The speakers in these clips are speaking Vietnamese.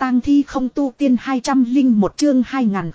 tang thi không tu tiên 201 chương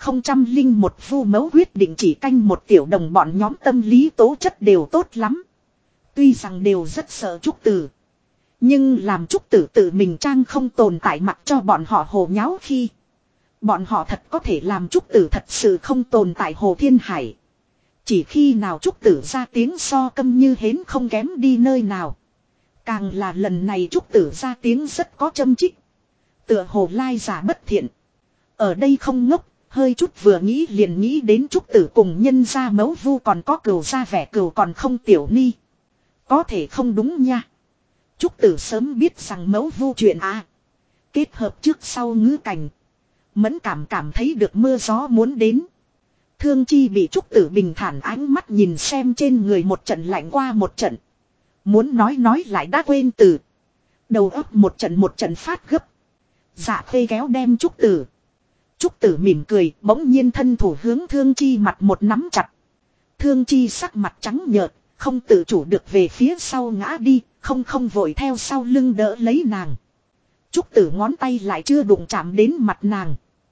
2001 Vu Mẫu quyết định chỉ canh một tiểu đồng bọn nhóm tâm lý tố chất đều tốt lắm. Tuy rằng đều rất sợ Trúc Tử. Nhưng làm Trúc Tử tự mình trang không tồn tại mặc cho bọn họ hồ nháo khi. Bọn họ thật có thể làm Trúc Tử thật sự không tồn tại Hồ Thiên Hải. Chỉ khi nào Trúc Tử ra tiếng so câm như hến không kém đi nơi nào. Càng là lần này Trúc Tử ra tiếng rất có châm chích. Tựa hồ lai giả bất thiện. Ở đây không ngốc, hơi chút vừa nghĩ liền nghĩ đến Trúc Tử cùng nhân gia Mẫu Vu còn có cừu ra vẻ cừu còn không tiểu ni. Có thể không đúng nha. Trúc Tử sớm biết rằng Mẫu Vu chuyện kết hợp trước sau ngữ cảnh. Mẫn cảm thấy được mưa gió muốn đến. Thương Chi bị Trúc Tử bình thản ánh mắt nhìn xem trên người một trận lạnh qua một trận. Muốn nói lại đã quên từ. Đầu óc một trận phát gấp. Dạ Khê kéo đem Trúc Tử. Trúc Tử mỉm cười, bỗng nhiên thân thủ hướng Thương Chi mặt một nắm chặt. Thương Chi sắc mặt trắng nhợt, không tự chủ được về phía sau ngã đi, không vội theo sau lưng đỡ lấy nàng. Trúc Tử ngón tay lại chưa đụng chạm đến mặt nàng.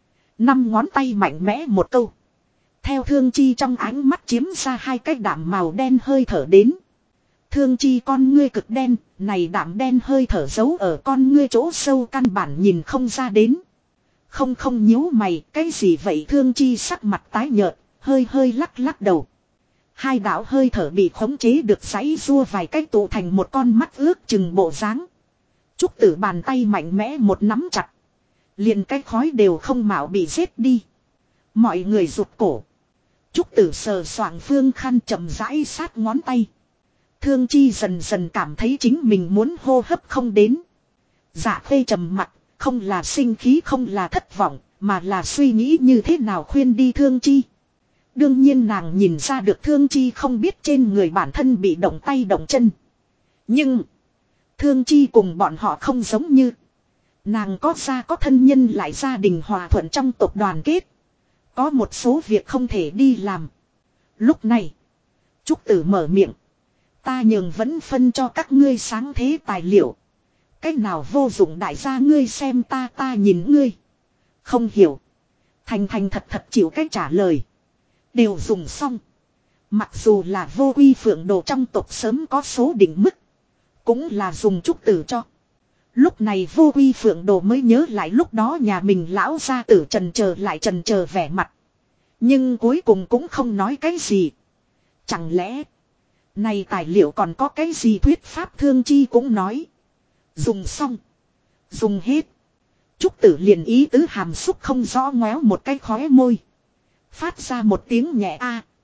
5 ngón tay mạnh mẽ một câu. Theo Thương Chi trong ánh mắt chiếm ra 2 cái đạm màu đen hơi thở đến. Thương Chi con ngươi cực đen, này đạm đen hơi thở giấu ở con ngươi chỗ sâu căn bản nhìn không ra đến. Không nhíu mày, cái gì vậy? Thương Chi sắc mặt tái nhợt, hơi lắc đầu. 2 đạo hơi thở bị khống chế được giãy giụa vài cái tụ thành một con mắt ước chừng bộ dáng. Trúc Tử bàn tay mạnh mẽ một nắm chặt. Liền cái khói đều không mạo bị giết đi. Mọi người rụt cổ. Trúc Tử sờ soạng phương khăn chậm rãi sát ngón tay. Thương Chi dần cảm thấy chính mình muốn hô hấp không đến. Dạ Khê trầm mặt, không là sinh khí không là thất vọng, mà là suy nghĩ như thế nào khuyên đi Thương Chi. Đương nhiên nàng nhìn ra được Thương Chi không biết trên người bản thân bị động tay động chân. Nhưng Thương Chi cùng bọn họ không giống như. Nàng có gia có thân nhân lại gia đình hòa thuận trong tộc đoàn kết. Có một số việc không thể đi làm. Lúc này Trúc Tử mở miệng. Ta nhường vẫn phân cho các ngươi sáng thế tài liệu. Cách nào vô dụng đại gia ngươi xem ta nhìn ngươi. Không hiểu. Thành thật chịu cách trả lời. Đều dùng xong. Mặc dù là Vô Quy Phượng Đồ trong tộc sớm có số định mức. Cũng là dùng Trúc Tử cho. Lúc này Vô Quy Phượng Đồ mới nhớ lại lúc đó nhà mình lão gia tử trần chờ vẻ mặt. Nhưng cuối cùng cũng không nói cái gì. Chẳng lẽ này tài liệu còn có cái gì thuyết pháp? Thương Chi cũng nói. Dùng xong. Dùng hết. Trúc Tử liền ý tứ hàm xúc không rõ ngoéo một cái khóe môi. Phát ra một tiếng nhẹ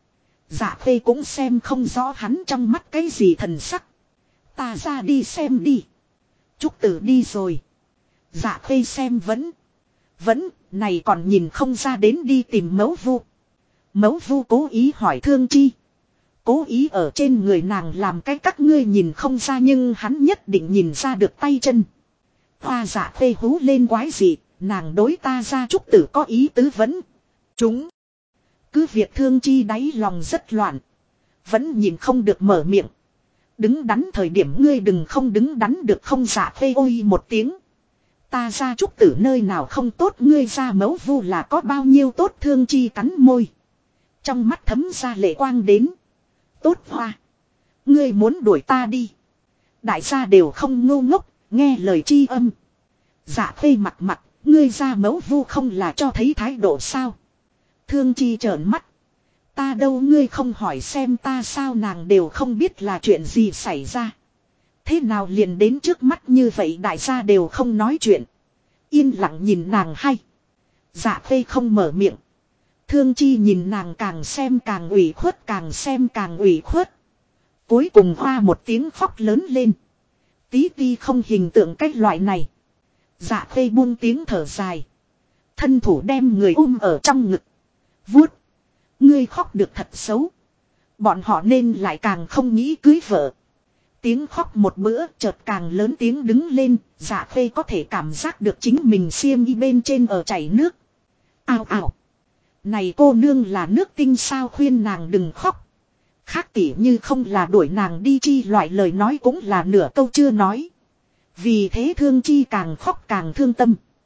Dạ Khê cũng xem không rõ hắn trong mắt cái gì thần sắc. Ta ra đi xem đi. Trúc Tử đi rồi. Dạ Khê xem vẫn, này còn nhìn không ra đến đi tìm Mẫu Vu. Mẫu Vu cố ý hỏi Thương Chi. Cố ý ở trên người nàng làm cái các ngươi nhìn không ra nhưng hắn nhất định nhìn ra được tay chân. Hoa Dạ Khê hú lên quái gì, nàng đối ta ra Trúc Tử có ý tứ vấn. Chúng. Cứ việc Thương Chi đáy lòng rất loạn. Vẫn nhìn không được mở miệng. Đứng đắn thời điểm ngươi đừng không đứng đắn được không? Dạ Khê ôi một tiếng. Ta ra Trúc Tử nơi nào không tốt, ngươi ra Mẫu Vu là có bao nhiêu tốt? Thương Chi cắn môi. Trong mắt thấm ra lệ quang đến. Tốt Hoa. Ngươi muốn đuổi ta đi. Đại gia đều không ngu ngốc, nghe lời chi âm. Dạ Khê mặt, ngươi ra Mẫu Vu không là cho thấy thái độ sao? Thương Chi trợn mắt. Ta đâu, ngươi không hỏi xem ta sao? Nàng đều không biết là chuyện gì xảy ra. Thế nào liền đến trước mắt như vậy? Đại gia đều không nói chuyện. Yên lặng nhìn nàng hay. Dạ Khê không mở miệng. Thương Chi nhìn nàng càng xem càng ủy khuất, càng xem càng ủy khuất. Cuối cùng Hoa một tiếng khóc lớn lên. Tí ti không hình tượng cái loại này. Dạ Khê buông tiếng thở dài. Thân thủ đem người ở trong ngực. Vuốt. Ngươi khóc được thật xấu. Bọn họ nên lại càng không nghĩ cưới vợ. Tiếng khóc một bữa chợt càng lớn tiếng đứng lên. Dạ Khê có thể cảm giác được chính mình xiêm y bên trên ở chảy nước. Ào. Này cô nương là nước tinh sao? Khuyên nàng đừng khóc. Khác tỉ như không là đuổi nàng đi chi loại lời nói cũng là nửa câu chưa nói. Vì thế Thương Chi càng khóc càng thương tâm.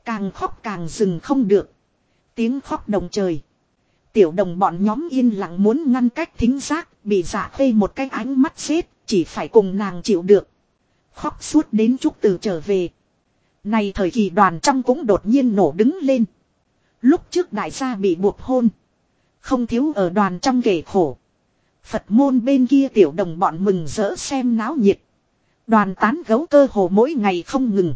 Càng khóc càng dừng không được. Tiếng khóc động trời. Tiểu đồng bọn nhóm yên lặng muốn ngăn cách thính giác. Bị Dạ Khê một cái ánh mắt xếp. Chỉ phải cùng nàng chịu được. Khóc suốt đến Trúc Tử trở về. Này thời kỳ đoàn trong cũng đột nhiên nổ đứng lên. Lúc trước đại gia bị buộc hôn. Không thiếu ở đoàn trong kể khổ. Phật môn bên kia tiểu đồng bọn mừng rỡ xem náo nhiệt. Đoàn tán gấu cơ hồ mỗi ngày không ngừng.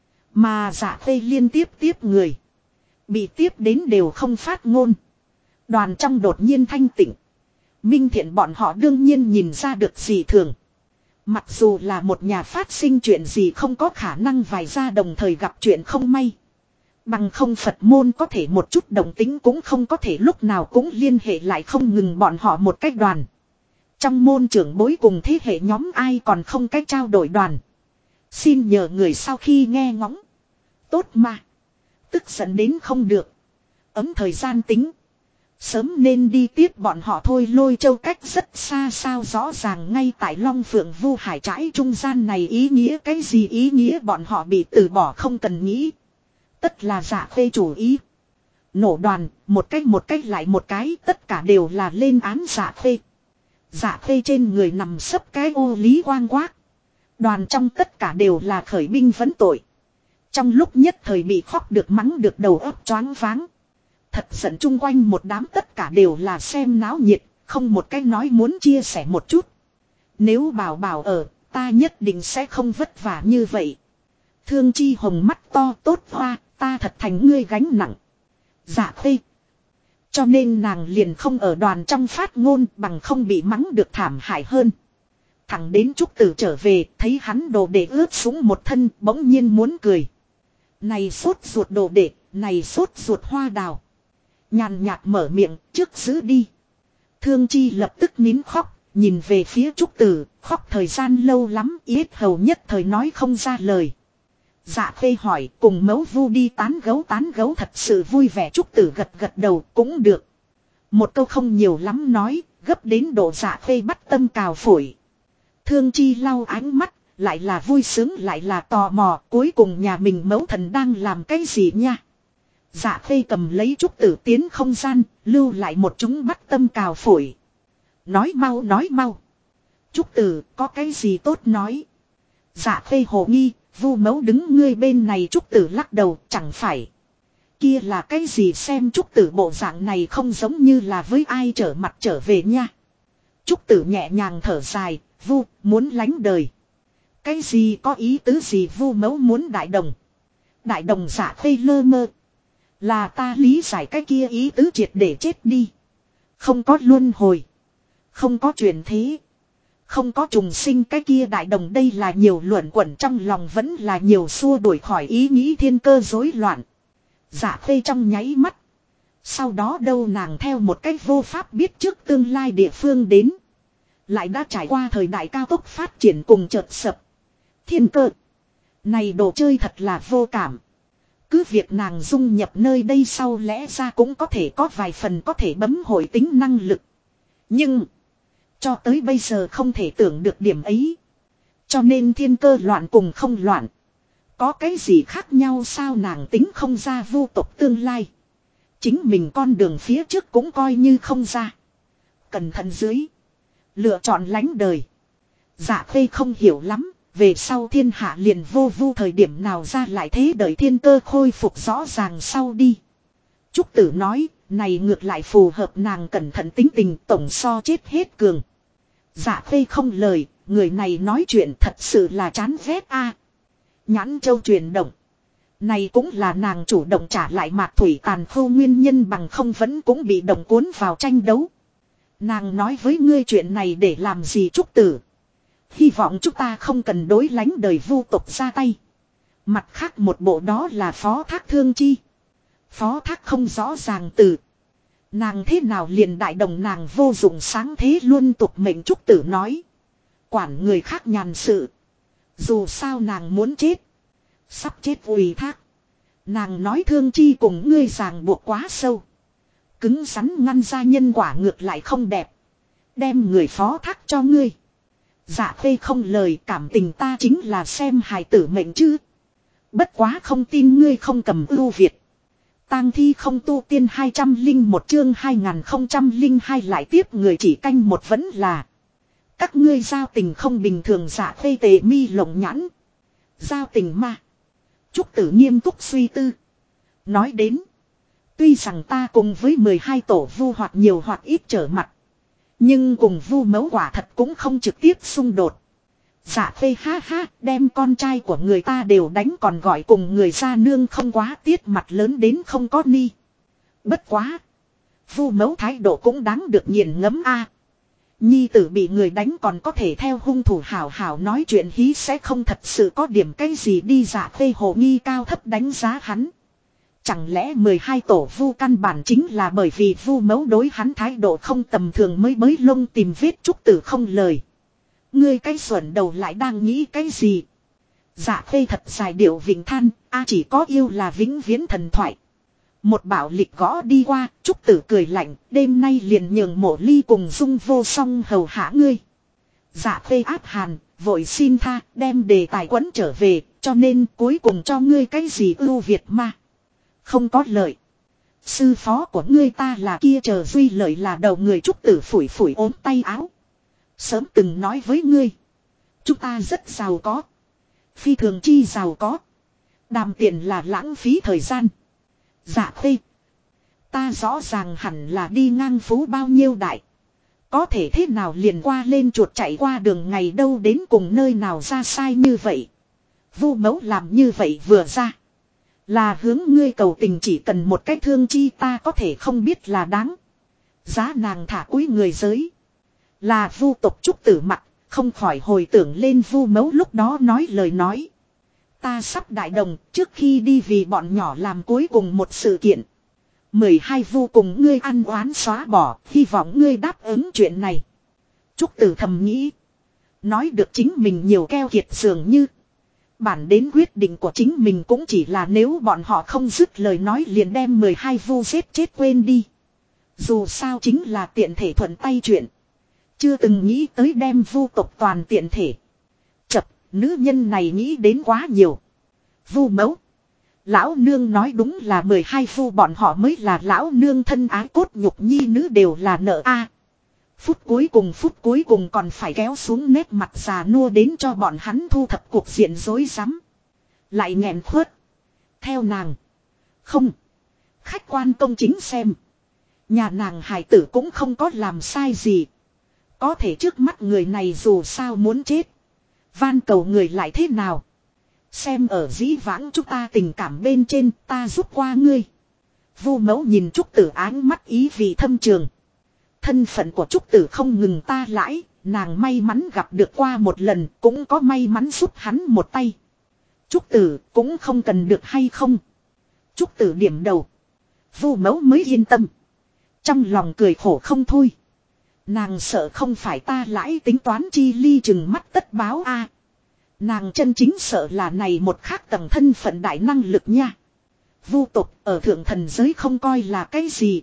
Mà Dạ Khê liên tiếp tiếp người. Bị tiếp đến đều không phát ngôn. Đoàn trong đột nhiên thanh tịnh. Minh Thiện bọn họ đương nhiên nhìn ra được gì thường. Mặc dù là một nhà phát sinh chuyện gì không có khả năng vài gia đồng thời gặp chuyện không may. Bằng không Phật môn có thể một chút đồng tính cũng không có thể lúc nào cũng liên hệ lại không ngừng bọn họ một cách đoàn. Trong môn trưởng bối cùng thế hệ nhóm ai còn không cách trao đổi đoàn. Xin nhờ người sau khi nghe ngóng. Tốt mà. Tức giận đến không được. Ấm thời gian tính. Sớm nên đi tiếp bọn họ thôi Lôi Châu cách rất xa sao rõ ràng ngay tại Long Phượng Vu Hải trãi trung gian này ý nghĩa cái gì ý nghĩa bọn họ bị từ bỏ không cần nghĩ. Tất là Dạ Khê chủ ý. Nổ đoàn, một cách lại một cái, tất cả đều là lên án Dạ Khê. Dạ Khê trên người nằm sấp cái ô lý quang quác. Đoàn trong tất cả đều là khởi binh vấn tội. Trong lúc nhất thời bị khóc được mắng được đầu óc choáng váng. Thật giận chung quanh một đám tất cả đều là xem náo nhiệt, không một cái nói muốn chia sẻ một chút. Nếu bảo ở, ta nhất định sẽ không vất vả như vậy. Thương Chi Hồng mắt to tốt hoa, ta thật thành ngươi gánh nặng. Dạ Khê. Cho nên nàng liền không ở đoàn trong phát ngôn bằng không bị mắng được thảm hại hơn. Thẳng đến Trúc Tử trở về, thấy hắn đồ đệ ướt sũng một thân, bỗng nhiên muốn cười. Này sốt ruột đồ đệ, này sốt ruột hoa đào. Nhàn nhạt mở miệng, trước giữ đi. Thương Chi lập tức nín khóc, nhìn về phía Trúc Tử, khóc thời gian lâu lắm, yết hầu nhất thời nói không ra lời. Dạ Khê hỏi, cùng Mẫu Vu đi tán gấu thật sự vui vẻ. Trúc Tử gật đầu, cũng được. Một câu không nhiều lắm nói, gấp đến độ Dạ Khê bắt tâm cào phổi. Thương Chi lau ánh mắt, lại là vui sướng lại là tò mò, cuối cùng nhà mình mẫu thần đang làm cái gì nha. Dạ Khê cầm lấy Trúc Tử tiến không gian, lưu lại một chúng bắt tâm cào phổi. Nói mau. Trúc Tử, có cái gì tốt nói. Dạ Khê hồ nghi, Vu mẫu đứng ngươi bên này. Trúc Tử lắc đầu, chẳng phải. Kia là cái gì xem Trúc Tử bộ dạng này không giống như là với ai trở mặt trở về nha. Trúc Tử nhẹ nhàng thở dài, Vu, muốn lánh đời. Cái gì có ý tứ gì Vu mẫu muốn đại đồng. Đại đồng Dạ Khê lơ mơ. Là ta lý giải cái kia ý tứ triệt để chết đi. Không có luân hồi. Không có chuyển thế. Không có trùng sinh cái kia đại đồng đây là nhiều luẩn quẩn trong lòng vẫn là nhiều xua đuổi khỏi ý nghĩ thiên cơ rối loạn. Dạ Khê trong nháy mắt. Sau đó đâu nàng theo một cách vô pháp biết trước tương lai địa phương đến. Lại đã trải qua thời đại cao tốc phát triển cùng chợt sập. Thiên cơ. Này đồ chơi thật là vô cảm. Cứ việc nàng dung nhập nơi đây sau lẽ ra cũng có thể có vài phần có thể bấm hồi tính năng lực. Nhưng. Cho tới bây giờ không thể tưởng được điểm ấy. Cho nên thiên cơ loạn cùng không loạn. Có cái gì khác nhau sao nàng tính không ra vu tộc tương lai. Chính mình con đường phía trước cũng coi như không ra. Cẩn thận dưới. Lựa chọn lánh đời. Dạ Khê không hiểu lắm. Về sau thiên hạ liền vô vu thời điểm nào ra lại thế đợi thiên cơ khôi phục rõ ràng sau đi. Trúc Tử nói, này ngược lại phù hợp nàng cẩn thận tính tình tổng so chết hết cường. Dạ Khê không lời, người này nói chuyện thật sự là chán ghét a. Nhãn châu chuyển động. Này cũng là nàng chủ động trả lại Mạc Thủy tàn khâu nguyên nhân bằng không vẫn cũng bị động cuốn vào tranh đấu. Nàng nói với ngươi chuyện này để làm gì Trúc Tử. Hy vọng chúng ta không cần đối lánh đời vu tộc ra tay. Mặt khác một bộ đó là phó thác Thương Chi. Phó thác không rõ ràng từ. Nàng thế nào liền đại đồng nàng vô dụng sáng thế luôn tục mệnh Trúc Tử nói. Quản người khác nhàn sự. Dù sao nàng muốn chết. Sắp chết ủy thác. Nàng nói Thương Chi cùng ngươi ràng buộc quá sâu. Cứng rắn ngăn ra nhân quả ngược lại không đẹp. Đem người phó thác cho ngươi. Dạ Khê không lời cảm tình ta chính là xem hài tử mệnh chứ. Bất quá không tin ngươi không cầm ưu việt. Tang thi không tu tiên 201 chương 2002 lại tiếp người chỉ canh một vẫn là. Các ngươi giao tình không bình thường. Dạ Khê tề mi lộng nhãn. Giao tình mà. Trúc Tử nghiêm túc suy tư. Nói đến. Tuy rằng ta cùng với 12 tổ vu hoặc nhiều hoặc ít trở mặt. Nhưng cùng vu mẫu quả thật cũng không trực tiếp xung đột. Dạ Khê ha ha, đem con trai của người ta đều đánh còn gọi cùng người ra nương không quá tiết mặt lớn đến không có ni. Bất quá. Vu mẫu thái độ cũng đáng được nghiền ngẫm a. Nhi tử bị người đánh còn có thể theo hung thủ hảo hảo nói chuyện hí sẽ không thật sự có điểm cái gì đi. Dạ Khê hồ nghi cao thấp đánh giá hắn. Chẳng lẽ 12 tổ vu căn bản chính là bởi vì vu mẫu đối hắn thái độ không tầm thường mới bới lông tìm vết. Trúc Tử không lời. Ngươi cái xuẩn đầu lại đang nghĩ cái gì? Dạ Khê thật dài điệu vịnh than, chỉ có yêu là vĩnh viễn thần thoại. Một bảo lịch gõ đi qua, Trúc Tử cười lạnh, đêm nay liền nhường Mộ Ly cùng Dung Vô Song hầu hạ ngươi. Dạ Khê áp hàn, vội xin tha, đem đề tài quấn trở về, cho nên cuối cùng cho ngươi cái gì ưu việt mà. Không có lợi. Sư phó của ngươi ta là kia chờ duy lợi là đầu người. Trúc Tử phủi phủi ốm tay áo. Sớm từng nói với ngươi. Chúng ta rất giàu có. Phi thường chi giàu có. Đàm tiền là lãng phí thời gian. Dạ Khê. Ta rõ ràng hẳn là đi ngang phú bao nhiêu đại. Có thể thế nào liền qua lên chuột chạy qua đường ngày đâu đến cùng nơi nào ra sai như vậy. Vu mẫu làm như vậy vừa ra. Là hướng ngươi cầu tình chỉ cần một cái thương chi ta có thể không biết là đáng. Giá nàng thả cúi người giới. Là vu tộc Trúc Tử mặt, không khỏi hồi tưởng lên vu mẫu lúc đó nói lời nói. Ta sắp đại đồng trước khi đi vì bọn nhỏ làm cuối cùng một sự kiện. 12 vu cùng ngươi ăn oán xóa bỏ, hy vọng ngươi đáp ứng chuyện này. Trúc Tử thầm nghĩ. Nói được chính mình nhiều keo kiệt dường như. Bản đến quyết định của chính mình cũng chỉ là nếu bọn họ không dứt lời nói liền đem 12 vu giết chết quên đi. Dù sao chính là tiện thể thuận tay chuyện. Chưa từng nghĩ tới đem vu tộc toàn tiện thể. Chập, nữ nhân này nghĩ đến quá nhiều. Vu mẫu. Lão nương nói đúng là 12 vu bọn họ mới là lão nương thân ái cốt nhục nhi nữ đều là nợ a. Phút cuối cùng còn phải kéo xuống nét mặt già nua đến cho bọn hắn thu thập cuộc diện rối rắm. Lại nghẹn khuất. Theo nàng. Không. Khách quan công chính xem. Nhà nàng hài tử cũng không có làm sai gì. Có thể trước mắt người này dù sao muốn chết. Van cầu người lại thế nào. Xem ở dĩ vãng chúng ta tình cảm bên trên ta giúp qua ngươi. Vu mẫu nhìn Trúc Tử áng mắt ý vị thâm trường. Thân phận của Trúc Tử không ngừng ta lãi. Nàng may mắn gặp được qua một lần cũng có may mắn giúp hắn một tay. Trúc Tử cũng không cần được hay không. Trúc Tử điểm đầu. Vu mẫu mới yên tâm. Trong lòng cười khổ không thôi. Nàng sợ không phải ta lãi tính toán chi ly chừng mắt tất báo a. Nàng chân chính sợ là này một khác tầng thân phận đại năng lực nha. Vu tộc ở thượng thần giới không coi là cái gì.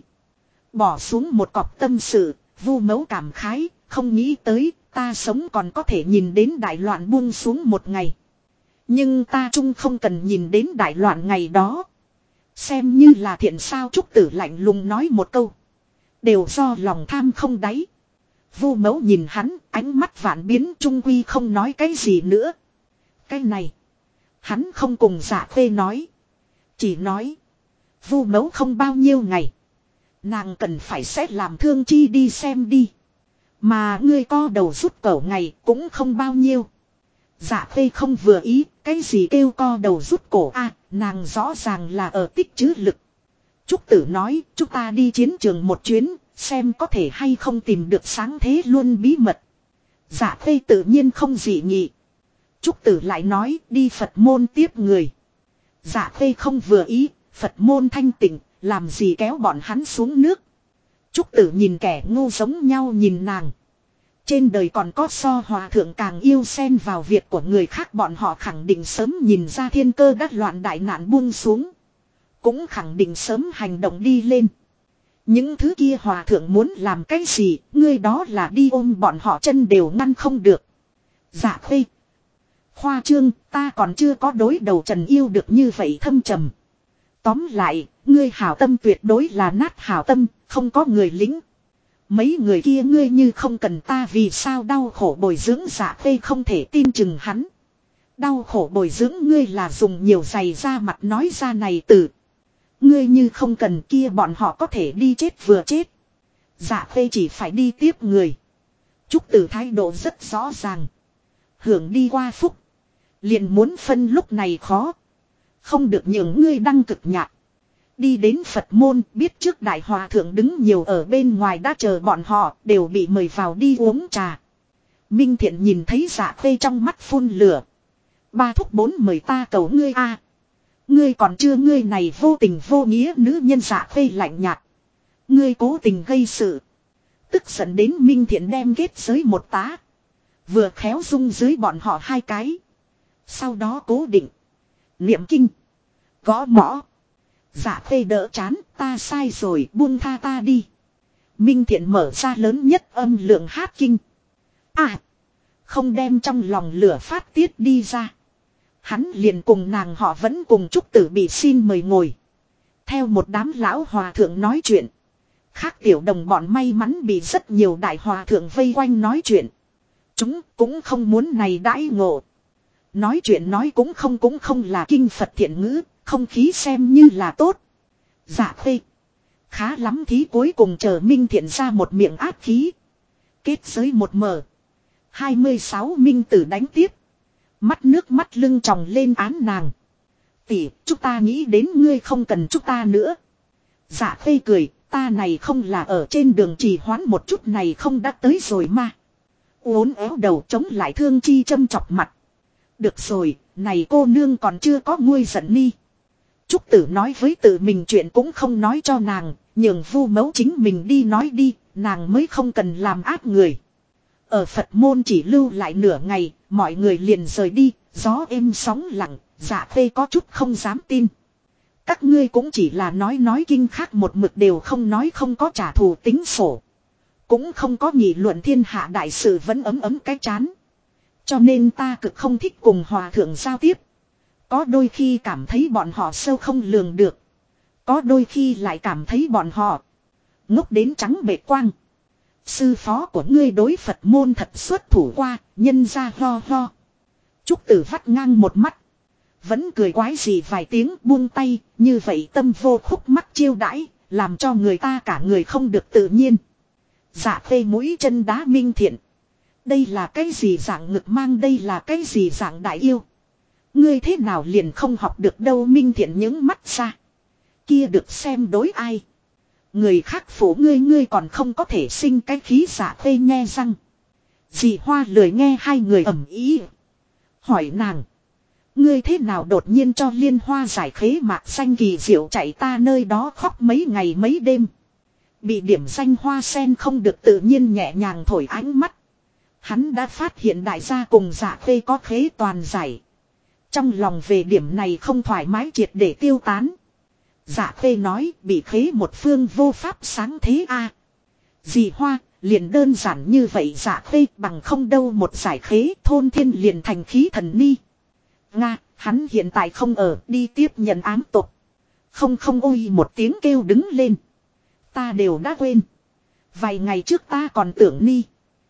Bỏ xuống một cọc tâm sự, Vu mẫu cảm khái, không nghĩ tới ta sống còn có thể nhìn đến đại loạn buông xuống một ngày. Nhưng ta chung không cần nhìn đến đại loạn ngày đó. Xem như là thiện sao. Trúc Tử lạnh lùng nói một câu. Đều do lòng tham không đáy. Vu mẫu nhìn hắn, ánh mắt vạn biến trung quy không nói cái gì nữa. Cái này, hắn không cùng Dạ Khê nói. Chỉ nói, Vu mẫu không bao nhiêu ngày. Nàng cần phải xét làm thương chi đi xem đi. Mà ngươi co đầu rút cổ ngày cũng không bao nhiêu. Dạ Khê không vừa ý, cái gì kêu co đầu rút cổ a, nàng rõ ràng là ở tích trữ lực. Trúc Tử nói, chúng ta đi chiến trường một chuyến, xem có thể hay không tìm được sáng thế luôn bí mật. Dạ Khê tự nhiên không dị nghị. Trúc Tử lại nói, đi Phật môn tiếp người. Dạ Khê không vừa ý, Phật môn thanh tịnh, làm gì kéo bọn hắn xuống nước. Trúc Tử nhìn kẻ ngu giống nhau nhìn nàng. Trên đời còn có so hòa thượng càng yêu xen vào việc của người khác, bọn họ khẳng định sớm nhìn ra thiên cơ đắc loạn đại nạn buông xuống. Cũng khẳng định sớm hành động đi lên. Những thứ kia hòa thượng muốn làm cái gì, ngươi đó là đi ôm bọn họ chân đều ngăn không được. Dạ Khê. khoa trương, ta còn chưa có đối đầu Trần Yêu được như vậy thâm trầm. Tóm lại, ngươi hảo tâm tuyệt đối là nát hảo tâm, không có người lính. Mấy người kia ngươi như không cần ta vì sao đau khổ bồi dưỡng Dạ Khê không thể tin chừng hắn. Đau khổ bồi dưỡng ngươi là dùng nhiều giày ra mặt nói ra này từ. Ngươi như không cần kia bọn họ có thể đi chết vừa chết. Dạ Khê chỉ phải đi tiếp người. Trúc Tử thái độ rất rõ ràng. Hưởng đi qua phúc. Liền muốn phân lúc này khó. Không được nhường ngươi đăng cực nhạc. Đi đến Phật môn biết trước đại hòa thượng đứng nhiều ở bên ngoài đã chờ bọn họ đều bị mời vào đi uống trà. Minh Thiện nhìn thấy Dạ Khê trong mắt phun lửa. Ba thúc bốn mời ta cầu ngươi a. Ngươi còn chưa ngươi này vô tình vô nghĩa nữ nhân. Dạ Khê lạnh nhạt. Ngươi cố tình gây sự. Tức giận đến Minh Thiện đem kết giới một tá. Vừa khéo dung dưới bọn họ hai cái. Sau đó cố định. Niệm kinh. Gõ mõ. Dạ Khê đỡ chán, ta sai rồi, buông tha ta đi. Minh Thiện mở ra lớn nhất âm lượng hát kinh. À, không đem trong lòng lửa phát tiết đi ra. Hắn liền cùng nàng họ vẫn cùng Trúc Tử bị xin mời ngồi. Theo một đám lão hòa thượng nói chuyện. Khác tiểu đồng bọn may mắn bị rất nhiều đại hòa thượng vây quanh nói chuyện. Chúng cũng không muốn này đãi ngộ. Nói chuyện nói cũng không là kinh Phật thiện ngữ. Không khí xem như là tốt. Dạ Khê. Khá lắm thí cuối cùng chờ Minh Thiện ra một miệng áp khí. Kết giới một mở. 26 minh tử đánh tiếp. Mắt nước mắt lưng tròng lên án nàng. Tỷ, chúng ta nghĩ đến ngươi không cần chúng ta nữa. Dạ Khê cười, ta này không là ở trên đường trì hoãn một chút này không đã tới rồi mà. Uốn éo đầu chống lại Thương Chi châm chọc mặt. Được rồi, này cô nương còn chưa có nguôi giận ni. Trúc Tử nói với tự mình chuyện cũng không nói cho nàng, nhường Vu Mẫu chính mình đi nói đi, nàng mới không cần làm ác người. Ở Phật môn chỉ lưu lại nửa ngày, mọi người liền rời đi, gió êm sóng lặng, Dạ Khê có chút không dám tin. Các ngươi cũng chỉ là nói kinh khác một mực đều không nói không có trả thù tính sổ. Cũng không có nghị luận thiên hạ đại sự vẫn ấm cái chán. Cho nên ta cực không thích cùng hòa thượng giao tiếp. Có đôi khi cảm thấy bọn họ sâu không lường được. Có đôi khi lại cảm thấy bọn họ ngốc đến trắng bệ quang. Sư phó của ngươi đối Phật môn thật xuất thủ qua, nhân ra ho ho. Trúc Tử vắt ngang một mắt. Vẫn cười quái gì vài tiếng buông tay, như vậy tâm vô khúc mắc chiêu đãi, làm cho người ta cả người không được tự nhiên. Dạ Khê mũi chân đá Minh Thiện. Đây là cái gì dạng ngực mang, đây là cái gì dạng đại yêu. Ngươi thế nào liền không học được đâu. Minh Thiện những mắt ra. Kia được xem đối ai. Người khác phủ ngươi còn không có thể sinh cái khí. Dạ Khê nghe răng. Dì Hoa lười nghe hai người ầm ý. Hỏi nàng. Ngươi thế nào đột nhiên cho Liên Hoa giải khế mạc xanh kỳ diệu chạy ta nơi đó khóc mấy ngày mấy đêm. Bị điểm danh hoa sen không được tự nhiên nhẹ nhàng thổi ánh mắt. Hắn đã phát hiện đại gia cùng Dạ Khê có khế toàn giải. Trong lòng về điểm này không thoải mái triệt để tiêu tán. Dạ Khê nói bị khế một phương vô pháp sáng thế a. Dì Hoa liền đơn giản như vậy. Dạ Khê bằng không đâu một giải khế thôn thiên liền thành khí thần ni. Nga, hắn hiện tại không ở đi tiếp nhận ám tục. Không ôi một tiếng kêu đứng lên. Ta đều đã quên. Vài ngày trước ta còn tưởng ni.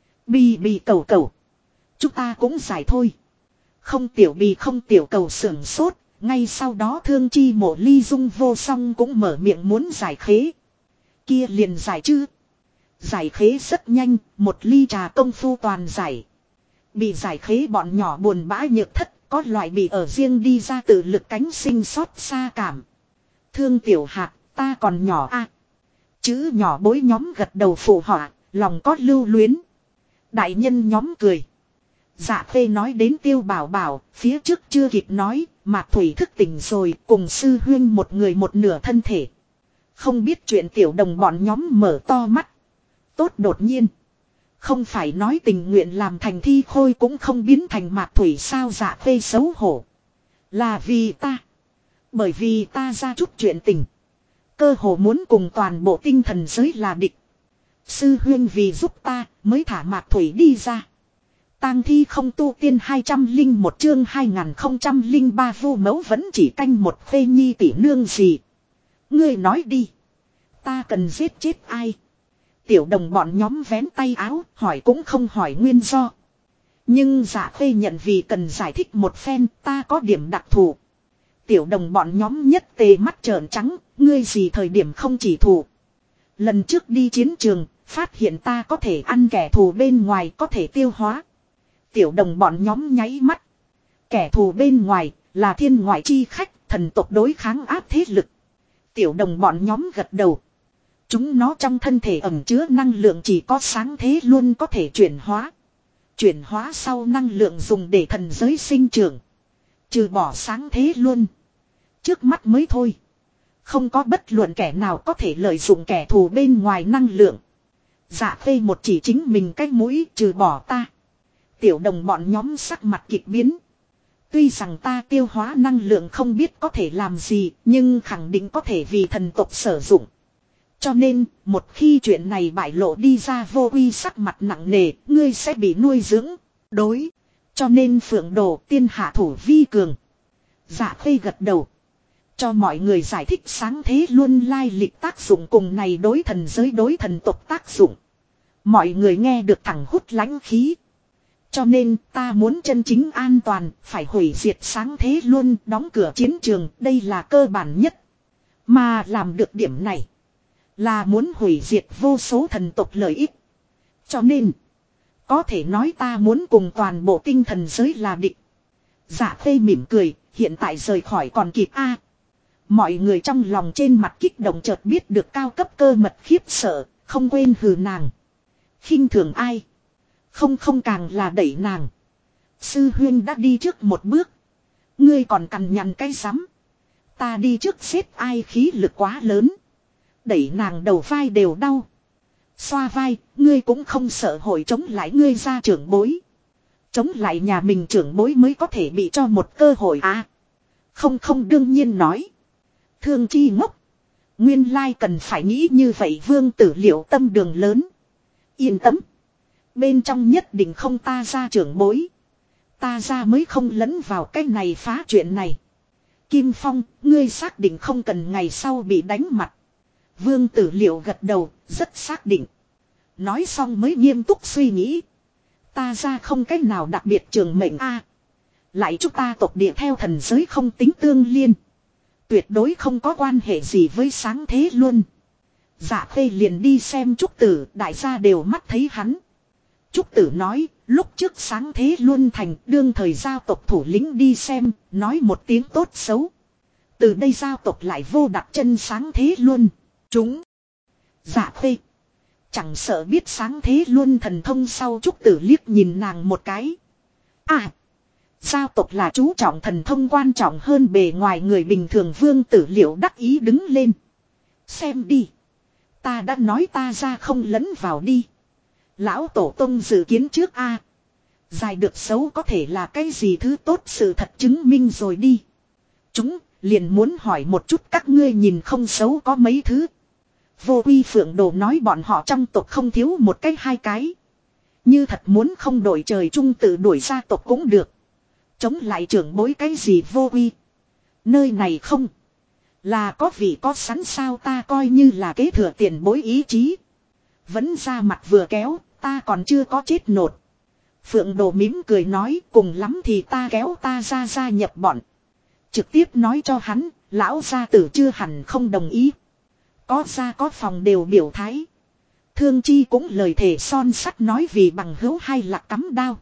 Bì cầu. Chúng ta cũng giải thôi. Không tiểu cầu sưởng sốt. Ngay sau đó Thương Chi Mộ Ly Dung vô song cũng mở miệng muốn giải khế. Kia liền giải chứ. Giải khế rất nhanh, một ly trà công phu toàn giải. Bị giải khế bọn nhỏ buồn bã nhược thất. Có loại bị ở riêng đi ra tự lực cánh sinh xót xa cảm. Thương tiểu hạt, ta còn nhỏ a. Chữ nhỏ bối nhóm gật đầu phụ họa, lòng có lưu luyến. Đại nhân nhóm cười. Dạ Khê nói đến Tiêu Bảo Bảo, phía trước chưa kịp nói, Mạc Thủy thức tỉnh rồi, cùng sư huyên một người một nửa thân thể. Không biết chuyện tiểu đồng bọn nhóm mở to mắt. Tốt đột nhiên. Không phải nói tình nguyện làm thành thi khôi cũng không biến thành Mạc Thủy sao. Dạ Khê xấu hổ. Là vì ta. Bởi vì ta ra chút chuyện tình. Cơ hồ muốn cùng toàn bộ tinh thần giới là địch. Sư huyên vì giúp ta mới thả Mạc Thủy đi ra. Tang thi không tu tiên 201 chương 2003 Vu Mẫu vẫn chỉ canh một phê nhi tỷ nương gì. Ngươi nói đi. Ta cần giết chết ai? Tiểu đồng bọn nhóm vén tay áo, hỏi cũng không hỏi nguyên do. Nhưng Dạ Khê nhận vì cần giải thích một phen, ta có điểm đặc thù. Tiểu đồng bọn nhóm nhất tề mắt trợn trắng, ngươi gì thời điểm không chỉ thù. Lần trước đi chiến trường, phát hiện ta có thể ăn kẻ thù bên ngoài, có thể tiêu hóa. Tiểu đồng bọn nhóm nháy mắt. Kẻ thù bên ngoài là thiên ngoại chi khách, thần tộc đối kháng áp thế lực. Tiểu đồng bọn nhóm gật đầu. Chúng nó trong thân thể ẩn chứa năng lượng chỉ có sáng thế luôn có thể chuyển hóa. Chuyển hóa sau năng lượng dùng để thần giới sinh trưởng. Trừ bỏ sáng thế luôn. Trước mắt mới thôi. Không có bất luận kẻ nào có thể lợi dụng kẻ thù bên ngoài năng lượng. Dạ Khê một chỉ chính mình cái mũi trừ bỏ ta. Tiểu đồng bọn nhóm sắc mặt kịch biến. Tuy rằng ta tiêu hóa năng lượng không biết có thể làm gì, nhưng khẳng định có thể vì thần tộc sử dụng. Cho nên, một khi chuyện này bại lộ đi ra vô uy sắc mặt nặng nề, ngươi sẽ bị nuôi dưỡng. Đối. Cho nên phượng đồ tiên hạ thủ vi cường. Dạ Khê gật đầu. Cho mọi người giải thích sáng thế luôn lai lịch tác dụng cùng này đối thần giới đối thần tộc tác dụng. Mọi người nghe được thẳng hút lãnh khí. Cho nên ta muốn chân chính an toàn, phải hủy diệt sáng thế luôn, đóng cửa chiến trường, đây là cơ bản nhất. Mà làm được điểm này, là muốn hủy diệt vô số thần tộc lợi ích. Cho nên, có thể nói ta muốn cùng toàn bộ tinh thần giới là địch. Dạ Khê mỉm cười, hiện tại rời khỏi còn kịp a. Mọi người trong lòng trên mặt kích động chợt biết được cao cấp cơ mật khiếp sợ, không quên hừ nàng. Khinh thường ai? Không càng là đẩy nàng. Sư huyên đã đi trước một bước. Ngươi còn cằn nhằn cái rắm. Ta đi trước xếp ai khí lực quá lớn. Đẩy nàng đầu vai đều đau. Xoa vai, ngươi cũng không sợ hội chống lại ngươi ra trưởng bối. Chống lại nhà mình trưởng bối mới có thể bị cho một cơ hội à. Không đương nhiên nói. Thương chi ngốc. Nguyên lai cần phải nghĩ như vậy Vương Tử Liệu tâm đường lớn. Yên tâm. Bên trong nhất định không ta ra trưởng bối. Ta ra mới không lẫn vào cái này phá chuyện này. Kim Phong, ngươi xác định không cần ngày sau bị đánh mặt. Vương Tử Liệu gật đầu, rất xác định. Nói xong mới nghiêm túc suy nghĩ. Ta ra không cách nào đặc biệt trường mệnh a. Lại chúng ta tộc địa theo thần giới không tính tương liên. Tuyệt đối không có quan hệ gì với sáng thế luôn. Dạ Khê liền đi xem Trúc Tử, đại gia đều mắt thấy hắn. Trúc Tử nói, lúc trước sáng thế luôn thành đương thời giao tộc thủ lĩnh đi xem, nói một tiếng tốt xấu. Từ đây giao tộc lại vô đặt chân sáng thế luôn. Chúng. Dạ Khê. Chẳng sợ biết sáng thế luôn thần thông sau Trúc Tử liếc nhìn nàng một cái. À. Giao tộc là chú trọng thần thông quan trọng hơn bề ngoài người bình thường. Vương Tử Liệu đắc ý đứng lên. Xem đi. Ta đã nói ta ra không lẫn vào đi. Lão tổ tông dự kiến trước a. Dài được xấu có thể là cái gì thứ tốt sự thật chứng minh rồi đi. Chúng liền muốn hỏi một chút các ngươi nhìn không xấu có mấy thứ. Vô Uy Phượng Đồ nói bọn họ trong tộc không thiếu một cái hai cái. Như thật muốn không đổi trời chung tự đuổi gia tộc cũng được. Chống lại trưởng bối cái gì Vô Uy. Nơi này không. Là có vị có sẵn sao ta coi như là kế thừa tiền bối ý chí. Vẫn ra mặt vừa kéo, ta còn chưa có chết nột. Phượng Đồ mím cười nói cùng lắm thì ta kéo ta ra gia nhập bọn. Trực tiếp nói cho hắn, lão gia tử chưa hẳn không đồng ý. Có gia có phòng đều biểu thái. Thương Chi cũng lời thề son sắt nói vì bằng hữu hay là cắm đao.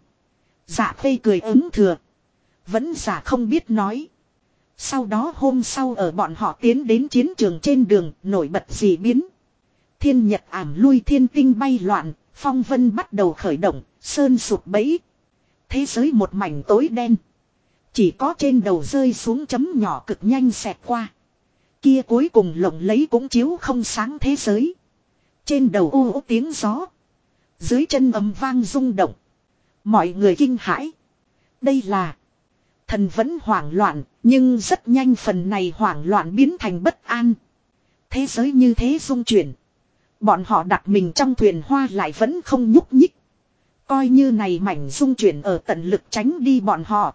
Dạ Khê cười ứng thừa. Vẫn giả không biết nói. Sau đó hôm sau ở bọn họ tiến đến chiến trường trên đường nổi bật dị biến. Thiên nhật ảm lui thiên tinh bay loạn, phong vân bắt đầu khởi động, sơn sụp bẫy. Thế giới một mảnh tối đen. Chỉ có trên đầu rơi xuống chấm nhỏ cực nhanh xẹt qua. Kia cuối cùng lộng lấy cũng chiếu không sáng thế giới. Trên đầu u tiếng gió. Dưới chân ầm vang rung động. Mọi người kinh hãi. Đây là thần vẫn hoảng loạn, nhưng rất nhanh phần này hoảng loạn biến thành bất an. Thế giới như thế rung chuyển. Bọn họ đặt mình trong thuyền hoa lại vẫn không nhúc nhích. Coi như này mảnh dung chuyển ở tận lực tránh đi bọn họ.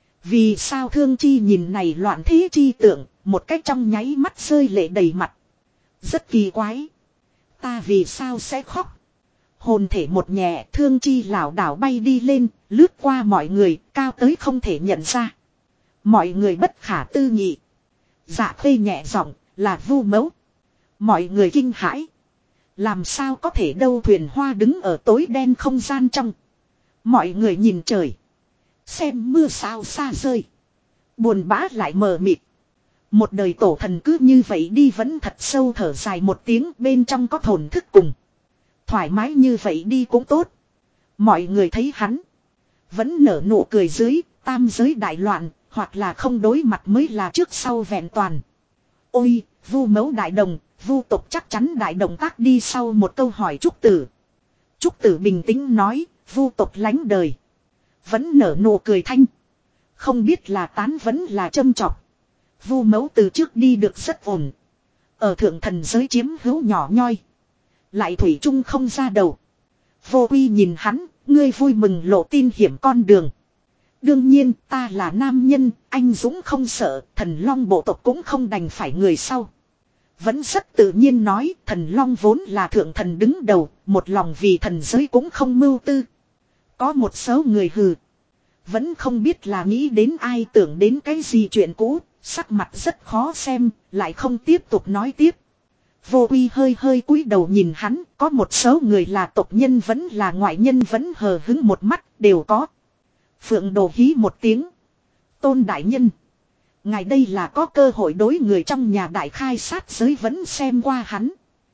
Vì sao Thương Chi nhìn này loạn thế chi tượng, một cách trong nháy mắt rơi lệ đầy mặt. Rất kỳ quái. Ta vì sao sẽ khóc? Hồn thể một nhẹ, Thương Chi lảo đảo bay đi lên, lướt qua mọi người, cao tới không thể nhận ra. Mọi người bất khả tư nghị. Dạ Khê nhẹ giọng, là Vu Mẫu. Mọi người kinh hãi. Làm sao có thể đâu, thuyền hoa đứng ở tối đen không gian trong. Mọi người nhìn trời. Xem mưa sao xa rơi. Buồn bã lại mờ mịt. Một đời tổ thần cứ như vậy đi, vẫn thật sâu thở dài một tiếng, bên trong có thổn thức cùng. Thoải mái như vậy đi cũng tốt. Mọi người thấy hắn vẫn nở nụ cười dưới, tam giới đại loạn, hoặc là không đối mặt mới là trước sau vẹn toàn. Ôi, Vu Mẫu đại đồng, Vu tộc chắc chắn đại động tác đi, sau một câu hỏi Trúc Tử. Trúc Tử bình tĩnh nói, Vu tộc lánh đời. Vẫn nở nụ cười thanh. Không biết là tán vẫn là châm chọc. Vu Mẫu từ trước đi được rất ổn. Ở thượng thần giới chiếm hữu nhỏ nhoi. Lại thủy chung không ra đầu. Vô Uy nhìn hắn, ngươi vui mừng lộ tin hiểm con đường. Đương nhiên ta là nam nhân, anh dũng không sợ, thần long bộ tộc cũng không đành phải người sau. Vẫn rất tự nhiên nói, thần long vốn là thượng thần đứng đầu, một lòng vì thần giới cũng không mưu tư. Có một số người hừ. Vẫn không biết là nghĩ đến ai, tưởng đến cái gì chuyện cũ, sắc mặt rất khó xem, lại không tiếp tục nói tiếp. Vô Uy hơi hơi cúi đầu nhìn hắn, có một số người là tộc nhân vẫn là ngoại nhân vẫn hờ hứng một mắt, đều có. Phượng Đồ hí một tiếng. Tôn đại nhân. Ngài đây là có cơ hội đối người trong nhà đại khai sát giới, vẫn xem qua hắn.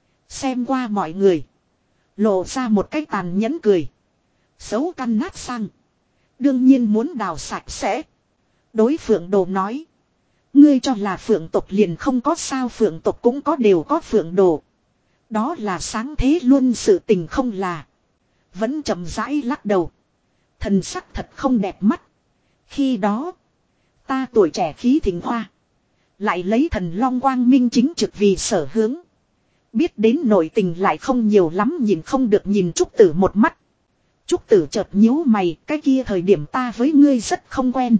Xem qua mọi người. Lộ ra một cái tàn nhẫn cười. Xấu căn nát sang. Đương nhiên muốn đào sạch sẽ. Đối Phượng Đồ nói. Ngươi cho là Phượng tộc liền không có sao, Phượng tộc cũng có, đều có Phượng Đồ. Đó là sáng thế luôn, sự tình không là. Vẫn chậm rãi lắc đầu. Thần sắc thật không đẹp mắt. Khi đó. Ta tuổi trẻ khí thịnh hoa. Lại lấy thần long quang minh chính trực vì sở hướng. Biết đến nội tình lại không nhiều lắm, nhìn không được nhìn Trúc Tử một mắt. Trúc Tử chợt nhíu mày, cái kia thời điểm ta với ngươi rất không quen.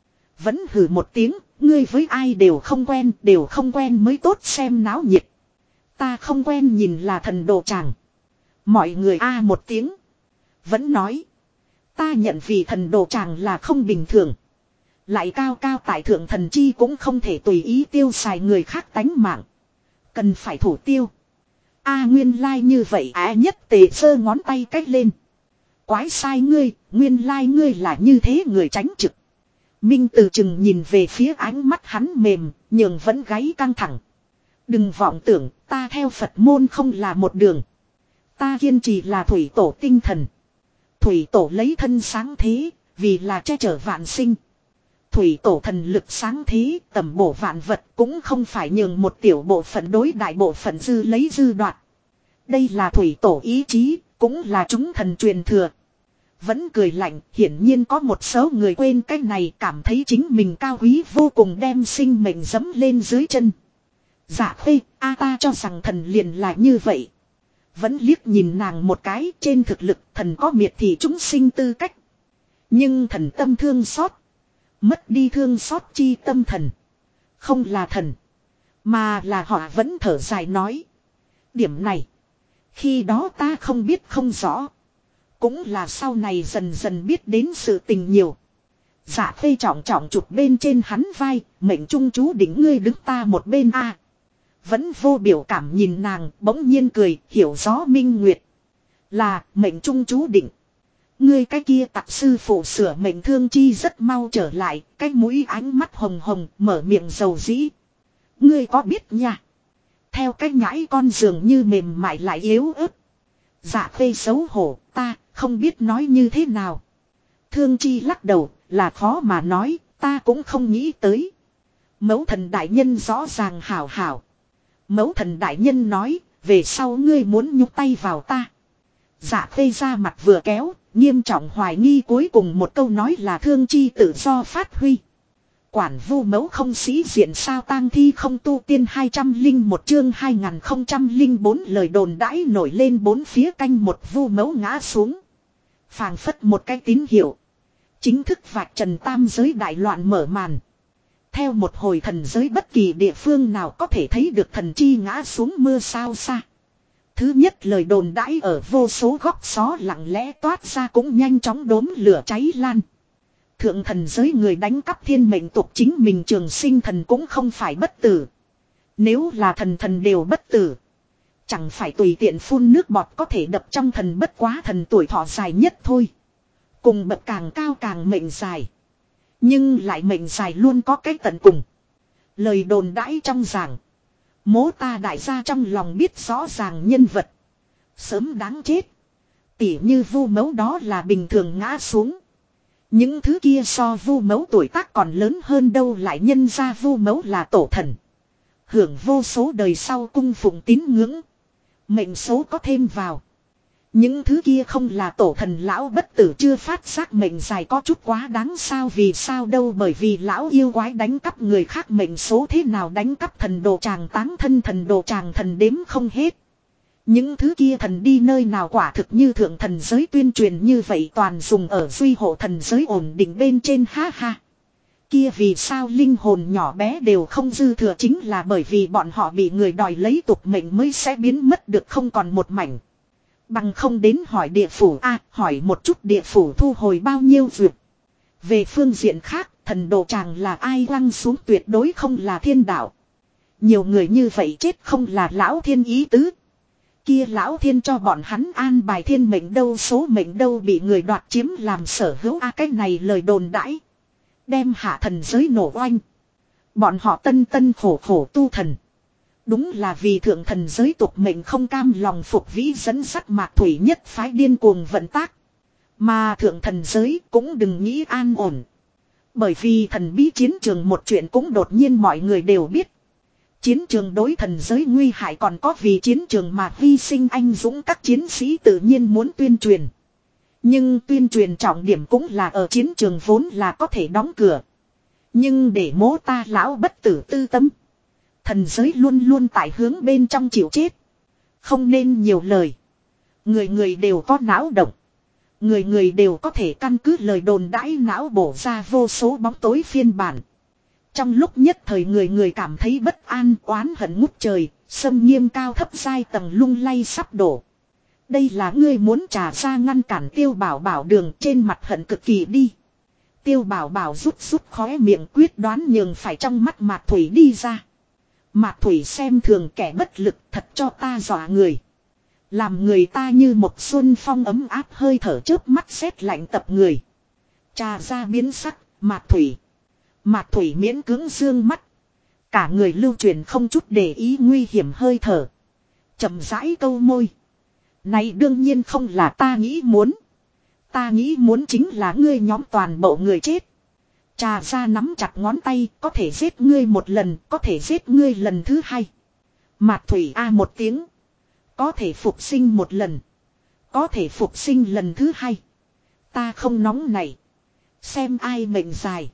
Vẫn hừ một tiếng, ngươi với ai đều không quen mới tốt xem náo nhiệt. Ta không quen nhìn là thần đồ chàng. Mọi người a một tiếng. Vẫn nói. Ta nhận vì thần đồ chàng là không bình thường. Lại cao cao tại thượng thần chi cũng không thể tùy ý tiêu xài người khác tánh mạng. Cần phải thủ tiêu. Nguyên lai như vậy nhất tề giơ ngón tay cách lên. Quái sai ngươi, nguyên lai ngươi là như thế, người tránh trực. Minh Từ chừng nhìn về phía, ánh mắt hắn mềm, nhưng vẫn gáy căng thẳng. Đừng vọng tưởng, ta theo Phật môn không là một đường. Ta kiên trì là thủy tổ tinh thần. Thủy tổ lấy thân sáng thế, vì là che chở vạn sinh. Thủy tổ thần lực sáng thế, tầm bổ vạn vật, cũng không phải nhường một tiểu bộ phận đối đại bộ phận dư lấy dư đoạt. Đây là thủy tổ ý chí, cũng là chúng thần truyền thừa. Vẫn cười lạnh, hiển nhiên có một số người quên cái này, cảm thấy chính mình cao quý vô cùng, đem sinh mệnh dẫm lên dưới chân. Dạ Khê, ta cho rằng thần liền là như vậy. Vẫn liếc nhìn nàng một cái, trên thực lực thần có miệt thị chúng sinh tư cách. Nhưng thần tâm thương xót. Mất đi thương xót chi tâm thần. Không là thần. Mà là họ, vẫn thở dài nói. Điểm này. Khi đó ta không biết không rõ. Cũng là sau này dần dần biết đến sự tình nhiều. Dạ Khê trọng trọng chụp bên trên hắn vai. Mệnh trung chú định ngươi đứng ta một bên a. Vẫn vô biểu cảm nhìn nàng, bỗng nhiên cười, hiểu rõ minh nguyệt. Là mệnh trung chú định. Ngươi cái kia tặc sư phụ sửa mệnh Thương Chi rất mau trở lại, cái mũi ánh mắt hồng hồng, mở miệng dầu dĩ. Ngươi có biết nha. Theo cái nhãi con dường như mềm mại lại yếu ớt. Dạ Khê xấu hổ, ta không biết nói như thế nào. Thương Chi lắc đầu, là khó mà nói, ta cũng không nghĩ tới. Mẫu thần đại nhân rõ ràng hảo hảo. Mẫu thần đại nhân nói, về sau ngươi muốn nhúc tay vào ta. Dạ Khê ra mặt vừa kéo, nghiêm trọng hoài nghi cuối cùng một câu nói là Thương Chi tự do phát huy. Quản Vu Mẫu không sĩ diện sao, tang thi không tu tiên 201 chương 2004 lời đồn đãi nổi lên bốn phía, canh một Vu Mẫu ngã xuống. Phảng phất một cái tín hiệu. Chính thức vạch trần tam giới đại loạn mở màn. Theo một hồi thần giới bất kỳ địa phương nào có thể thấy được thần chi ngã xuống mưa sao xa. Thứ nhất lời đồn đãi ở vô số góc xó lặng lẽ toát ra cũng nhanh chóng đốm lửa cháy lan. Thượng thần giới người đánh cắp thiên mệnh tục chính mình trường sinh thần cũng không phải bất tử. Nếu là thần đều bất tử. Chẳng phải tùy tiện phun nước bọt có thể đập trong thần bất quá thần tuổi thọ dài nhất thôi. Cùng bậc càng cao càng mệnh dài. Nhưng lại mệnh dài luôn có cái tận cùng. Lời đồn đãi trong giảng. Mố ta đại gia trong lòng biết rõ ràng nhân vật. Sớm đáng chết. Tỉ như Vu Mẫu đó là bình thường ngã xuống. Những thứ kia so Vu Mẫu tuổi tác còn lớn hơn đâu lại nhân ra Vu Mẫu là tổ thần. Hưởng vô số đời sau cung phụng tín ngưỡng. Mệnh số có thêm vào. Những thứ kia không là tổ thần lão bất tử chưa phát giác mệnh dài có chút quá đáng sao vì sao đâu bởi vì lão yêu quái đánh cắp người khác mệnh số thế nào đánh cắp thần đồ tràng táng thân thần đồ tràng thần đếm không hết. Những thứ kia thần đi nơi nào quả thực như thượng thần giới tuyên truyền như vậy toàn dùng ở duy hộ thần giới ổn định bên trên ha ha. Kia vì sao linh hồn nhỏ bé đều không dư thừa chính là bởi vì bọn họ bị người đòi lấy tục mệnh mới sẽ biến mất được không còn một mảnh. Bằng không đến hỏi địa phủ hỏi một chút địa phủ thu hồi bao nhiêu việc. Về phương diện khác, thần đồ tràng là ai quăng xuống tuyệt đối không là thiên đạo. Nhiều người như vậy chết không là lão thiên ý tứ. Kia lão thiên cho bọn hắn an bài thiên mệnh đâu số mệnh đâu bị người đoạt chiếm làm sở hữu cái này lời đồn đãi. Đem hạ thần giới nổ oanh. Bọn họ tân tân khổ khổ tu thần. Đúng là vì thượng thần giới tục mệnh không cam lòng phục vĩ dẫn sắt mạc thủy nhất phái điên cuồng vận tác. Mà thượng thần giới cũng đừng nghĩ an ổn. Bởi vì thần bí chiến trường một chuyện cũng đột nhiên mọi người đều biết. Chiến trường đối thần giới nguy hại còn có vì chiến trường mà hy sinh anh dũng các chiến sĩ tự nhiên muốn tuyên truyền. Nhưng tuyên truyền trọng điểm cũng là ở chiến trường vốn là có thể đóng cửa. Nhưng để mố ta lão bất tử tư tâm. Thần giới luôn luôn tại hướng bên trong chịu chết. Không nên nhiều lời. Người người đều có não động. Người người đều có thể căn cứ lời đồn đãi não bổ ra vô số bóng tối phiên bản. Trong lúc nhất thời người người cảm thấy bất an oán hận ngút trời. Xâm nghiêm cao thấp giai tầng lung lay sắp đổ. Đây là ngươi muốn trả ra ngăn cản Tiêu Bảo Bảo đường trên mặt hận cực kỳ đi. Tiêu Bảo Bảo rút khóe miệng quyết đoán nhường phải trong mắt Mạc Thủy đi ra. Mạc Thủy xem thường kẻ bất lực thật cho ta dọa người. Làm người ta như một xuân phong ấm áp hơi thở chớp mắt rét lạnh tập người. Trà ra biến sắc, Mạc Thủy. Mạc Thủy miễn cưỡng dương mắt. Cả người lưu truyền không chút để ý nguy hiểm hơi thở. Chậm rãi câu môi. Này đương nhiên không là ta nghĩ muốn. Ta nghĩ muốn chính là ngươi nhóm toàn bộ người chết. Trà ra nắm chặt ngón tay, có thể giết ngươi một lần, có thể giết ngươi lần thứ hai. Mạc Thủy một tiếng. Có thể phục sinh một lần. Có thể phục sinh lần thứ hai. Ta không nóng này. Xem ai mệnh dài.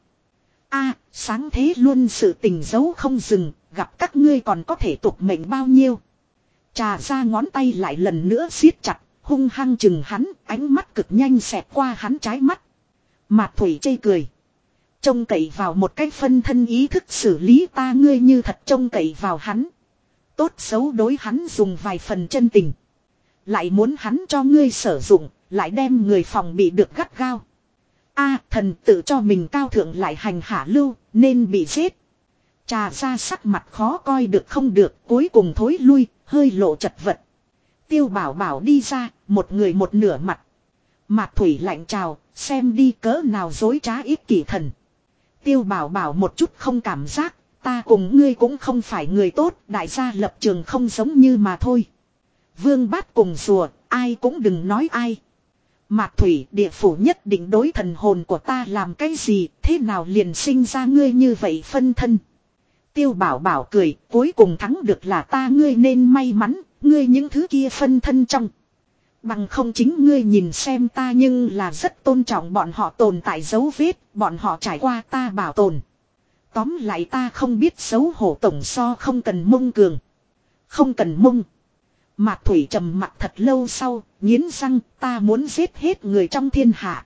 Sáng thế luôn sự tình giấu không dừng, gặp các ngươi còn có thể tục mệnh bao nhiêu. Trà ra ngón tay lại lần nữa siết chặt, hung hăng chừng hắn, ánh mắt cực nhanh xẹt qua hắn trái mắt. Mạc Thủy chê cười. Trông cậy vào một cái phân thân ý thức xử lý ta ngươi như thật trông cậy vào hắn. Tốt xấu đối hắn dùng vài phần chân tình. Lại muốn hắn cho ngươi sử dụng, lại đem người phòng bị được gắt gao. Thần tự cho mình cao thượng lại hành hạ lưu, nên bị giết. Trà ra sắc mặt khó coi được không được, cuối cùng thối lui, hơi lộ chật vật. Tiêu Bảo Bảo đi ra, một người một nửa mặt. Mạc Thủy lạnh chào, xem đi cỡ nào dối trá ích kỷ thần. Tiêu Bảo Bảo một chút không cảm giác, ta cùng ngươi cũng không phải người tốt, đại gia lập trường không giống như mà thôi. Vương Bát cùng rùa, ai cũng đừng nói ai. Mạc Thủy, địa phủ nhất định đối thần hồn của ta làm cái gì, thế nào liền sinh ra ngươi như vậy phân thân. Tiêu Bảo Bảo cười, cuối cùng thắng được là ta ngươi nên may mắn, ngươi những thứ kia phân thân trong. Bằng không chính ngươi nhìn xem ta nhưng là rất tôn trọng bọn họ tồn tại dấu vết, bọn họ trải qua ta bảo tồn. Tóm lại ta không biết xấu hổ tổng so không cần mông cường. Không cần mông. Mạc Thủy trầm mặt thật lâu sau, nghiến răng, ta muốn giết hết người trong thiên hạ.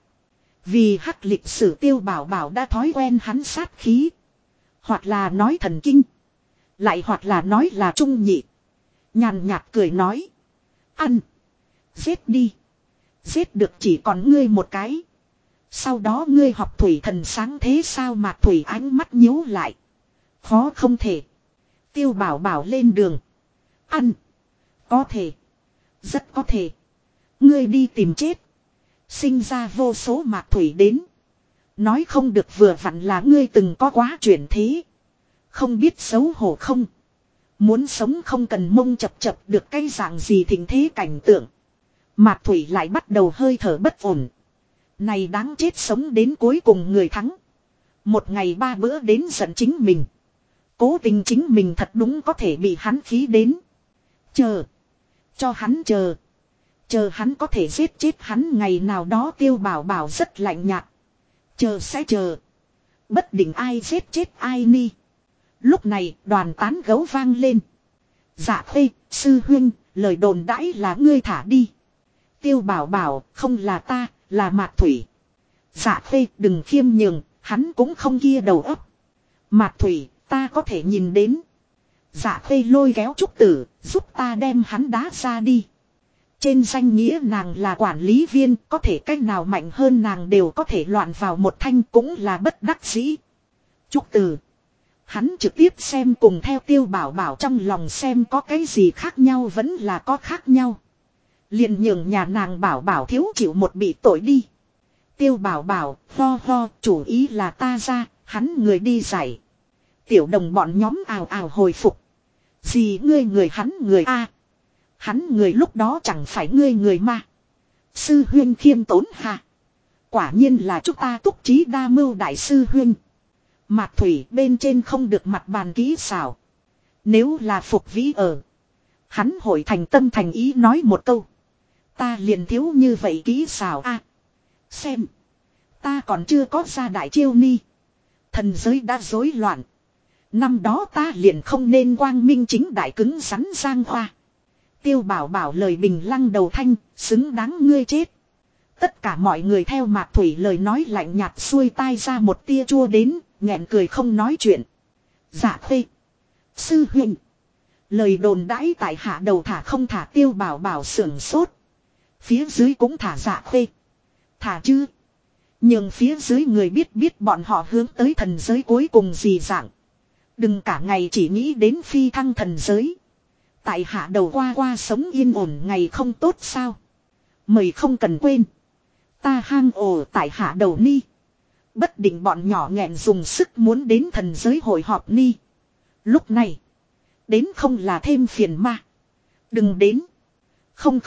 Vì hắc lịch sử Tiêu Bảo Bảo đã thói quen hắn sát khí. Hoặc là nói thần kinh. Lại hoặc là nói là trung nhị. Nhàn nhạt cười nói. Ăn. Giết đi. Giết được chỉ còn ngươi một cái. Sau đó ngươi học thủy thần sáng thế sao Mạc Thủy ánh mắt nhíu lại. Khó không thể. Tiêu Bảo Bảo lên đường. Ăn. Có thể. Rất có thể. Ngươi đi tìm chết. Sinh ra vô số Mạc Thủy đến. Nói không được vừa vặn là ngươi từng có quá chuyển thế. Không biết xấu hổ không. Muốn sống không cần mông chập chập được cái dạng gì thịnh thế cảnh tượng. Mạc Thủy lại bắt đầu hơi thở bất ổn. Này đáng chết sống đến cuối cùng người thắng. Một ngày 3 bữa đến giận chính mình. Cố tình chính mình thật đúng có thể bị hắn khí đến. Chờ. Cho hắn chờ. Chờ hắn có thể giết chết hắn ngày nào đó Tiêu Bảo Bảo rất lạnh nhạt. Chờ sẽ chờ. Bất định ai giết chết ai ni. Lúc này đoàn tán gấu vang lên. Dạ Khê, sư huynh, lời đồn đãi là ngươi thả đi. Tiêu Bảo Bảo, không là ta, là Mạc Thủy. Dạ Khê, đừng khiêm nhường, hắn cũng không kia đầu óc. Mạc Thủy, ta có thể nhìn đến. Dạ Khê lôi kéo Trúc Tử, giúp ta đem hắn đá ra đi. Trên danh nghĩa nàng là quản lý viên, có thể cách nào mạnh hơn nàng đều có thể loạn vào một thanh cũng là bất đắc dĩ. Trúc Tử. Hắn trực tiếp xem cùng theo Tiêu Bảo Bảo trong lòng xem có cái gì khác nhau vẫn là có khác nhau. Liền nhường nhà nàng Bảo Bảo thiếu chịu một bị tội đi. Tiêu Bảo Bảo, ho ho, chủ ý là ta ra, hắn người đi giải. Tiểu đồng bọn nhóm ào ào hồi phục. Gì ngươi người hắn người a? Hắn người lúc đó chẳng phải ngươi người mà. Sư huynh khiêm tốn ha. Quả nhiên là chúng ta túc trí đa mưu đại sư huynh. Mạc Thủy bên trên không được mặt bàn kỹ xảo. Nếu là Phục Vĩ ở. Hắn hội thành tâm thành ý nói một câu. Ta liền thiếu như vậy kỹ xảo a. Xem. Ta còn chưa có ra đại chiêu ni. Thần giới đã rối loạn. Năm đó ta liền không nên quang minh chính đại cứng rắn giang hoa. Tiêu Bảo Bảo lời bình lăng đầu thanh, xứng đáng ngươi chết. Tất cả mọi người theo Mạc Thủy lời nói lạnh nhạt xuôi tai ra một tia chua đến, nghẹn cười không nói chuyện. Dạ Khê. Sư huynh. Lời đồn đãi tại hạ đầu thả không thả Tiêu Bảo Bảo sưởng sốt. Phía dưới cũng thả Dạ Khê. Thả chứ. Nhưng phía dưới người biết bọn họ hướng tới thần giới cuối cùng gì dạng. Đừng cả ngày chỉ nghĩ đến phi thăng thần giới. Tại hạ đầu qua sống yên ổn ngày không tốt sao. Mời không cần quên. Ta hang ổ tại hạ đầu ni. Bất định bọn nhỏ nghẹn dùng sức muốn đến thần giới hội họp ni. Lúc này. Đến không là thêm phiền ma. Đừng đến. Không.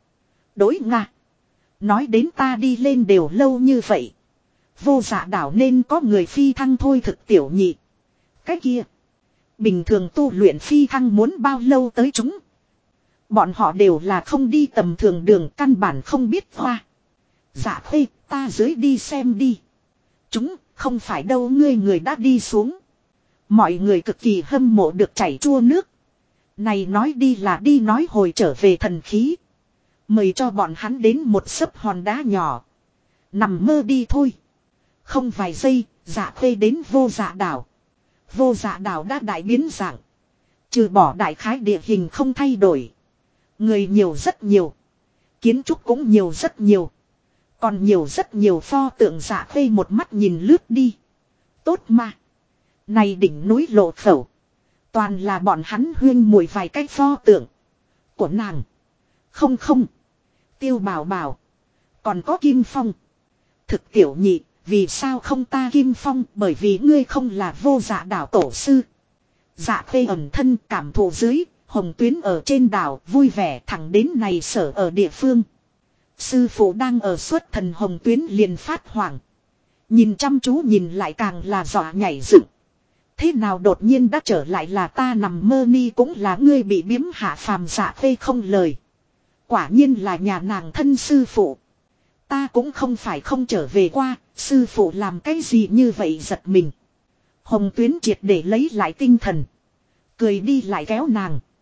Đối Nga. Nói đến ta đi lên đều lâu như vậy. Vô Dạ đảo nên có người phi thăng thôi thực tiểu nhị. Cái kia. Bình thường tu luyện phi thăng muốn bao lâu tới chúng. Bọn họ đều là không đi tầm thường đường căn bản không biết hoa. Dạ Khê ta dưới đi xem đi. Chúng không phải đâu ngươi người đã đi xuống. Mọi người cực kỳ hâm mộ được chảy chua nước. Này nói đi là đi nói hồi trở về thần khí. Mời cho bọn hắn đến một xấp hòn đá nhỏ. Nằm mơ đi thôi. Không vài giây, Dạ Khê đến Vô Dạ đảo. Vô Dạ đảo đã đại biến dạng. Trừ bỏ đại khái địa hình không thay đổi. Người nhiều rất nhiều. Kiến trúc cũng nhiều rất nhiều. Còn nhiều rất nhiều pho tượng Dạ Khê một mắt nhìn lướt đi. Tốt mà. Này đỉnh núi lộ khẩu. Toàn là bọn hắn huyên mùi vài cái pho tượng. Của nàng. Không. Tiêu Bảo Bảo. Còn có Kim Phong. Thực tiểu nhị. Vì sao không ta Kim Phong bởi vì ngươi không là Vô Dạ đảo tổ sư. Dạ Khê ẩn thân cảm thụ dưới. Hồng Tuyến ở trên đảo vui vẻ thẳng đến này sở ở địa phương. Sư phụ đang ở xuất thần Hồng Tuyến liền phát hoảng. Nhìn chăm chú nhìn lại càng là dọa nhảy dựng. Thế nào đột nhiên đã trở lại là ta nằm mơ ni cũng là ngươi bị biếm hạ phàm. Dạ Khê không lời. Quả nhiên là nhà nàng thân sư phụ. Ta cũng không phải không trở về qua, sư phụ làm cái gì như vậy giật mình. Hồng Tuyến triệt để lấy lại tinh thần. Cười đi lại kéo nàng.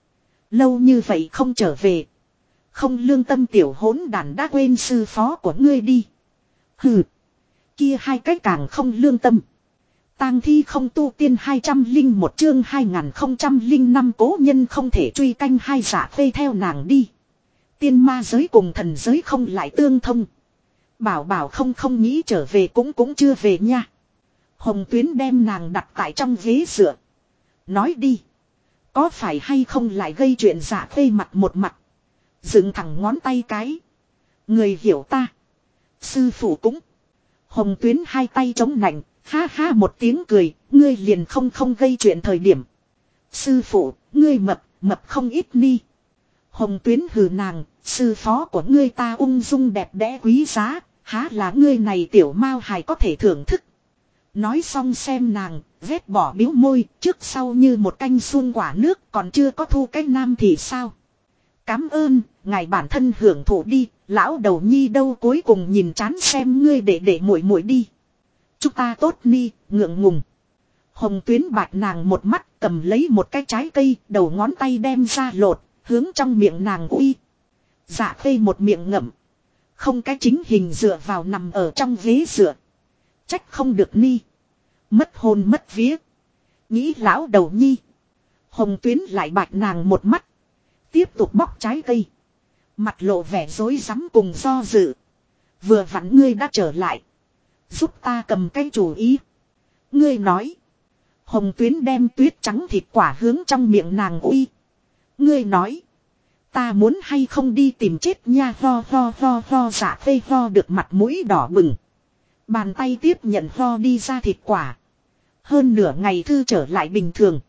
Lâu như vậy không trở về. Không lương tâm tiểu hỗn đản đã quên sư phó của ngươi đi. Hừ. Kia hai cái càng không lương tâm. Tang thi không tu tiên 201 chương 2005 cố nhân không thể truy canh hai giả phê theo nàng đi. Tiên ma giới cùng thần giới không lại tương thông. Bảo bảo không nghĩ trở về cũng chưa về nha. Hồng Tuyến đem nàng đặt tại trong ghế dựa. Nói đi. Có phải hay không lại gây chuyện giả phê mặt một mặt. Dựng thẳng ngón tay cái. Người hiểu ta. Sư phụ cũng. Hồng Tuyến hai tay chống nạnh. Ha ha một tiếng cười. Ngươi liền không gây chuyện thời điểm. Sư phụ, ngươi mập không ít ni. Hồng Tuyến hừ nàng. Sư phó của ngươi ta ung dung đẹp đẽ quý giá. Há là ngươi này tiểu mao hài có thể thưởng thức. Nói xong xem nàng, vét bỏ biếu môi, trước sau như một canh xuông quả nước còn chưa có thu cái nam thì sao. Cám ơn, ngài bản thân hưởng thụ đi, lão đầu nhi đâu cuối cùng nhìn chán xem ngươi để muội đi. Chúng ta tốt ni, ngượng ngùng. Hồng Tuyến bạch nàng một mắt, cầm lấy một cái trái cây, đầu ngón tay đem ra lột, hướng trong miệng nàng uy. Dạ khê một miệng ngậm. Không cái chính hình dựa vào nằm ở trong ghế dựa. Trách không được ni. Mất hồn mất vía. Nghĩ lão đầu nhi. Hồng Tuyến lại bạch nàng một mắt. Tiếp tục bóc trái cây. Mặt lộ vẻ rối rắm cùng do dự. Vừa vặn ngươi đã trở lại. Giúp ta cầm cái chủ ý. Ngươi nói. Hồng Tuyến đem tuyết trắng thịt quả hướng trong miệng nàng uy. Ngươi nói. Ta muốn hay không đi tìm chết nha ho giả phê ho được mặt mũi đỏ bừng. Bàn tay tiếp nhận ho đi ra thịt quả. Hơn nửa ngày thư trở lại bình thường.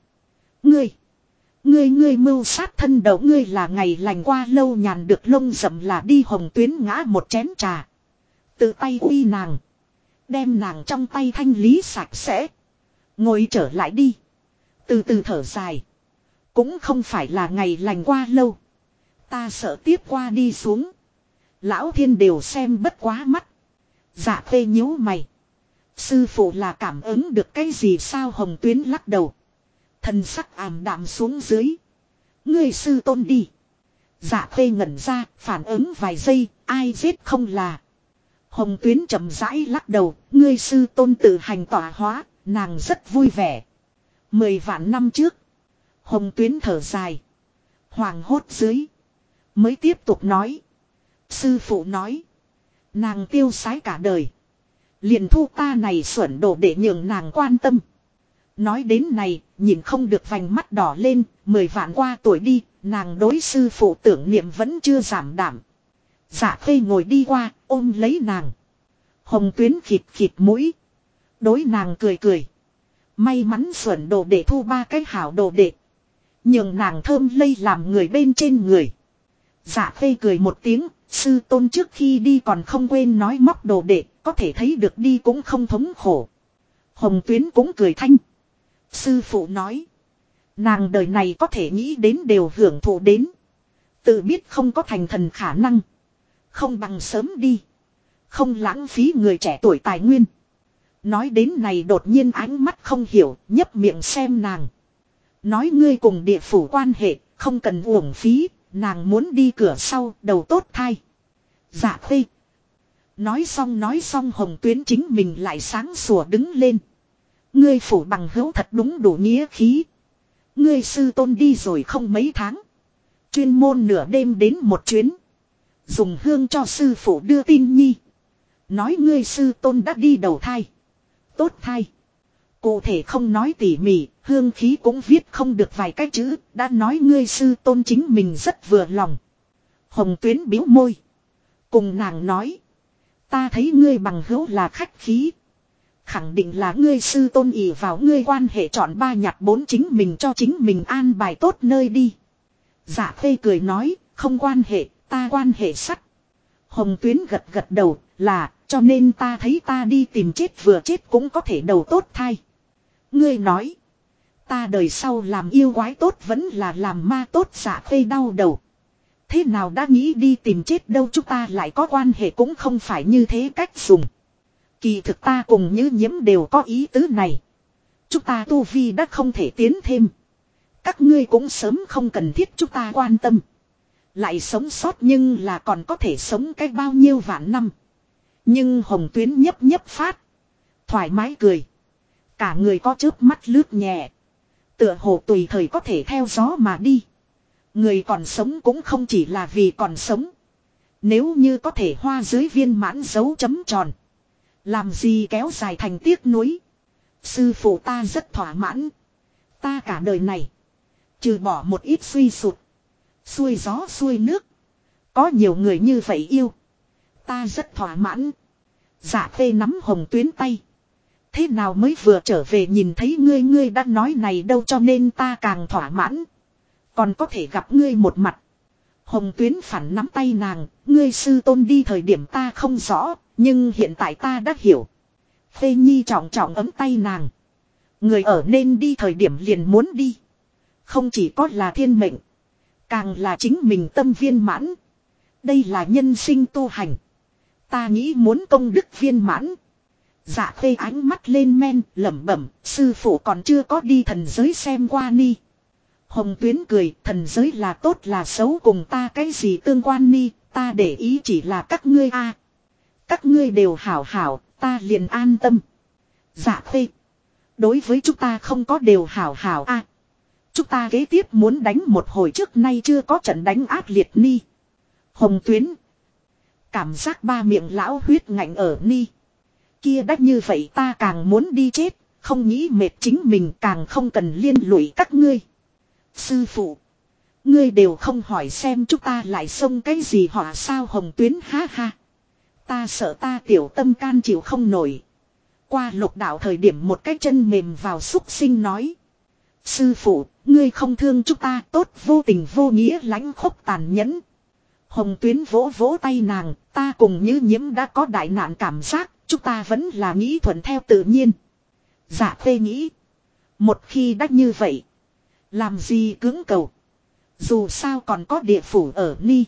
Ngươi mưu sát thân đầu ngươi là ngày lành qua lâu nhàn được lông rậm là đi. Hồng Tuyến ngã một chén trà. Tự tay uy nàng. Đem nàng trong tay thanh lý sạch sẽ. Ngồi trở lại đi. Từ từ thở dài. Cũng không phải là ngày lành qua lâu. Ta sợ tiếp qua đi xuống. Lão thiên đều xem bất quá mắt. Dạ phê nhíu mày. Sư phụ là cảm ứng được cái gì sao? Hồng Tuyến lắc đầu. Thần sắc ảm đạm xuống dưới. Ngươi sư tôn đi. Dạ phê ngẩn ra, phản ứng vài giây, ai giết không là. Hồng Tuyến chậm rãi lắc đầu, ngươi sư tôn tự hành tọa hóa, nàng rất vui vẻ. 10 vạn năm trước. Hồng Tuyến thở dài. Hoàng hốt dưới. Mới tiếp tục nói. Sư phụ nói. Nàng tiêu sái cả đời. Liền thu ta này xuẩn đồ để nhường nàng quan tâm. Nói đến này, nhìn không được vành mắt đỏ lên, 10 vạn qua tuổi đi, nàng đối sư phụ tưởng niệm vẫn chưa giảm đảm. Dạ khê ngồi đi qua, ôm lấy nàng. Hồng Tuyến khịt mũi. Đối nàng cười. May mắn xuẩn đồ để thu 3 cái hảo đồ đệ. Nhường nàng thơm lây làm người bên trên người. Dạ khê cười một tiếng, sư tôn trước khi đi còn không quên nói móc đồ đệ, có thể thấy được đi cũng không thống khổ. Hồng Tuyến cũng cười thanh. Sư phụ nói. Nàng đời này có thể nghĩ đến đều hưởng thụ đến. Tự biết không có thành thần khả năng. Không bằng sớm đi. Không lãng phí người trẻ tuổi tài nguyên. Nói đến này đột nhiên ánh mắt không hiểu, nhấp miệng xem nàng. Nói ngươi cùng địa phủ quan hệ, không cần uổng phí, nàng muốn đi cửa sau, đầu tốt thai. Dạ khê. Nói xong Hồng Tuyến chính mình lại sáng sủa đứng lên. Ngươi phủ bằng hữu thật đúng đủ nghĩa khí. Ngươi sư tôn đi rồi không mấy tháng. Chuyên môn nửa đêm đến một chuyến. Dùng hương cho sư phụ đưa tin nhi. Nói ngươi sư tôn đã đi đầu thai. Tốt thai. Cụ thể không nói tỉ mỉ, hương khí cũng viết không được vài cái chữ, đã nói ngươi sư tôn chính mình rất vừa lòng. Hồng Tuyến bĩu môi. Cùng nàng nói. Ta thấy ngươi bằng hữu là khách khí. Khẳng định là ngươi sư tôn ỷ vào ngươi quan hệ chọn 3 nhặt 4 chính mình cho chính mình an bài tốt nơi đi. Dạ khê cười nói, không quan hệ, ta quan hệ sắt. Hồng Tuyến gật đầu, là, cho nên ta thấy ta đi tìm chết vừa chết cũng có thể đầu tốt thai. Ngươi nói, ta đời sau làm yêu quái tốt vẫn là làm ma tốt. Dạ khê đau đầu. Thế nào đã nghĩ đi tìm chết đâu, chúng ta lại có quan hệ cũng không phải như thế cách dùng. Kỳ thực ta cùng Như Nhiễm đều có ý tứ này. Chúng ta tu vi đã không thể tiến thêm. Các ngươi cũng sớm không cần thiết chúng ta quan tâm. Lại sống sót nhưng là còn có thể sống cách bao nhiêu vạn năm. Nhưng Hồng Tuyến nhấp nhấp phát. Thoải mái cười. Cả người có chớp mắt lướt nhẹ. Tựa hồ tùy thời có thể theo gió mà đi. Người còn sống cũng không chỉ là vì còn sống. Nếu như có thể hoa dưới viên mãn dấu chấm tròn. Làm gì kéo dài thành tiếc nuối. Sư phụ ta rất thỏa mãn. Ta cả đời này. Trừ bỏ một ít suy sụt. Xuôi gió xuôi nước. Có nhiều người như vậy yêu. Ta rất thỏa mãn. Dạ Khê nắm Hồng Tuyến tay. Thế nào mới vừa trở về nhìn thấy ngươi đã nói này đâu cho nên ta càng thỏa mãn. Còn có thể gặp ngươi một mặt. Hồng Tuyến phản nắm tay nàng. Ngươi sư tôn đi thời điểm ta không rõ. Nhưng hiện tại ta đã hiểu. Khê Nhi trọng trọng ấm tay nàng. Người ở nên đi thời điểm liền muốn đi. Không chỉ có là thiên mệnh. Càng là chính mình tâm viên mãn. Đây là nhân sinh tu hành. Ta nghĩ muốn công đức viên mãn. Dạ Khê ánh mắt lên men lẩm bẩm. Sư phụ còn chưa có đi thần giới xem qua ni. Hồng Tuyến cười. Thần giới là tốt là xấu cùng ta cái gì tương quan ni. Ta để ý chỉ là các ngươi a. Các ngươi đều hảo hảo. Ta liền an tâm. Dạ Khê. Đối với chúng ta không có đều hảo hảo a. Chúng ta kế tiếp muốn đánh một hồi trước nay chưa có trận đánh ác liệt ni. Hồng Tuyến. Cảm giác ba miệng lão huyết ngạnh ở ni. Kia đắt như vậy ta càng muốn đi chết. Không nghĩ mệt chính mình càng không cần liên lụy các ngươi. Sư phụ. Ngươi đều không hỏi xem chúng ta lại xông cái gì họa sao Hồng Tuyến ha ha. Ta sợ ta tiểu tâm can chịu không nổi. Qua lục đạo thời điểm một cái chân mềm vào xúc sinh nói. Sư phụ, ngươi không thương chúng ta tốt vô tình vô nghĩa lãnh khốc tàn nhẫn. Hồng Tuyến vỗ vỗ tay nàng, ta cùng Như Nhiễm đã có đại nạn cảm giác, chúng ta vẫn là nghĩ thuận theo tự nhiên. Dạ Khê nghĩ. Một khi đã như vậy. Làm gì cưỡng cầu. Dù sao còn có địa phủ ở ni.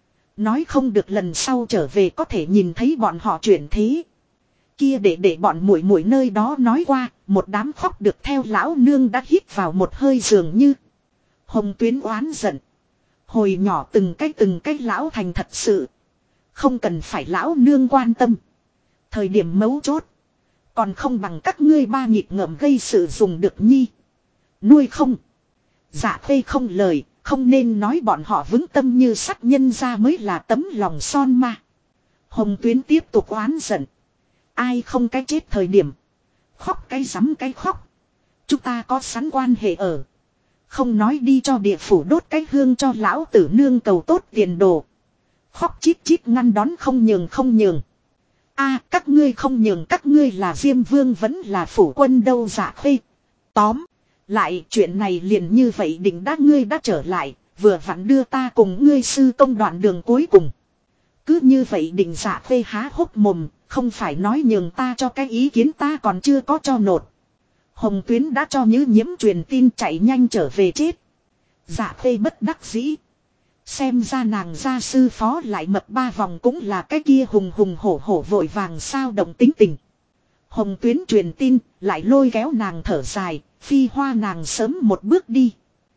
Nói không được lần sau trở về có thể nhìn thấy bọn họ chuyển thế. Kia để bọn muội muội nơi đó nói qua, một đám khóc được theo lão nương đã hít vào một hơi dường như. Hồng Tuyến oán giận. Hồi nhỏ từng cái lão thành thật sự. Không cần phải lão nương quan tâm. Thời điểm mấu chốt. Còn không bằng các ngươi ba nhịp ngợm gây sự dùng được nhi. Nuôi không. Dạ Khê không lời, không nên nói bọn họ vững tâm như sắt nhân ra mới là tấm lòng son ma. Hồng Tuyến tiếp tục oán giận. Ai không cái chết thời điểm. Khóc cái rắm cái khóc. Chúng ta có sẵn quan hệ ở. Không nói đi cho địa phủ đốt cái hương cho lão tử nương cầu tốt tiền đồ. Khóc chít chít ngăn đón không nhường. A các ngươi không nhường các ngươi là Diêm Vương vẫn là phủ quân đâu Dạ Khê. Tóm. Lại chuyện này liền như vậy định đã ngươi đã trở lại. Vừa vặn đưa ta cùng ngươi sư công đoạn đường cuối cùng. Cứ như vậy định Dạ Khê há hốc mồm. Không phải nói nhường ta cho cái ý kiến ta còn chưa có cho nột. Hồng Tuyến đã cho Như Nhiễm truyền tin chạy nhanh trở về chết. Dạ Khê bất đắc dĩ. Xem ra nàng gia sư phó lại mập ba vòng cũng là cái kia hùng hổ vội vàng sao động tính tình. Hồng Tuyến truyền tin lại lôi kéo nàng thở dài, phi hoa nàng sớm một bước đi.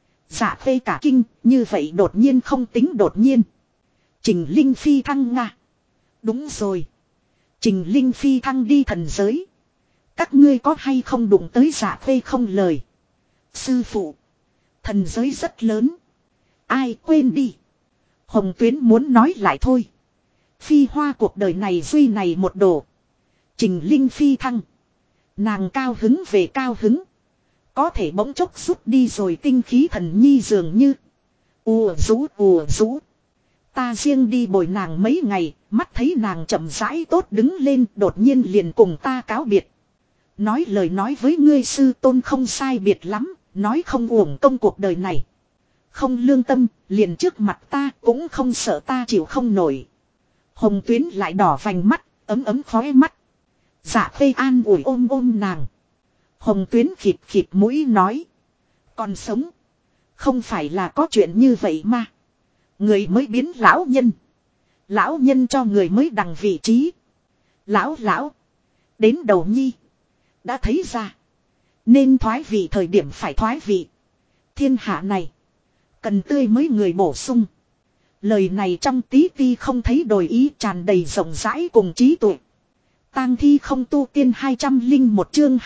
Dạ Khê cả kinh, như vậy đột nhiên không tính đột nhiên. Trình Linh phi thăng nga. Đúng rồi. Trình Linh phi thăng đi thần giới. Các ngươi có hay không đụng tới Dạ Khê không lời. Sư phụ. Thần giới rất lớn. Ai quên đi. Hồng Tuyến muốn nói lại thôi. Phi hoa cuộc đời này duy này một đồ. Trình Linh phi thăng. Nàng cao hứng về cao hứng. Có thể bỗng chốc rút đi rồi tinh khí thần nhi dường như. Ùa rú. Ta riêng đi bồi nàng mấy ngày. Mắt thấy nàng chậm rãi tốt đứng lên. Đột nhiên liền cùng ta cáo biệt. Nói lời nói với ngươi sư tôn không sai biệt lắm. Nói không uổng công cuộc đời này. Không lương tâm, liền trước mặt ta cũng không sợ ta chịu không nổi. Hồng Tuyến lại đỏ vành mắt, ấm khóe mắt. Dạ Khê an ủi ôm nàng. Hồng Tuyến khịt mũi nói. Còn sống. Không phải là có chuyện như vậy mà. Người mới biến lão nhân. Lão nhân cho người mới đằng vị trí. Lão. Đến đầu nhi. Đã thấy ra. Nên thoái vị thời điểm phải thoái vị. Thiên hạ này. Cần tươi mới người bổ sung. Lời này trong tí ti không thấy đổi ý tràn đầy rộng rãi cùng trí tuệ. Tang thi không tu tiên 201 chương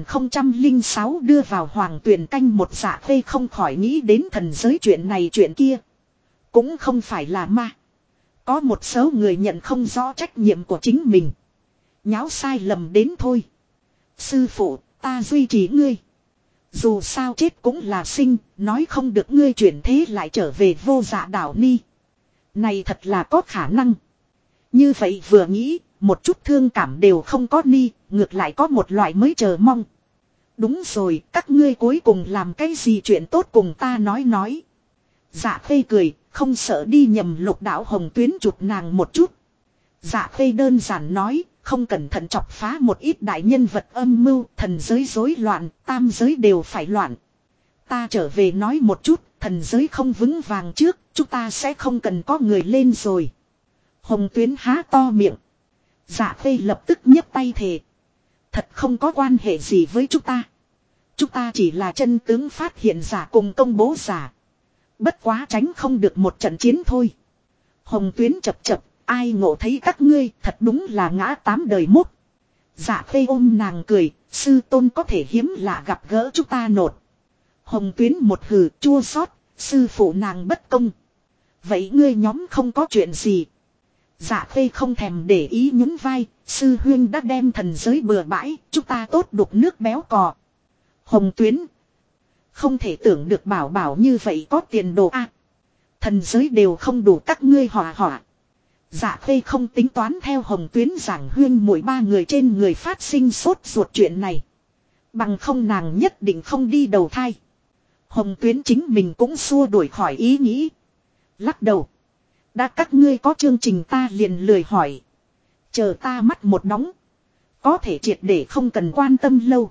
2006 đưa vào hoàng tuyển canh một Dạ Khê không khỏi nghĩ đến thần giới chuyện này chuyện kia. Cũng không phải là ma. Có một số người nhận không rõ trách nhiệm của chính mình. Nháo sai lầm đến thôi. Sư phụ, ta duy trì ngươi. Dù sao chết cũng là sinh, nói không được ngươi chuyển thế lại trở về Vô Dạ đảo Ni. Này thật là có khả năng. Như vậy vừa nghĩ, một chút thương cảm đều không có Ni, ngược lại có một loại mới chờ mong. Đúng rồi, các ngươi cuối cùng làm cái gì chuyện tốt cùng ta nói. Dạ Khê cười, không sợ đi nhầm Lục Đạo Hồng Tuyến chụp nàng một chút. Dạ Khê đơn giản nói, không cẩn thận chọc phá một ít đại nhân vật âm mưu, thần giới rối loạn, tam giới đều phải loạn. Ta trở về nói một chút, thần giới không vững vàng trước, chúng ta sẽ không cần có người lên rồi. Hồng Tuyến há to miệng. Dạ Khê lập tức nhấc tay thề. Thật không có quan hệ gì với chúng ta. Chúng ta chỉ là chân tướng phát hiện giả cùng công bố giả. Bất quá tránh không được một trận chiến thôi. Hồng Tuyến chập chập, ai ngộ thấy các ngươi thật đúng là ngã tám đời mốt. Dạ Khê ôm nàng cười, sư tôn có thể hiếm lạ gặp gỡ chúng ta nột. Hồng Tuyến một hừ chua xót, sư phụ nàng bất công. Vậy ngươi nhóm không có chuyện gì. Dạ Khê không thèm để ý nhún vai, sư huyên đã đem thần giới bừa bãi, chúng ta tốt đục nước béo cò. Hồng Tuyến. Không thể tưởng được bảo bảo như vậy có tiền đồ a. Thần giới đều không đủ các ngươi hỏa. Dạ Khê không tính toán theo Hồng Tuyến giảng huyên mỗi ba người trên người phát sinh sốt ruột chuyện này. Bằng không nàng nhất định không đi đầu thai. Hồng Tuyến chính mình cũng xua đuổi khỏi ý nghĩ. Lắc đầu. Đã các ngươi có chương trình ta liền lười hỏi. Chờ ta mắt một đóng. Có thể triệt để không cần quan tâm lâu.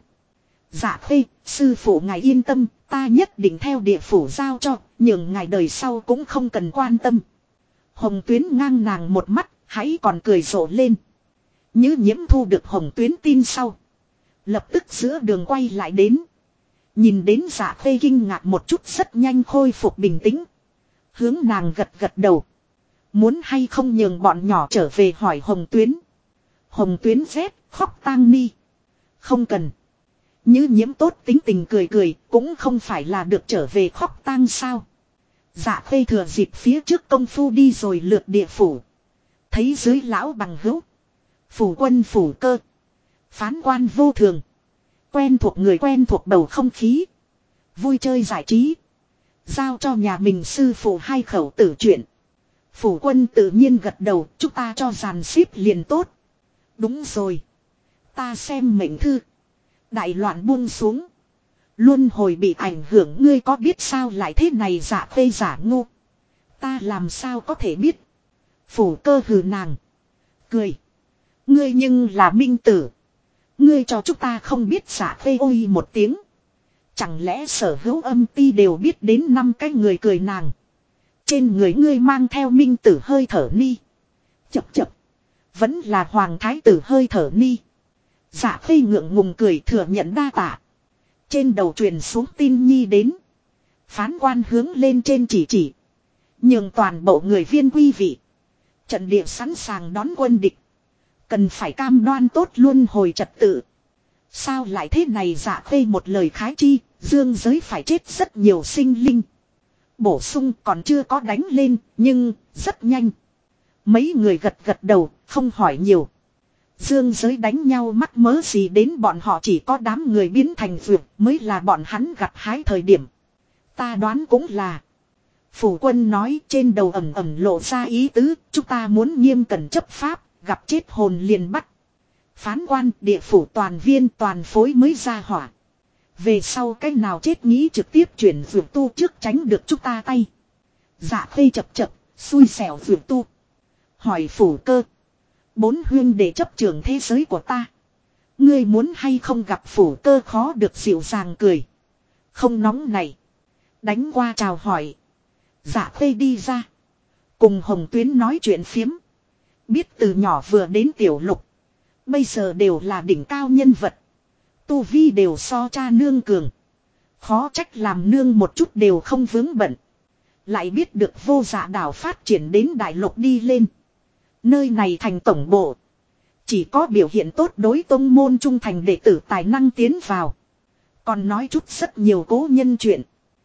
Dạ Khê, sư phụ ngài yên tâm, ta nhất định theo địa phủ giao cho, nhưng ngài đời sau cũng không cần quan tâm. Hồng Tuyến ngang nàng một mắt, hãy còn cười rộ lên. Như Nhiễm thu được Hồng Tuyến tin sau. Lập tức giữa đường quay lại đến. Nhìn đến Dạ Khê kinh ngạc một chút rất nhanh khôi phục bình tĩnh. Hướng nàng gật đầu. Muốn hay không nhường bọn nhỏ trở về hỏi Hồng Tuyến. Hồng Tuyến rét, khóc tang ni. Không cần. Như Nhiễm tốt tính tình cười cũng không phải là được trở về khóc tang sao. Dạ Khê thừa dịp phía trước công phu đi rồi lượt địa phủ. Thấy dưới lão bằng hữu. Phủ quân phủ cơ. Phán quan vô thường. Quen thuộc người quen thuộc bầu không khí. Vui chơi giải trí. Giao cho nhà mình sư phụ hai khẩu tử chuyện. Phủ quân tự nhiên gật đầu, chúng ta cho dàn xếp liền tốt. Đúng rồi. Ta xem mệnh thư. Đại loạn buông xuống. Luân hồi bị ảnh hưởng ngươi có biết sao lại thế này Dạ Khê giả ngu. Ta làm sao có thể biết. Phủ cơ hừ nàng. Cười. Ngươi nhưng là minh tử. Ngươi cho chúng ta không biết Dạ Khê ôi một tiếng. Chẳng lẽ sở hữu âm ti đều biết đến 5 cái người cười nàng. Trên người ngươi mang theo minh tử hơi thở ni. Chập. Vẫn là hoàng thái tử hơi thở ni. Dạ Khê ngượng ngùng cười thừa nhận đa tạ. Trên đầu truyền xuống tin nhi đến. Phán quan hướng lên trên chỉ. Nhường toàn bộ người viên quy vị. Trận địa sẵn sàng đón quân địch. Cần phải cam đoan tốt luôn hồi trật tự. Sao lại thế này Dạ Khê một lời khái chi. Dương giới phải chết rất nhiều sinh linh. Bổ sung còn chưa có đánh lên. Nhưng rất nhanh. Mấy người gật đầu không hỏi nhiều. Dương giới đánh nhau mắc mớ gì đến bọn họ chỉ có đám người biến thành vượt mới là bọn hắn gặt hái thời điểm. Ta đoán cũng là. Phủ quân nói trên đầu ẩm lộ ra ý tứ, chúng ta muốn nghiêm cẩn chấp pháp, gặp chết hồn liền bắt. Phán quan địa phủ toàn viên toàn phối mới ra hỏa. Về sau cái nào chết nghĩ trực tiếp chuyển vượt tu trước tránh được chúng ta tay. Dạ Khê chập, xui xẻo vượt tu. Hỏi phủ cơ. 4 huyên để chấp trưởng thế giới của ta. Ngươi muốn hay không gặp phủ cơ khó được dịu dàng cười. Không nóng này. Đánh qua chào hỏi. Dạ Khê đi ra. Cùng Hồng Tuyến nói chuyện phiếm. Biết từ nhỏ vừa đến tiểu lục. Bây giờ đều là đỉnh cao nhân vật. Tu vi đều so cha nương cường. Khó trách làm nương một chút đều không vướng bận. Lại biết được Vô Dạ đảo phát triển đến đại lục đi lên. Nơi này thành tổng bộ. Chỉ có biểu hiện tốt đối tông môn trung thành đệ tử tài năng tiến vào. Còn nói chút rất nhiều cố nhân chuyện.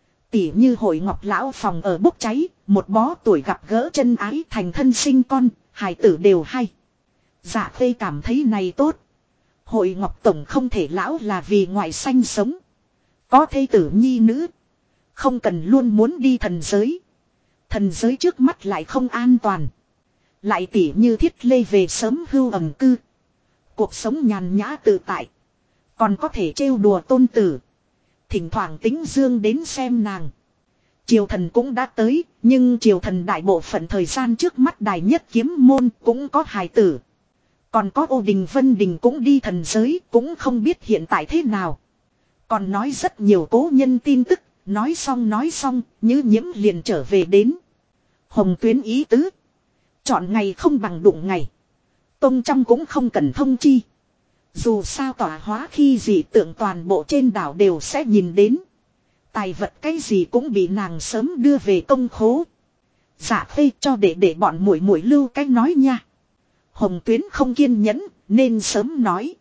Tỉ như hội ngọc lão phòng ở bốc cháy, một bó tuổi gặp gỡ chân ái thành thân sinh con, hài tử đều hay. Dạ Khê cảm thấy này tốt. Hội ngọc tổng không thể lão là vì ngoại sanh sống. Có thê tử nhi nữ. Không cần luôn muốn đi thần giới. Thần giới trước mắt lại không an toàn. Lại tỉ như thiết lê về sớm hưu ẩm cư. Cuộc sống nhàn nhã tự tại. Còn có thể trêu đùa tôn tử. Thỉnh thoảng tính dương đến xem nàng. Triều thần cũng đã tới. Nhưng triều thần đại bộ phận thời gian trước mắt đài nhất kiếm môn cũng có hài tử. Còn có Ô Đình Vân Đình cũng đi thần giới. Cũng không biết hiện tại thế nào. Còn nói rất nhiều cố nhân tin tức. Nói xong Như Nhiễm liền trở về đến. Hồng Tuyến ý tứ. Chọn ngày không bằng đụng ngày. Tông trong cũng không cần thông chi. Dù sao tỏa hóa khi dị tượng toàn bộ trên đảo đều sẽ nhìn đến. Tài vật cái gì cũng bị nàng sớm đưa về công khố. Dạ Khê cho để bọn muội muội lưu cái nói nha. Hồng Tuyến không kiên nhẫn nên sớm nói.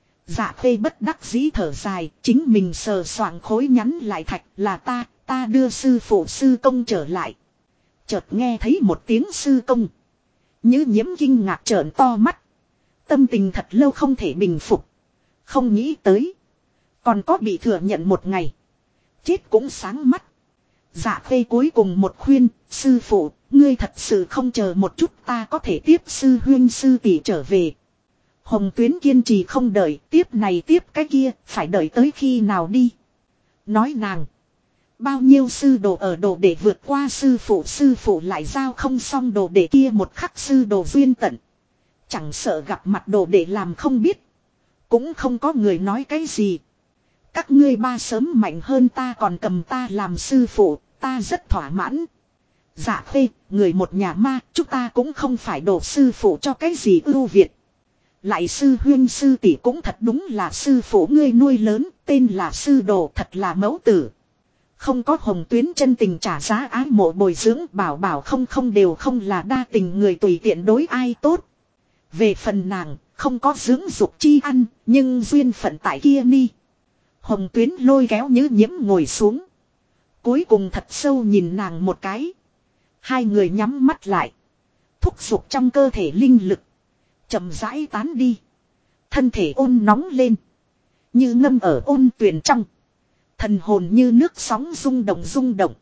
Dạ Khê bất đắc dĩ thở dài, chính mình sờ soạng khối nhắn lại thạch là ta đưa sư phụ sư công trở lại. Chợt nghe thấy một tiếng sư công. Như Nhiễm kinh ngạc trợn to mắt. Tâm tình thật lâu không thể bình phục. Không nghĩ tới. Còn có bị thừa nhận một ngày. Chết cũng sáng mắt. Dạ Khê cuối cùng một khuyên, sư phụ, ngươi thật sự không chờ một chút ta có thể tiếp sư huyên sư tỷ trở về. Hồng Tuyến kiên trì không đợi, tiếp này tiếp cái kia, phải đợi tới khi nào đi. Nói nàng. Bao nhiêu sư đồ ở đồ để vượt qua sư phụ lại giao không xong đồ để kia một khắc sư đồ duyên tận. Chẳng sợ gặp mặt đồ để làm không biết. Cũng không có người nói cái gì. Các ngươi ba sớm mạnh hơn ta còn cầm ta làm sư phụ, ta rất thỏa mãn. Dạ Khê, người một nhà ma, chúng ta cũng không phải đổ sư phụ cho cái gì ưu việt. Lại sư huyên sư tỷ cũng thật đúng là sư phụ ngươi nuôi lớn, tên là sư đồ thật là mẫu tử. Không có Hồng Tuyến chân tình trả giá ái mộ bồi dưỡng bảo không đều không là đa tình người tùy tiện đối ai tốt. Về phần nàng, không có dưỡng dục chi ăn, nhưng duyên phận tại kia ni. Hồng Tuyến lôi kéo Như Nhiễm ngồi xuống. Cuối cùng thật sâu nhìn nàng một cái. Hai người nhắm mắt lại. Thúc giục trong cơ thể linh lực. Chậm rãi tán đi. Thân thể ôn nóng lên. Như ngâm ở ôn tuyền trong. Thần hồn như nước sóng rung động.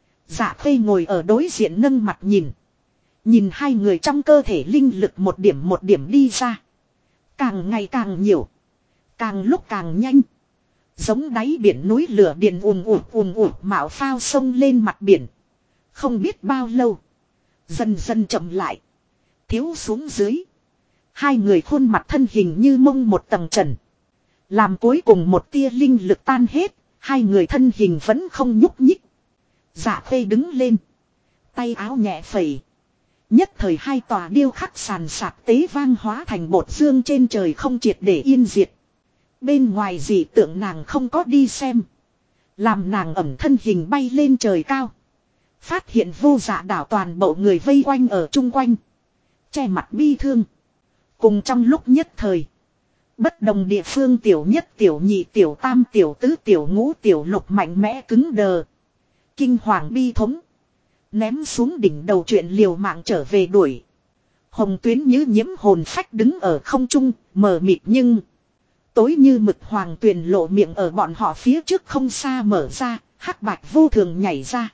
Dạ Khê ngồi ở đối diện nâng mặt nhìn. Nhìn hai người trong cơ thể linh lực một điểm đi ra. Càng ngày càng nhiều. Càng lúc càng nhanh. Giống đáy biển núi lửa điện ùm ụt mạo phao sông lên mặt biển. Không biết bao lâu. Dần dần chậm lại. Thiếu xuống dưới. Hai người khuôn mặt thân hình như mông một tầng trần. Làm cuối cùng một tia linh lực tan hết. Hai người thân hình vẫn không nhúc nhích. Dạ Khê đứng lên. Tay áo nhẹ phẩy. Nhất thời hai tòa điêu khắc sàn sạc tế vang hóa thành bột dương trên trời không triệt để yên diệt. Bên ngoài dị tượng nàng không có đi xem. Làm nàng ẩm thân hình bay lên trời cao. Phát hiện Vô Dạ đảo toàn bộ người vây quanh ở chung quanh. Che mặt bi thương. Cùng trong lúc nhất thời. Bất đồng địa phương tiểu nhất tiểu nhị tiểu tam tiểu tứ tiểu ngũ tiểu lục mạnh mẽ cứng đờ. Kinh hoàng bi thống. Ném xuống đỉnh đầu chuyện liều mạng trở về đuổi. Hồng Tuyến Như Nhiễm hồn phách đứng ở không trung, mờ mịt nhưng tối như mực hoàng tuyền lộ miệng ở bọn họ phía trước không xa mở ra, hắc bạch vô thường nhảy ra.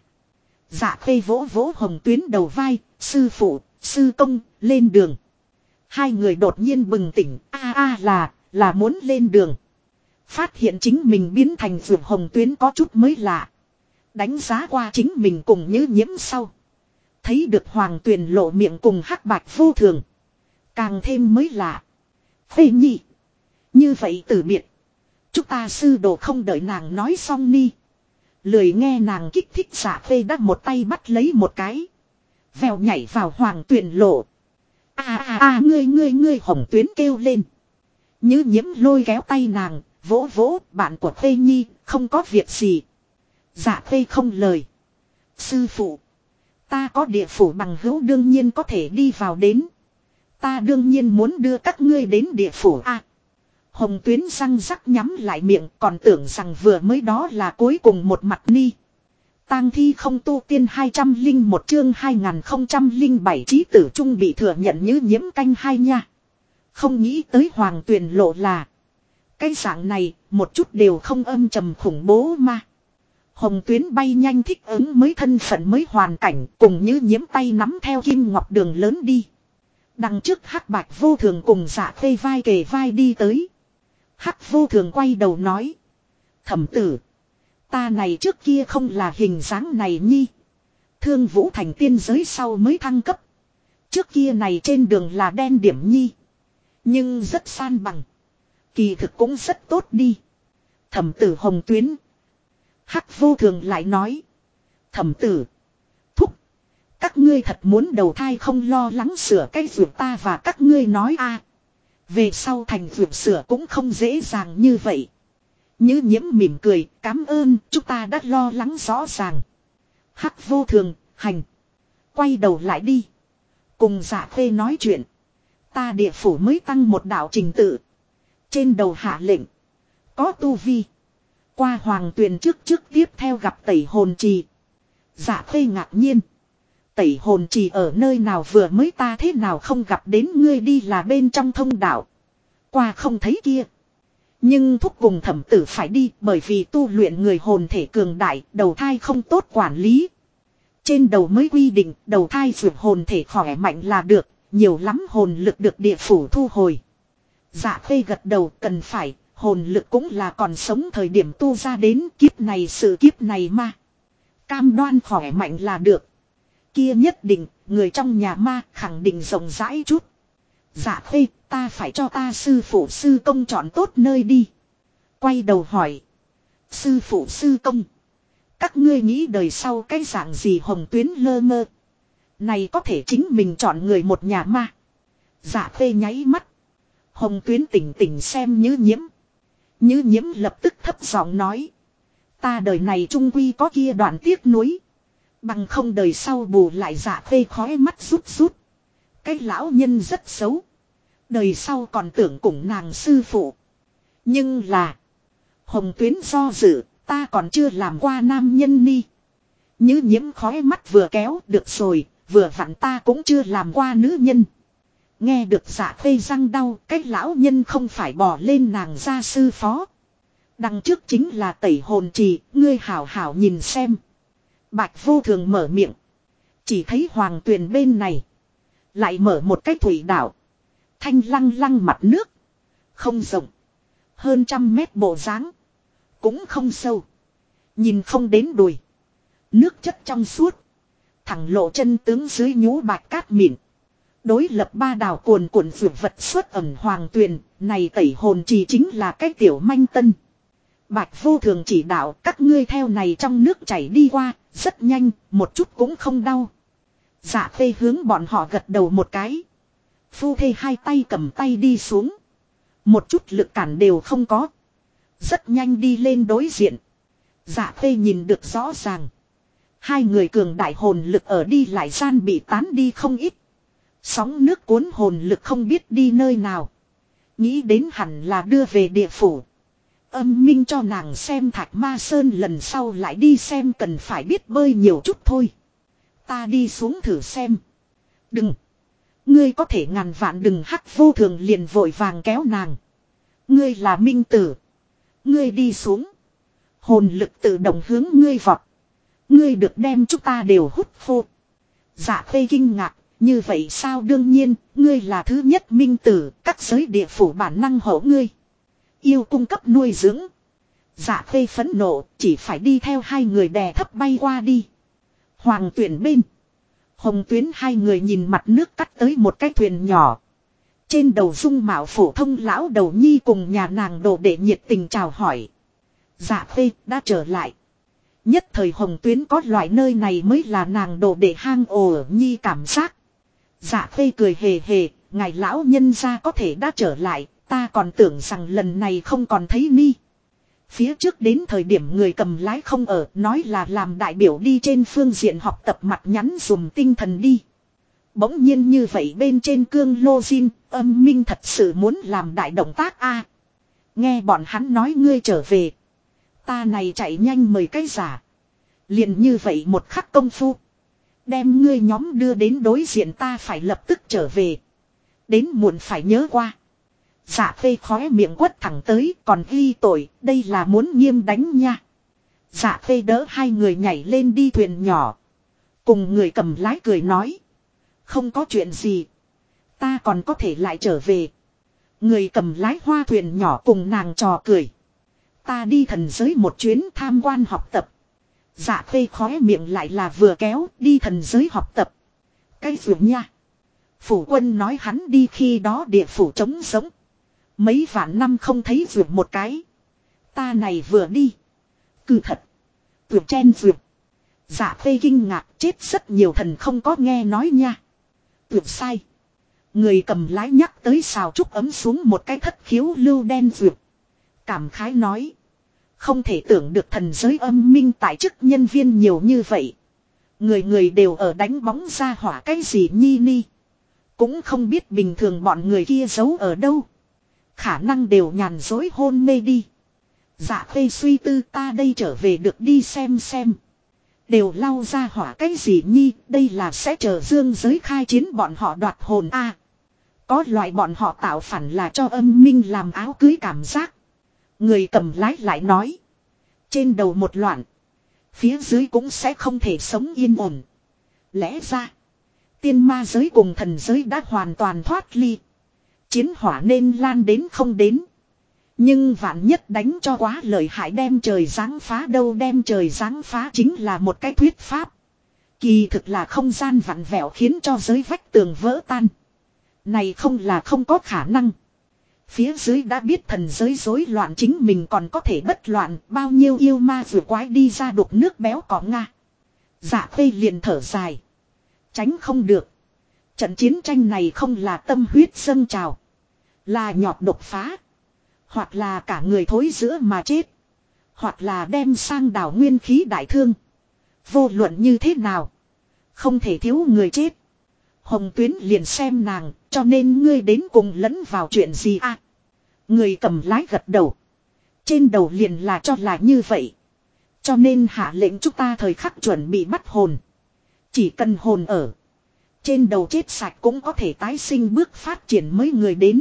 Dạ Khê vỗ vỗ Hồng Tuyến đầu vai, sư phụ, sư công, lên đường. Hai người đột nhiên bừng tỉnh, là muốn lên đường. Phát hiện chính mình biến thành vượt Hồng Tuyến có chút mới lạ. Đánh giá qua chính mình cùng Như Nhiễm sau. Thấy được hoàng tuyền lộ miệng cùng hắc bạch vô thường. Càng thêm mới lạ. Phê nhị. Như vậy từ biệt. Chúng ta sư đồ không đợi nàng nói xong ni. Lười nghe nàng kích thích Dạ Khê đã một tay bắt lấy một cái. Vèo nhảy vào hoàng tuyền lộ. Ngươi Hồng Tuyến kêu lên. Như Nhiễm lôi kéo tay nàng. Vỗ vỗ bạn của Phê Nhi không có việc gì. Dạ khê không lời. Sư phụ. Ta có địa phủ bằng hữu đương nhiên có thể đi vào đến. Ta đương nhiên muốn đưa các ngươi đến địa phủ a. Hồng Tuyến răng rắc nhắm lại miệng còn tưởng rằng vừa mới đó là cuối cùng một mặt ni. Tang thi không tu tiên 201 chương 2007 chí tử trung bị thừa nhận như nhiễm canh hai nha. Không nghĩ tới Hoàng Tuyền lộ là. Cái dạng này một chút đều không âm trầm khủng bố mà. Hồng Tuyến bay nhanh thích ứng mới thân phận mới hoàn cảnh cùng như nhiễm tay nắm theo kim ngọc đường lớn đi. Đằng trước Hắc Bạch Vô Thường cùng Dạ Khê vai kề vai đi tới. Hắc Vô Thường quay đầu nói. Thẩm tử. Ta này trước kia không là hình dáng này nhi. Thương Vũ thành tiên giới sau mới thăng cấp. Trước kia này trên đường là đen điểm nhi. Nhưng rất san bằng. Kỳ thực cũng rất tốt đi. Thẩm tử Hồng Tuyến. Hắc Vô Thường lại nói. Thẩm tử. Thúc. Các ngươi thật muốn đầu thai không lo lắng sửa cái việc ta và các ngươi nói a. Về sau thành việc sửa cũng không dễ dàng như vậy. Như nhiễm mỉm cười, cảm ơn, chúng ta đã lo lắng rõ ràng. Hắc Vô Thường, hành. Quay đầu lại đi. Cùng Dạ Khê nói chuyện. Ta địa phủ mới tăng một đạo trình tự. Trên đầu hạ lệnh. Có tu vi. Qua Hoàng Tuyền trước tiếp theo gặp tẩy hồn trì. Dạ Khê ngạc nhiên. Tẩy hồn trì ở nơi nào vừa mới ta thế nào không gặp đến ngươi đi là bên trong thông đạo. Qua không thấy kia. Nhưng thúc cùng thẩm tử phải đi bởi vì tu luyện người hồn thể cường đại, đầu thai không tốt quản lý. Trên đầu mới quy định đầu thai vượt hồn thể khỏe mạnh là được, nhiều lắm hồn lực được địa phủ thu hồi. Dạ Khê gật đầu cần phải, hồn lực cũng là còn sống thời điểm tu ra đến kiếp này sự kiếp này mà. Cam đoan khỏe mạnh là được. Kia nhất định, người trong nhà ma khẳng định rộng rãi chút. Dạ Khê, ta phải cho ta sư phụ sư công chọn tốt nơi đi. Quay đầu hỏi. Sư phụ sư công. Các ngươi nghĩ đời sau cái dạng gì Hồng Tuyến lơ mơ. Này có thể chính mình chọn người một nhà ma. Dạ Khê nháy mắt. Hồng Tuyến tỉnh tỉnh xem Như nhiễm. Như nhiễm lập tức thấp giọng nói. Ta đời này trung quy có kia đoạn tiếc nuối. Bằng không đời sau bù lại. Dạ Khê khói mắt rút rút. Cái lão nhân rất xấu. Đời sau còn tưởng cùng nàng sư phụ. Nhưng là. Hồng Tuyến do dự. Ta còn chưa làm qua nam nhân ni. Như nhiễm khói mắt vừa kéo được rồi. Vừa vặn ta cũng chưa làm qua nữ nhân. Nghe được Dạ Khê răng đau. Cái lão nhân không phải bỏ lên nàng ra sư phó. Đằng trước chính là tẩy hồn trì. Ngươi hảo hảo nhìn xem. Bạch Vô Thường mở miệng. Chỉ thấy Hoàng Tuyền bên này. Lại mở một cái thủy đảo. Thanh lăng lăng mặt nước. Không rộng. Hơn 100 mét bộ dáng. Cũng không sâu. Nhìn không đến đùi. Nước chất trong suốt. Thẳng lộ chân tướng dưới nhũ bạch cát mịn. Đối lập ba đảo cuồn cuộn vượt vật xuất ẩn Hoàng Tuyền. Này tẩy hồn trì chính là cái tiểu manh tân. Bạch Vô Thường chỉ đạo các ngươi theo này trong nước chảy đi qua. Rất nhanh, một chút cũng không đau. Dạ Khê hướng bọn họ gật đầu một cái. Phu thê hai tay cầm tay đi xuống. Một chút lực cản đều không có. Rất nhanh đi lên đối diện. Dạ Khê nhìn được rõ ràng. Hai người cường đại hồn lực ở đi lại gian bị tán đi không ít. Sóng nước cuốn hồn lực không biết đi nơi nào. Nghĩ đến hẳn là đưa về địa phủ. Âm minh cho nàng xem Thạch Ma Sơn lần sau lại đi xem cần phải biết bơi nhiều chút thôi. Ta đi xuống thử xem. Đừng. Ngươi có thể ngàn vạn đừng. Hắc Vô Thường liền vội vàng kéo nàng. Ngươi là minh tử. Ngươi đi xuống. Hồn lực tự động hướng ngươi vọt. Ngươi được đem chúng ta đều hút khô. Dạ Khê kinh ngạc. Như vậy sao đương nhiên. Ngươi là thứ nhất minh tử. Các giới địa phủ bản năng hổ ngươi. Yêu cung cấp nuôi dưỡng. Dạ Khê phẫn nộ. Chỉ phải đi theo hai người đè thấp bay qua đi. Hoàng Tuyển bên. Hồng Tuyến hai người nhìn mặt nước cắt tới một cái thuyền nhỏ. Trên đầu dung mạo phổ thông lão đầu nhi cùng nhà nàng đồ đệ nhiệt tình chào hỏi. Dạ Khê đã trở lại. Nhất thời Hồng Tuyến có loại nơi này mới là nàng đồ đệ hang ổ nhi cảm giác. Dạ Khê cười hề hề, ngài lão nhân gia có thể đã trở lại, ta còn tưởng rằng lần này không còn thấy ni. Phía trước đến thời điểm người cầm lái không ở, nói là làm đại biểu đi trên phương diện học tập mặt nhắn dùng tinh thần đi. Bỗng nhiên như vậy bên trên cương lô zin, âm minh thật sự muốn làm đại động tác a. Nghe bọn hắn nói ngươi trở về. Ta này chạy nhanh mời cái giả. Liền như vậy một khắc công phu. Đem ngươi nhóm đưa đến đối diện ta phải lập tức trở về. Đến muộn phải nhớ qua. Dạ phê khóe miệng quất thẳng tới còn ghi tội, đây là muốn nghiêm đánh nha. Dạ phê đỡ hai người nhảy lên đi thuyền nhỏ. Cùng người cầm lái cười nói. Không có chuyện gì. Ta còn có thể lại trở về. Người cầm lái hoa thuyền nhỏ cùng nàng trò cười. Ta đi thần giới một chuyến tham quan học tập. Dạ phê khóe miệng lại là vừa kéo đi thần giới học tập. Cái vượt nha. Phủ quân nói hắn đi khi đó địa phủ trống sống. Mấy vạn năm không thấy vượt một cái. Ta này vừa đi. Cứ thật. Vượt chen vượt. Dạ phê kinh ngạc chết rất nhiều thần không có nghe nói nha. Vượt sai. Người cầm lái nhắc tới xào trúc ấm xuống một cái thất khiếu lưu đen vượt. Cảm khái nói. Không thể tưởng được thần giới âm minh tại chức nhân viên nhiều như vậy. Người người đều ở đánh bóng ra hỏa cái gì nhi ni. Cũng không biết bình thường bọn người kia giấu ở đâu. Khả năng đều nhàn dối hôn mê đi. Dạ phê suy tư ta đây trở về được đi xem. Đều lau ra hỏa cái gì nhi. Đây là sẽ chờ dương giới khai chiến bọn họ đoạt hồn a. Có loại bọn họ tạo phản là cho âm minh làm áo cưới cảm giác. Người cầm lái lại nói. Trên đầu một loạn. Phía dưới cũng sẽ không thể sống yên ổn. Lẽ ra. Tiên ma giới cùng thần giới đã hoàn toàn thoát ly. Chiến hỏa nên lan đến không đến. Nhưng vạn nhất đánh cho quá lợi hại đem trời giáng phá đâu đem trời giáng phá chính là một cái thuyết pháp. Kỳ thực là không gian vặn vẹo khiến cho giới vách tường vỡ tan. Này không là không có khả năng. Phía dưới đã biết thần giới rối loạn chính mình còn có thể bất loạn bao nhiêu yêu ma vừa quái đi ra đục nước béo cỏ Nga. Dạ phê liền thở dài. Tránh không được. Trận chiến tranh này không là tâm huyết dâng trào. Là nhọt độc phá. Hoặc là cả người thối giữa mà chết. Hoặc là đem sang đảo nguyên khí đại thương. Vô luận như thế nào. Không thể thiếu người chết. Hồng Tuyến liền xem nàng. Cho nên ngươi đến cùng lẫn vào chuyện gì à. Người cầm lái gật đầu. Trên đầu liền là cho là như vậy. Cho nên hạ lệnh chúng ta thời khắc chuẩn bị bắt hồn. Chỉ cần hồn ở. Trên đầu chết sạch cũng có thể tái sinh bước phát triển mới người đến.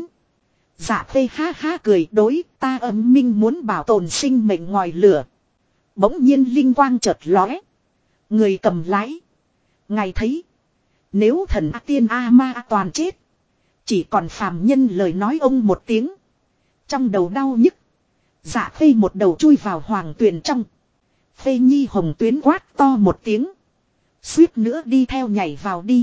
Dạ phê ha ha cười đối ta âm minh muốn bảo tồn sinh mệnh ngòi lửa. Bỗng nhiên linh quang chợt lóe. Người cầm lái. Ngài thấy. Nếu thần A tiên A ma toàn chết. Chỉ còn phàm nhân lời nói ông một tiếng. Trong đầu đau nhức. Dạ phê một đầu chui vào hoàng tuyền trong. Phê nhi hồng tuyến quát to một tiếng. Suýt nữa đi theo nhảy vào đi.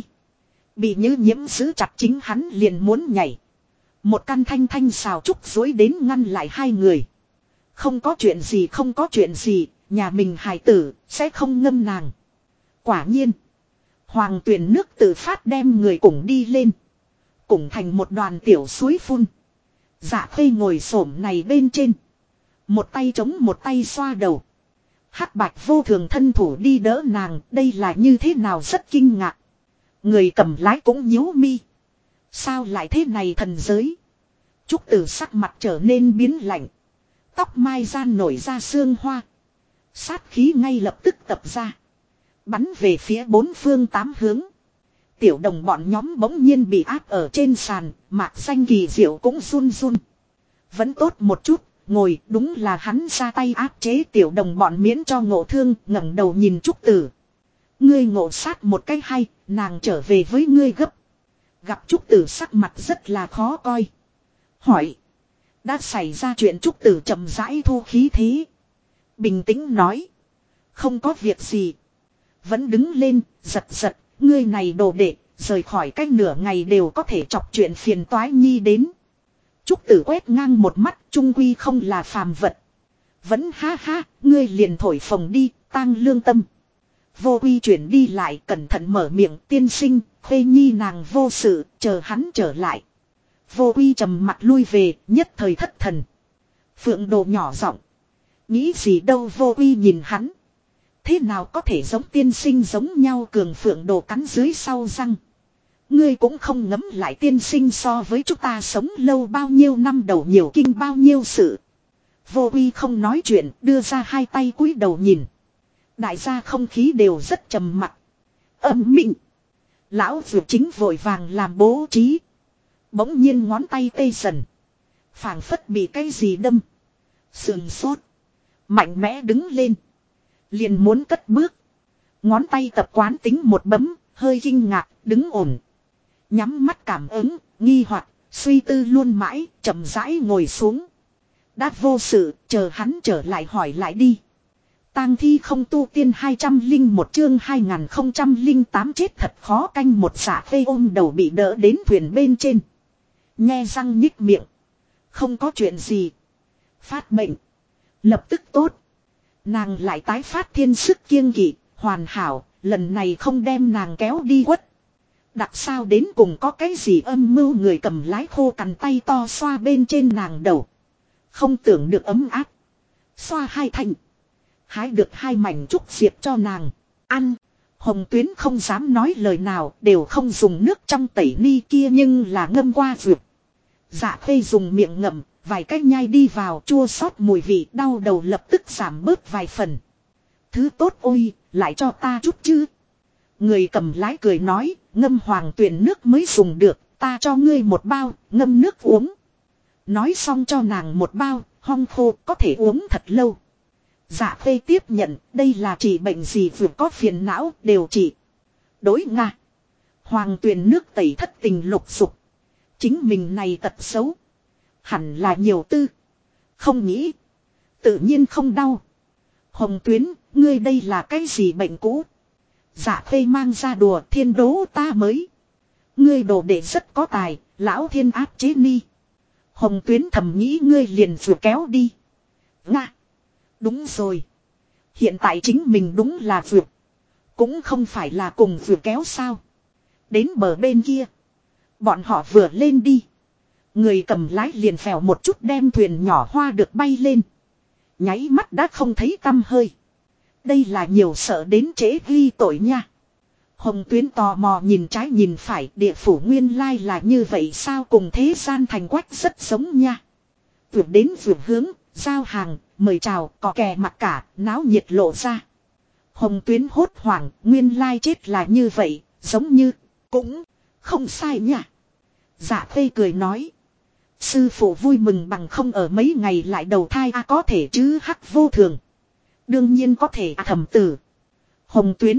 Bị Như Nhiễm giữ chặt chính hắn liền muốn nhảy. Một căn thanh thanh xào trúc dối đến ngăn lại hai người. Không có chuyện gì không có chuyện gì. Nhà mình hài tử sẽ không ngâm nàng. Quả nhiên. Hoàng tuyền nước tự phát đem người cùng đi lên. Cùng thành một đoàn tiểu suối phun. Dạ phê ngồi xổm này bên trên. Một tay chống một tay xoa đầu. Hắc bạch vô thường thân thủ đi đỡ nàng. Đây là như thế nào rất kinh ngạc. Người cầm lái cũng nhíu mi. Sao lại thế này thần giới. Trúc Tử sắc mặt trở nên biến lạnh. Tóc mai gian nổi ra sương hoa. Sát khí ngay lập tức tập ra. Bắn về phía bốn phương tám hướng. Tiểu đồng bọn nhóm bỗng nhiên bị áp ở trên sàn. Mạc xanh kỳ diệu cũng run run. Vẫn tốt một chút. Ngồi đúng là hắn ra tay áp chế tiểu đồng bọn miễn cho ngộ thương. Ngẩng đầu nhìn Trúc Tử. Ngươi ngộ sát một cái hay. Nàng trở về với ngươi gấp. Gặp Trúc Tử sắc mặt rất là khó coi. Hỏi. Đã xảy ra chuyện Trúc Tử chậm rãi thu khí thế. Bình tĩnh nói. Không có việc gì. Vẫn đứng lên, giật giật. Ngươi này đồ đệ, rời khỏi cách nửa ngày đều có thể chọc chuyện phiền toái nhi đến. Trúc Tử quét ngang một mắt, trung quy không là phàm vật. Vẫn ha ha, ngươi liền thổi phồng đi, tang lương tâm. Vô Quy chuyển đi lại, cẩn thận mở miệng, tiên sinh, Khuê nhi nàng vô sự, chờ hắn trở lại. Vô Quy trầm mặt lui về, nhất thời thất thần. Phượng Đồ nhỏ giọng, Nghĩ gì đâu Vô Uy nhìn hắn. Thế nào có thể giống tiên sinh giống nhau cường phượng đồ cắn dưới sau răng. Ngươi cũng không ngấm lại tiên sinh so với chúng ta sống lâu bao nhiêu năm đầu nhiều kinh bao nhiêu sự. Vô Uy không nói chuyện, đưa ra hai tay cúi đầu nhìn. Đại gia không khí đều rất trầm mặc. Âm mịn. Lão Dược chính vội vàng làm bố trí. Bỗng nhiên ngón tay tê dần. Phảng phất bị cái gì đâm. Sườn sốt. Mạnh mẽ đứng lên. Liền muốn cất bước. Ngón tay tập quán tính một bấm, hơi kinh ngạc, đứng ổn. Nhắm mắt cảm ứng, nghi hoặc, suy tư luôn mãi, chậm rãi ngồi xuống. Đã vô sự, chờ hắn trở lại hỏi lại đi. Tang thi không tu tiên 201 chương 2008 chết thật khó canh một xả phê ôm đầu bị đỡ đến thuyền bên trên. Nhe răng nhích miệng. Không có chuyện gì. Phát bệnh. Lập tức tốt. Nàng lại tái phát thiên sức kiêng kỵ, hoàn hảo, lần này không đem nàng kéo đi quất. Đặc sao đến cùng có cái gì âm mưu người cầm lái khô cằn tay to xoa bên trên nàng đầu. Không tưởng được ấm áp. Xoa hai thành. Hái được hai mảnh trúc diệp cho nàng. Ăn. Hồng Tuyến không dám nói lời nào, đều không dùng nước trong tẩy ni kia nhưng là ngâm qua vượt. Dạ Khê dùng miệng ngậm, vài cái nhai đi vào chua xót mùi vị đau đầu lập tức giảm bớt vài phần. Thứ tốt ôi, lại cho ta chút chứ. Người cầm lái cười nói, ngâm hoàng tuyển nước mới dùng được, ta cho ngươi một bao, ngâm nước uống. Nói xong cho nàng một bao, hong khô có thể uống thật lâu. Dạ Khê tiếp nhận, đây là trị bệnh gì vừa có phiền não, đều trị. Đối Nga. Hoàng tuyển nước tẩy thất tình lục dục. Chính mình này tật xấu. Hẳn là nhiều tư. Không nghĩ. Tự nhiên không đau. Hồng Tuyến, ngươi đây là cái gì bệnh cũ? Dạ Khê mang ra đùa thiên đố ta mới. Ngươi đồ đệ rất có tài, lão thiên áp chế ni. Hồng Tuyến thầm nghĩ ngươi liền vừa kéo đi. Nga. Đúng rồi. Hiện tại chính mình đúng là vượt. Cũng không phải là cùng vừa kéo sao. Đến bờ bên kia. Bọn họ vừa lên đi. Người cầm lái liền phèo một chút đem thuyền nhỏ hoa được bay lên. Nháy mắt đã không thấy tăm hơi. Đây là nhiều sợ đến trễ ghi tội nha. Hồng Tuyến tò mò nhìn trái nhìn phải, địa phủ nguyên lai là như vậy sao, cùng thế gian thành quách rất giống nha. Vượt đến vượt hướng, giao hàng, mời chào, có kè mặc cả, náo nhiệt lộ ra. Hồng Tuyến hốt hoảng, nguyên lai chết là như vậy, giống như, cũng không sai nha. Dạ Khê cười nói. Sư phụ vui mừng bằng không ở mấy ngày lại đầu thai có thể chứ hắc vô thường. Đương nhiên có thể thầm tử. Hồng Tuyến.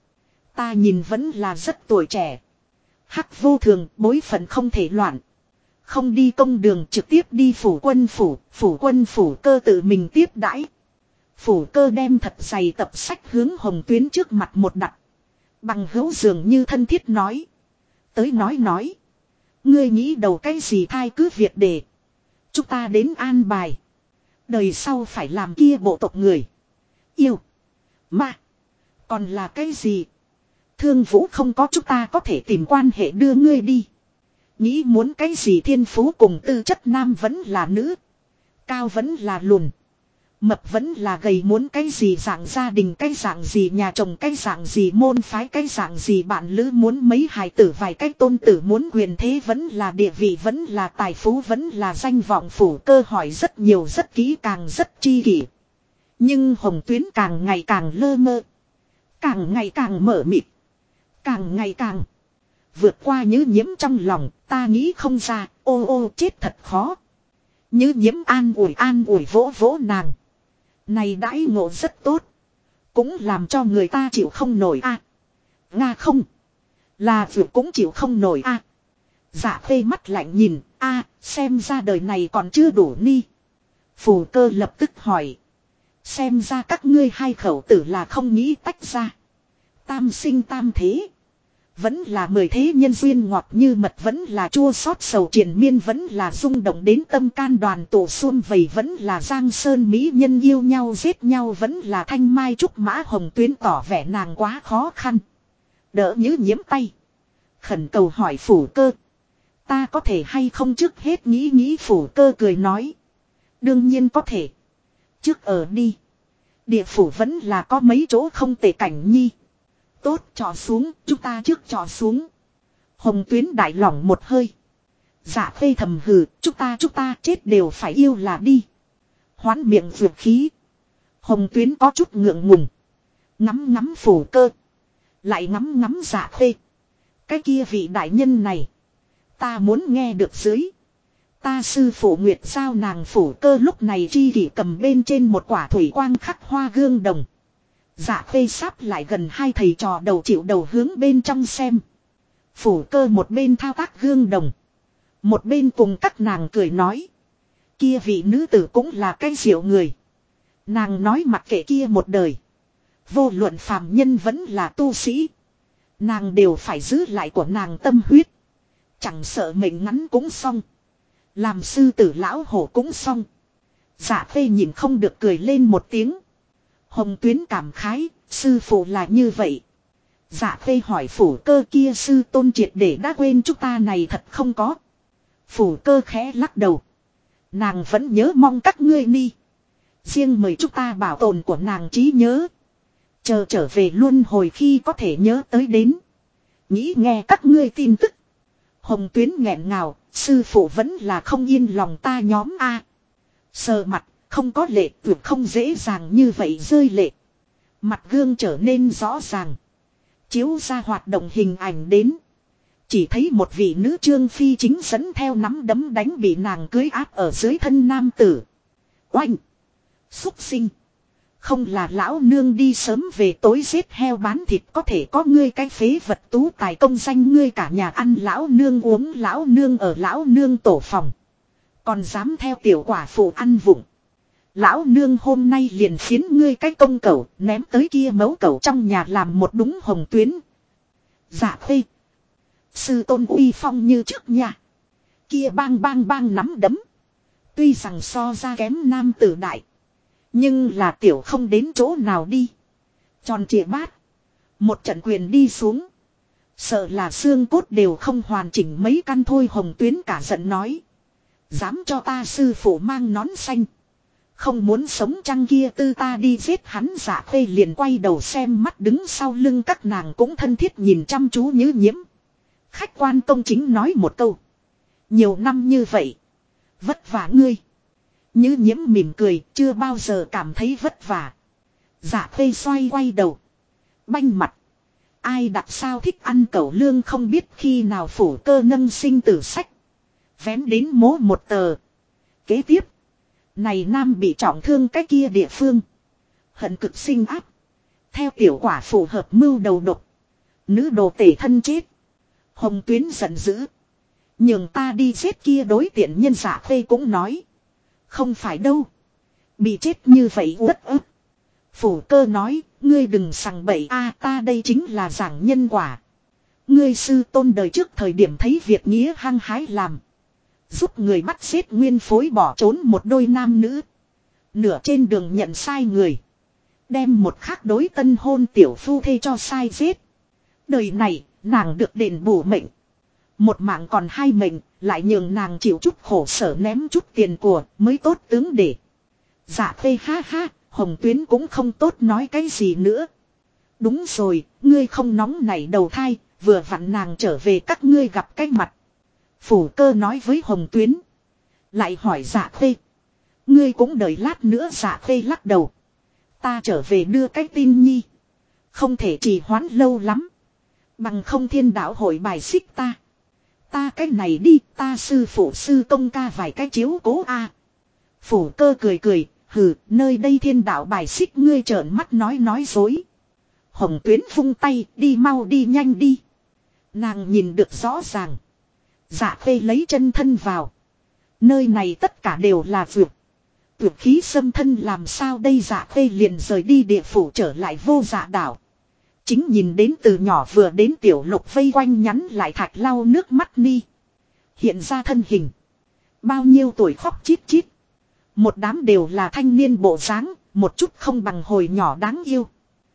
Ta nhìn vẫn là rất tuổi trẻ. Hắc vô thường bối phận không thể loạn. Không đi công đường trực tiếp đi phủ quân phủ cơ tự mình tiếp đãi. Phủ cơ đem thật dày tập sách hướng Hồng Tuyến trước mặt một đặt. Bằng hữu dường như thân thiết nói. Tới nói. Ngươi nghĩ đầu cái gì thai cứ việc để. Chúng ta đến an bài. Đời sau phải làm kia bộ tộc người. Yêu. Mà. Còn là cái gì? Thương Vũ không có chúng ta có thể tìm quan hệ đưa ngươi đi. Nghĩ muốn cái gì thiên phú cùng tư chất nam vẫn là nữ. Cao vẫn là lùn. Mập vẫn là gầy, muốn cái gì dạng gia đình, cái dạng gì nhà chồng, cái dạng gì môn phái, cái dạng gì bạn lữ, muốn mấy hài tử vài cái tôn tử, muốn quyền thế vẫn là địa vị, vẫn là tài phú, vẫn là danh vọng. Phủ cơ hỏi rất nhiều, rất kỹ càng, rất chi kỷ. Nhưng Hồng Tuyến càng ngày càng lơ mơ. Càng ngày càng mở mịt. Càng ngày càng vượt qua Nhứ Nhiễm trong lòng, ta nghĩ không ra, ô chết thật khó. Nhứ Nhiễm an ủi vỗ vỗ nàng. Này đãi ngộ rất tốt. Cũng làm cho người ta chịu không nổi a. Nga không. Là vượt cũng chịu không nổi a. Dạ Khê mắt lạnh nhìn, xem ra đời này còn chưa đủ ni. Phù cơ lập tức hỏi. Xem ra các ngươi hai khẩu tử là không nghĩ tách ra. Tam sinh tam thế. Vẫn là 10 thế nhân duyên ngọt như mật, vẫn là chua xót sầu triền miên, vẫn là rung động đến tâm can đoàn tổ xuân vầy, vẫn là giang sơn mỹ nhân yêu nhau giết nhau, vẫn là thanh mai trúc mã. Hồng Tuyến tỏ vẻ nàng quá khó khăn. Đỡ Nhứ Nhiễm tay. Khẩn cầu hỏi phủ cơ. Ta có thể hay không trước hết nghĩ. Phủ cơ cười nói. Đương nhiên có thể. Trước ở đi. Địa phủ vẫn là có mấy chỗ không tệ cảnh nhi. Tốt, trò xuống, chúng ta trước trò xuống. Hồng Tuyến đại lỏng một hơi. Dạ Khê thầm hừ, chúng ta chết đều phải yêu là đi. Hoán miệng vượt khí. Hồng Tuyến có chút ngượng ngùng. Ngắm ngắm Phủ Cơ. Lại ngắm ngắm Dạ Khê. Cái kia vị đại nhân này. Ta muốn nghe được dưới. Ta sư phụ Nguyệt giao nàng Phủ Cơ lúc này chi kỷ cầm bên trên một quả thủy quang khắc hoa gương đồng. Dạ Khê sắp lại gần hai thầy trò đầu chịu đầu hướng bên trong xem. Phủ Cơ một bên thao tác gương đồng. Một bên cùng các nàng cười nói. Kia vị nữ tử cũng là cái diệu người. Nàng nói mặc kệ kia một đời. Vô luận phàm nhân vẫn là tu sĩ. Nàng đều phải giữ lại của nàng tâm huyết. Chẳng sợ mệnh ngắn cũng xong. Làm sư tử lão hổ cũng xong. Dạ Khê nhìn không được cười lên một tiếng. Hồng Tuyến cảm khái, sư phụ là như vậy. Dạ Khê hỏi Phủ Cơ kia sư tôn triệt để đã quên chúng ta này thật không có. Phủ Cơ khẽ lắc đầu. Nàng vẫn nhớ mong các ngươi ni. Riêng mời chúng ta bảo tồn của nàng trí nhớ. Chờ trở về luân hồi khi có thể nhớ tới đến. Nghĩ nghe các ngươi tin tức. Hồng Tuyến nghẹn ngào, sư phụ vẫn là không yên lòng ta nhóm A. Sờ mặt, không có lệ tuyệt không dễ dàng như vậy rơi lệ. Mặt gương trở nên rõ ràng. Chiếu ra hoạt động hình ảnh đến. Chỉ thấy một vị nữ trương phi chính dẫn theo nắm đấm đánh bị nàng cưới áp ở dưới thân nam tử. Oanh! Xúc sinh! Không là lão nương đi sớm về tối giết heo bán thịt có thể có ngươi cái phế vật tú tài công danh ngươi cả nhà ăn lão nương uống lão nương ở lão nương tổ phòng. Còn dám theo tiểu quả phụ ăn vụng. Lão nương hôm nay liền phiến ngươi cái công cẩu ném tới kia mấu cẩu trong nhà làm một đúng Hồng Tuyến. Dạ Khê. Sư tôn uy phong như trước nhà. Kia bang bang bang nắm đấm. Tuy rằng so ra kém nam tử đại. Nhưng là tiểu không đến chỗ nào đi. Tròn trịa bát. Một trận quyền đi xuống. Sợ là xương cốt đều không hoàn chỉnh mấy căn thôi Hồng Tuyến cả giận nói. Dám cho ta sư phụ mang nón xanh. Không muốn sống chăng kia tư ta đi giết hắn. Dạ Khê liền quay đầu xem mắt đứng sau lưng các nàng cũng thân thiết nhìn chăm chú Như Nhiễm. Khách quan công chính nói một câu. Nhiều năm như vậy. Vất vả ngươi. Như Nhiễm mỉm cười chưa bao giờ cảm thấy vất vả. Dạ Khê xoay quay đầu. Banh mặt. Ai đặt sao thích ăn cẩu lương không biết khi nào Phủ Cơ nâng sinh tử sách. Vén đến mố một tờ. Kế tiếp. Này nam bị trọng thương cái kia địa phương. Hận cực sinh áp. Theo tiểu quả phù hợp mưu đầu độc. Nữ đồ tể thân chết. Hồng Tuyến giận dữ. Nhường ta đi giết kia đối tiện nhân. Dạ Khê cũng nói. Không phải đâu. Bị chết như vậy uất ức. Phủ Cơ nói. Ngươi đừng sằng bậy a ta đây chính là giảng nhân quả. Ngươi sư tôn đời trước thời điểm thấy việc nghĩa hăng hái làm. Giúp người bắt giết nguyên phối bỏ trốn một đôi nam nữ. Nửa trên đường nhận sai người. Đem một khác đối tân hôn tiểu phu thê cho sai giết. Đời này nàng được đền bù mệnh. Một mạng còn hai mệnh. Lại nhường nàng chịu chút khổ sở ném chút tiền của mới tốt tướng để. Dạ Khê ha ha. Hồng Tuyến cũng không tốt nói cái gì nữa. Đúng rồi. Ngươi không nóng nảy đầu thai. Vừa vặn nàng trở về các ngươi gặp cái mặt. Phủ Cơ nói với Hồng Tuyến. Lại hỏi Dạ Khê. Ngươi cũng đợi lát nữa. Dạ Khê lắc đầu. Ta trở về đưa cái tin nhi. Không thể trì hoãn lâu lắm. Bằng không thiên đạo hội bài xích ta. Ta cái này đi. Ta sư phụ sư công ca vài cái chiếu cố a. Phủ Cơ cười cười. Hừ, nơi đây thiên đạo bài xích ngươi trợn mắt nói dối. Hồng Tuyến vung tay. Đi mau đi nhanh đi. Nàng nhìn được rõ ràng. Dạ Khê lấy chân thân vào. Nơi này tất cả đều là vượt. Vượt khí xâm thân làm sao đây. Dạ Khê liền rời đi địa phủ trở lại Vô Dạ đảo. Chính nhìn đến từ nhỏ vừa đến tiểu lục vây quanh nhắn lại thạch lau nước mắt ni. Hiện ra thân hình. Bao nhiêu tuổi khóc chít chít. Một đám đều là thanh niên bộ dáng, một chút không bằng hồi nhỏ đáng yêu.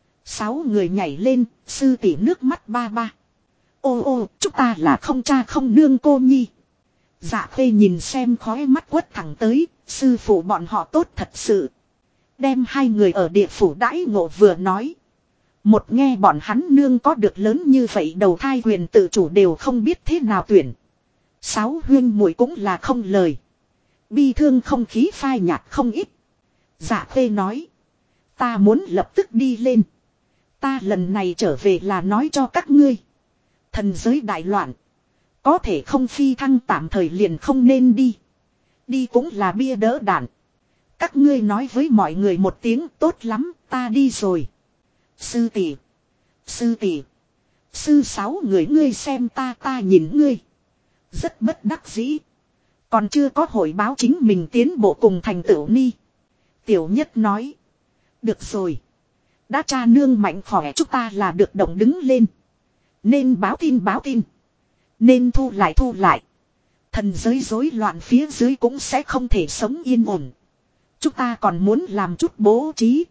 6 người nhảy lên, sư tỷ nước mắt ba ba. Ô ô, chúng ta là không cha không nương cô nhi. Dạ Khê nhìn xem khói mắt quất thẳng tới, sư phụ bọn họ tốt thật sự. Đem hai người ở địa phủ đãi ngộ vừa nói. Một nghe bọn hắn nương có được lớn như vậy đầu thai quyền tự chủ đều không biết thế nào tuyển. Sáu huyên muội cũng là không lời. Bi thương không khí phai nhạt không ít. Dạ Khê nói. Ta muốn lập tức đi lên. Ta lần này trở về là nói cho các ngươi. Thần giới đại loạn. Có thể không phi thăng tạm thời liền không nên đi. Đi cũng là bia đỡ đạn. Các ngươi nói với mọi người một tiếng tốt lắm, ta đi rồi. Sư tỷ, sư tỷ, sư sáu người ngươi xem ta nhìn ngươi. Rất bất đắc dĩ. Còn chưa có hội báo chính mình tiến bộ cùng thành tựu ni. Tiểu nhất nói. Được rồi. Đã cha nương mạnh khỏe chúng ta là được động đứng lên. Nên báo tin. Nên thu lại. Thần giới rối loạn phía dưới cũng sẽ không thể sống yên ổn. Chúng ta còn muốn làm chút bố trí.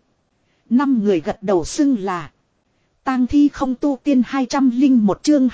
5 người gật đầu xưng là. Tang thi không tu tiên 201 chương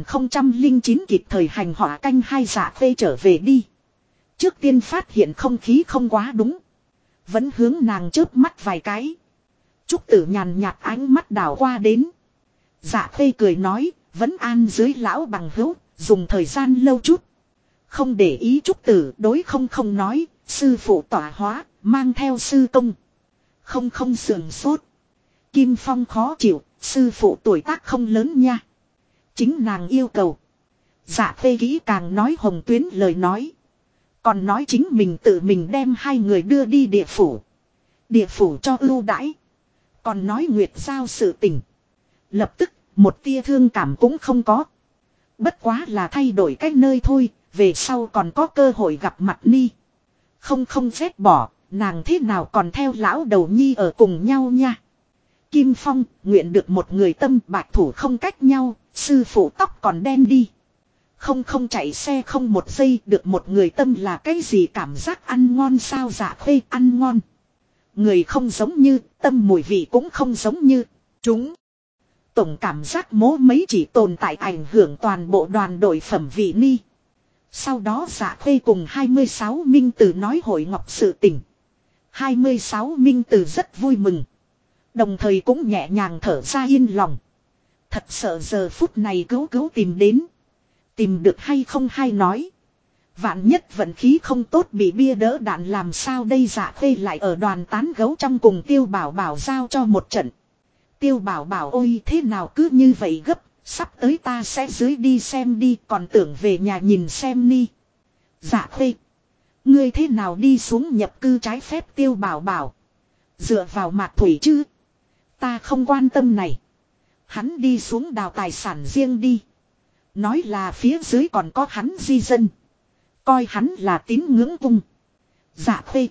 2009 kịp thời hành họa canh hai Dạ Khê trở về đi. Trước tiên phát hiện không khí không quá đúng. Vẫn hướng nàng chớp mắt vài cái. Trúc Tử nhàn nhạt ánh mắt đảo qua đến. Dạ Khê cười nói, vẫn an dưới lão bằng hữu, dùng thời gian lâu chút. Không để ý Trúc Tử đối không nói, sư phụ tỏa hóa, mang theo sư công. Không sườn sốt. Kim Phong khó chịu, sư phụ tuổi tác không lớn nha. Chính nàng yêu cầu. Dạ Khê kỹ càng nói hồng tuyến lời nói. Còn nói chính mình tự mình đem hai người đưa đi địa phủ. Địa phủ cho ưu đãi. Còn nói Nguyệt Giao sự tình. Lập tức, một tia thương cảm cũng không có. Bất quá là thay đổi cách nơi thôi, về sau còn có cơ hội gặp mặt ni. Không ghét bỏ, nàng thế nào còn theo lão đầu nhi ở cùng nhau nha. Kim Phong, nguyện được một người tâm bạch thủ không cách nhau, sư phụ tóc còn đen đi. Không chạy xe không một giây được một người tâm là cái gì cảm giác ăn ngon sao Dạ Khê ăn ngon. Người không giống như, tâm mùi vị cũng không giống như, chúng. Tổng cảm giác mố mấy chỉ tồn tại ảnh hưởng toàn bộ đoàn đội phẩm vị ni. Sau đó Dạ Khê cùng 26 Minh Tử nói hội ngọc sự tình. 26 Minh Tử rất vui mừng. Đồng thời cũng nhẹ nhàng thở ra yên lòng. Thật sợ giờ phút này cứu tìm đến. Tìm được hay không hay nói. Vạn nhất vận khí không tốt bị bia đỡ đạn làm sao đây Dạ Khê lại ở đoàn tán gấu trong cùng Tiêu Bảo Bảo giao cho một trận. Tiêu Bảo Bảo ôi thế nào cứ như vậy gấp, sắp tới ta sẽ dưới đi xem đi còn tưởng về nhà nhìn xem ni. Dạ Khê, ngươi thế nào đi xuống nhập cư trái phép Tiêu Bảo Bảo. Dựa vào Mạc Thủy chứ. Ta không quan tâm này. Hắn đi xuống đào tài sản riêng đi. Nói là phía dưới còn có hắn di dân. Coi hắn là tín ngưỡng cung. Dạ Khê.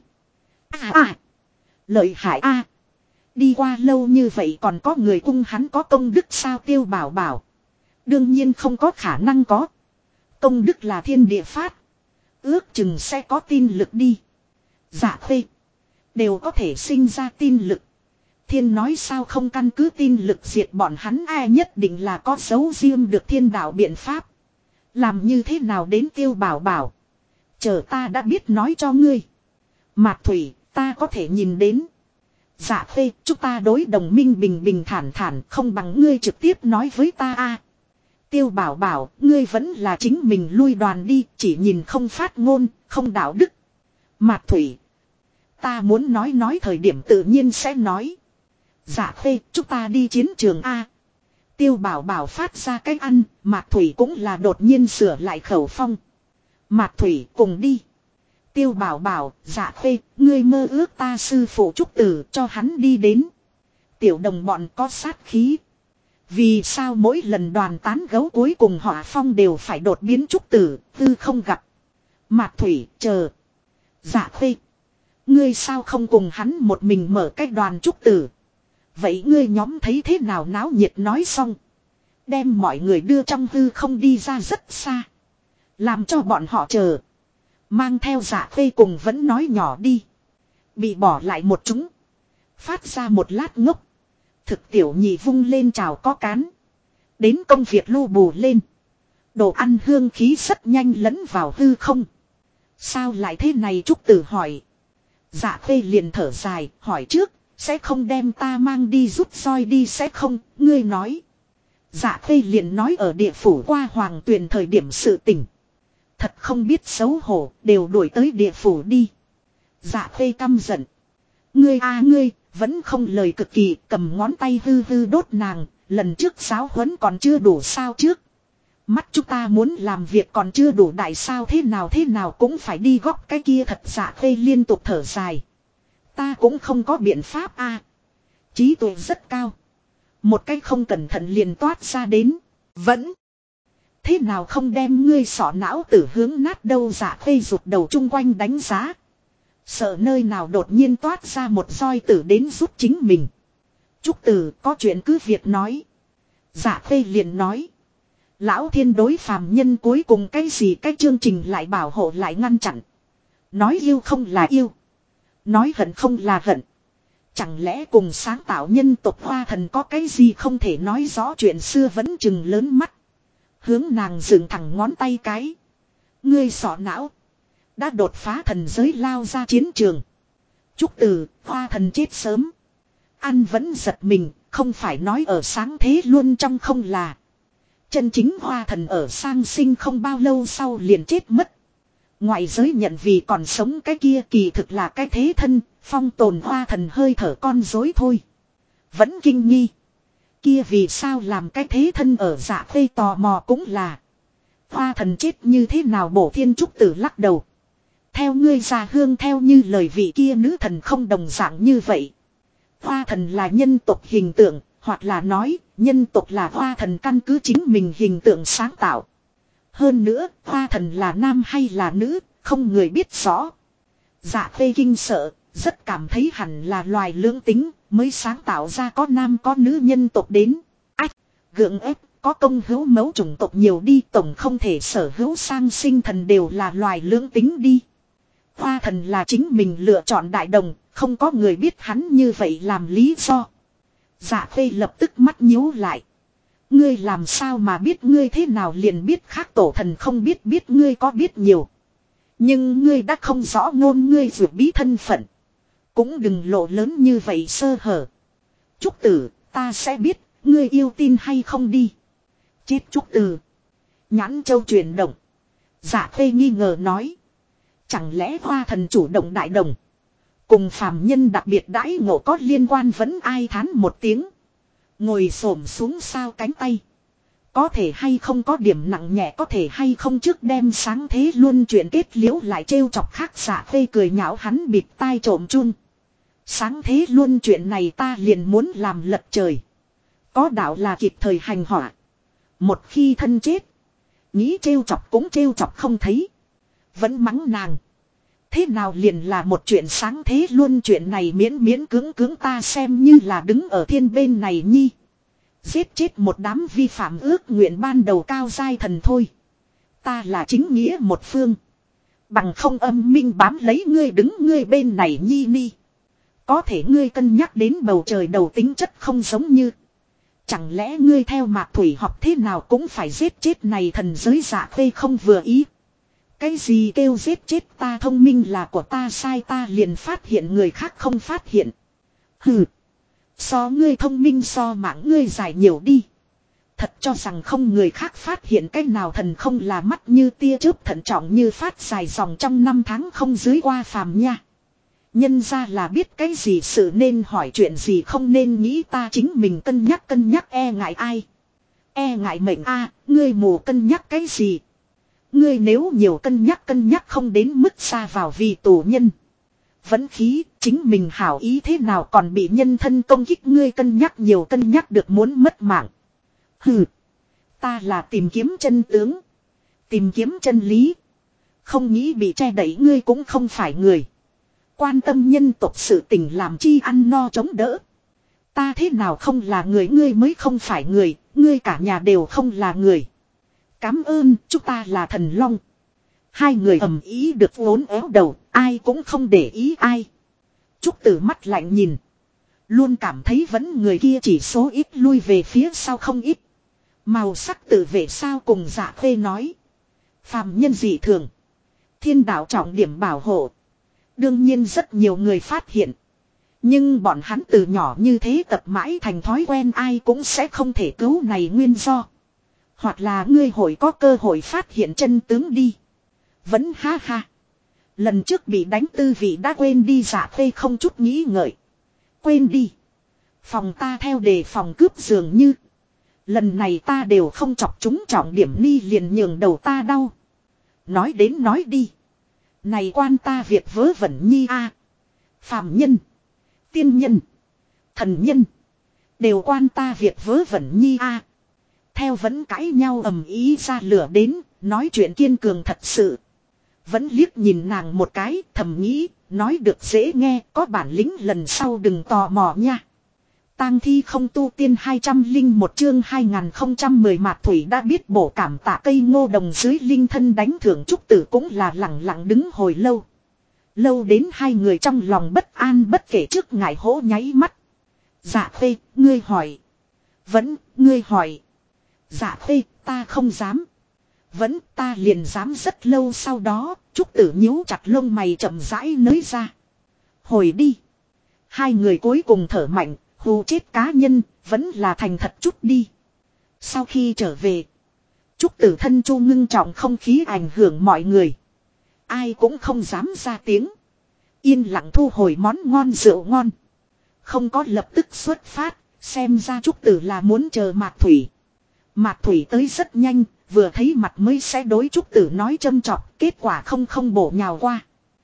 Lợi hại a. Đi qua lâu như vậy còn có người cung hắn có công đức sao Tiêu Bảo Bảo. Đương nhiên không có khả năng có. Công đức là thiên địa phát. Ước chừng sẽ có tin lực đi. Dạ Khê. Đều có thể sinh ra tin lực. Thiên nói sao không căn cứ tin lực diệt bọn hắn ai nhất định là có dấu riêng được thiên đạo biện pháp. Làm như thế nào đến Tiêu Bảo Bảo. Chờ ta đã biết nói cho ngươi. Mạc Thủy ta có thể nhìn đến. Dạ Khê chúng ta đối đồng minh bình thản không bằng ngươi trực tiếp nói với ta a. Tiêu Bảo Bảo ngươi vẫn là chính mình lui đoàn đi chỉ nhìn không phát ngôn không đạo đức. Mạc Thủy ta muốn nói thời điểm tự nhiên sẽ nói. Dạ Khê chúng ta đi chiến trường a. Tiêu Bảo Bảo phát ra cách ăn, Mạc Thủy cũng là đột nhiên sửa lại khẩu phong. Mạc Thủy cùng đi. Tiêu Bảo Bảo, Dạ Khê, ngươi mơ ước ta sư phụ Trúc Tử cho hắn đi đến. Tiểu đồng bọn có sát khí. Vì sao mỗi lần đoàn tán gấu cuối cùng hỏa phong đều phải đột biến Trúc Tử, tư không gặp. Mạc Thủy, chờ. Dạ Khê. Ngươi sao không cùng hắn một mình mở cái đoàn Trúc Tử. Vậy ngươi nhóm thấy thế nào náo nhiệt nói xong. Đem mọi người đưa trong hư không đi ra rất xa. Làm cho bọn họ chờ. Mang theo Dạ Khê cùng vẫn nói nhỏ đi. Bị bỏ lại một chúng. Phát ra một lát ngốc. Thực tiểu nhị vung lên chào có cán. Đến công việc lưu bù lên. Đồ ăn hương khí rất nhanh lẫn vào hư không. Sao lại thế này Trúc Tử hỏi. Dạ Khê liền thở dài, hỏi trước, sẽ không đem ta mang đi rút roi đi sẽ không, ngươi nói. Dạ Khê liền nói ở địa phủ qua Hoàng Tuyền thời điểm sự tình. Thật không biết xấu hổ, đều đuổi tới địa phủ đi. Dạ Khê căm giận. Ngươi a ngươi, vẫn không lời cực kỳ, cầm ngón tay hư hư đốt nàng, lần trước giáo huấn còn chưa đủ sao trước. Mắt chúng ta muốn làm việc còn chưa đủ đại sao thế nào cũng phải đi góp cái kia thật. Dạ Khê liên tục thở dài. Ta cũng không có biện pháp a. Trí tuệ rất cao. Một cái không cẩn thận liền toát ra đến. Vẫn. Thế nào không đem ngươi sọ não tử hướng nát đâu. Dạ Khê rụt đầu chung quanh đánh giá. Sợ nơi nào đột nhiên toát ra một roi tử đến giúp chính mình. Trúc Tử có chuyện cứ việc nói. Dạ Khê liền nói. Lão Thiên đối phàm nhân cuối cùng cái gì cái chương trình lại bảo hộ lại ngăn chặn. Nói yêu không là yêu. Nói hận không là hận. Chẳng lẽ cùng sáng tạo nhân tộc Hoa Thần có cái gì không thể nói rõ chuyện xưa vẫn chừng lớn mắt. Hướng nàng dựng thẳng ngón tay cái. Ngươi sọ não. Đã đột phá thần giới lao ra chiến trường. Trúc Tử, Hoa Thần chết sớm. Ăn vẫn giật mình, không phải nói ở sáng thế luôn trong không là. Chân chính Hoa Thần ở sang sinh không bao lâu sau liền chết mất. Ngoại giới nhận vì còn sống cái kia kỳ thực là cái thế thân, phong tồn Hoa Thần hơi thở con dối thôi. Vẫn kinh nghi. Kia vì sao làm cái thế thân ở Dạ Khê tò mò cũng là. Hoa Thần chết như thế nào Bổ Thiên Trúc Tử lắc đầu. Theo ngươi già hương theo như lời vị kia nữ thần không đồng dạng như vậy. Hoa Thần là nhân tộc hình tượng, hoặc là nói, nhân tộc là Hoa Thần căn cứ chính mình hình tượng sáng tạo. Hơn nữa, Hoa Thần là nam hay là nữ, không người biết rõ. Dạ Khê kinh sợ, rất cảm thấy hẳn là loài lưỡng tính, mới sáng tạo ra có nam có nữ nhân tộc đến. Ách, gượng ép, có công hữu mẫu chủng tộc nhiều đi, tổng không thể sở hữu sang sinh thần đều là loài lưỡng tính đi. Hoa Thần là chính mình lựa chọn đại đồng, không có người biết hắn như vậy làm lý do. Dạ Khê lập tức mắt nhíu lại. Ngươi làm sao mà biết ngươi thế nào liền biết khác tổ thần không biết biết ngươi có biết nhiều. Nhưng ngươi đã không rõ ngôn ngươi vượt bí thân phận. Cũng đừng lộ lớn như vậy sơ hở. Trúc Tử, ta sẽ biết, ngươi yêu tin hay không đi. Chết Trúc Tử. Nhãn châu chuyển động. Dạ Khê nghi ngờ nói. Chẳng lẽ Hoa Thần chủ động đại đồng. Cùng phàm nhân đặc biệt đãi ngộ có liên quan vẫn ai thán một tiếng. Ngồi xổm xuống sao cánh tay. Có thể hay không có điểm nặng nhẹ có thể hay không trước đem sáng thế luôn chuyện kết liễu lại trêu chọc khác. Dạ Khê cười nhạo hắn bịt tai trộm chun. Sáng thế luôn chuyện này ta liền muốn làm lật trời. Có đạo là kịp thời hành họa. Một khi thân chết. Nghĩ trêu chọc cũng trêu chọc không thấy. Vẫn mắng nàng. Thế nào liền là một chuyện sáng thế luôn chuyện này miễn miễn cưỡng ta xem như là đứng ở thiên bên này nhi. Giết chết một đám vi phạm ước nguyện ban đầu cao giai thần thôi. Ta là chính nghĩa một phương. Bằng không âm minh bám lấy ngươi đứng ngươi bên này nhi ni. Có thể ngươi cân nhắc đến bầu trời đầu tính chất không giống như. Chẳng lẽ ngươi theo mạc thủy học thế nào cũng phải giết chết này thần giới. Dạ Khê không vừa ý. Cái gì kêu giết chết ta thông minh là của ta sai ta liền phát hiện người khác không phát hiện. Hừ. So ngươi thông minh so mạng ngươi dài nhiều đi. Thật cho rằng không người khác phát hiện cái nào thần không là mắt như tia chớp thận trọng như phát dài dòng trong năm tháng không dưới qua phàm nha. Nhân ra là biết cái gì sự nên hỏi chuyện gì không nên nghĩ ta chính mình cân nhắc e ngại ai. E ngại mệnh a ngươi mù cân nhắc cái gì. Ngươi nếu nhiều cân nhắc không đến mức xa vào vì tù nhân. Vẫn khí, chính mình hảo ý thế nào còn bị nhân thân công kích ngươi cân nhắc được muốn mất mạng. Hừ, ta là tìm kiếm chân tướng. Tìm kiếm chân lý. Không nghĩ bị che đẩy ngươi cũng không phải người. Quan tâm nhân tộc sự tình làm chi ăn no chống đỡ. Ta thế nào không là người ngươi mới không phải người, ngươi cả nhà đều không là người. Cám ơn, chúng ta là thần long. Hai người ầm ý được vốn éo đầu, ai cũng không để ý ai. Trúc Tử mắt lạnh nhìn. Luôn cảm thấy vẫn người kia chỉ số ít lui về phía sau không ít. Màu sắc tự vệ sao cùng Dạ Khê nói. Phàm nhân dị thường. Thiên đạo trọng điểm bảo hộ. Đương nhiên rất nhiều người phát hiện. Nhưng bọn hắn từ nhỏ như thế tập mãi thành thói quen, ai cũng sẽ không thể cứu này nguyên do. Hoặc là ngươi hội có cơ hội phát hiện chân tướng đi. Vẫn ha ha. Lần trước bị đánh tư vị đã quên đi, Dạ Khê không chút nghĩ ngợi. Quên đi. Phòng ta theo đề phòng cướp dường như. Lần này ta đều không chọc chúng trọng điểm, ni liền nhường đầu ta đau. Nói đến nói đi. Này quan ta việc vớ vẩn nhi a. Phàm nhân. Tiên nhân. Thần nhân. Đều quan ta việc vớ vẩn nhi a. Theo vẫn cãi nhau ầm ý ra lửa đến. Nói chuyện kiên cường thật sự. Vẫn liếc nhìn nàng một cái, thầm nghĩ. Nói được dễ nghe, có bản lĩnh lần sau đừng tò mò nha. Tang thi không tu tiên 201 chương 2010 Mạt Thủy đã biết bổ cảm tạ cây ngô đồng dưới linh thân đánh thưởng, Trúc Tử cũng là lặng lặng đứng hồi lâu. Lâu đến hai người trong lòng bất an bất kể, trước ngại hổ nháy mắt. Dạ Khê, ngươi hỏi. Vẫn, ngươi hỏi. Dạ Khê, ta không dám. Vẫn, ta liền dám rất lâu sau đó, Trúc Tử nhíu chặt lông mày chậm rãi nới ra. Hồi đi. Hai người cuối cùng thở mạnh. Hù chết cá nhân, vẫn là thành thật chút đi. Sau khi trở về, Trúc Tử thân chu ngưng trọng không khí ảnh hưởng mọi người. Ai cũng không dám ra tiếng. Yên lặng thu hồi món ngon rượu ngon. Không có lập tức xuất phát, xem ra Trúc Tử là muốn chờ Mạt Thủy. Mạt Thủy tới rất nhanh, vừa thấy mặt mới sẽ đối Trúc Tử nói châm chọc, kết quả không bổ nhào qua.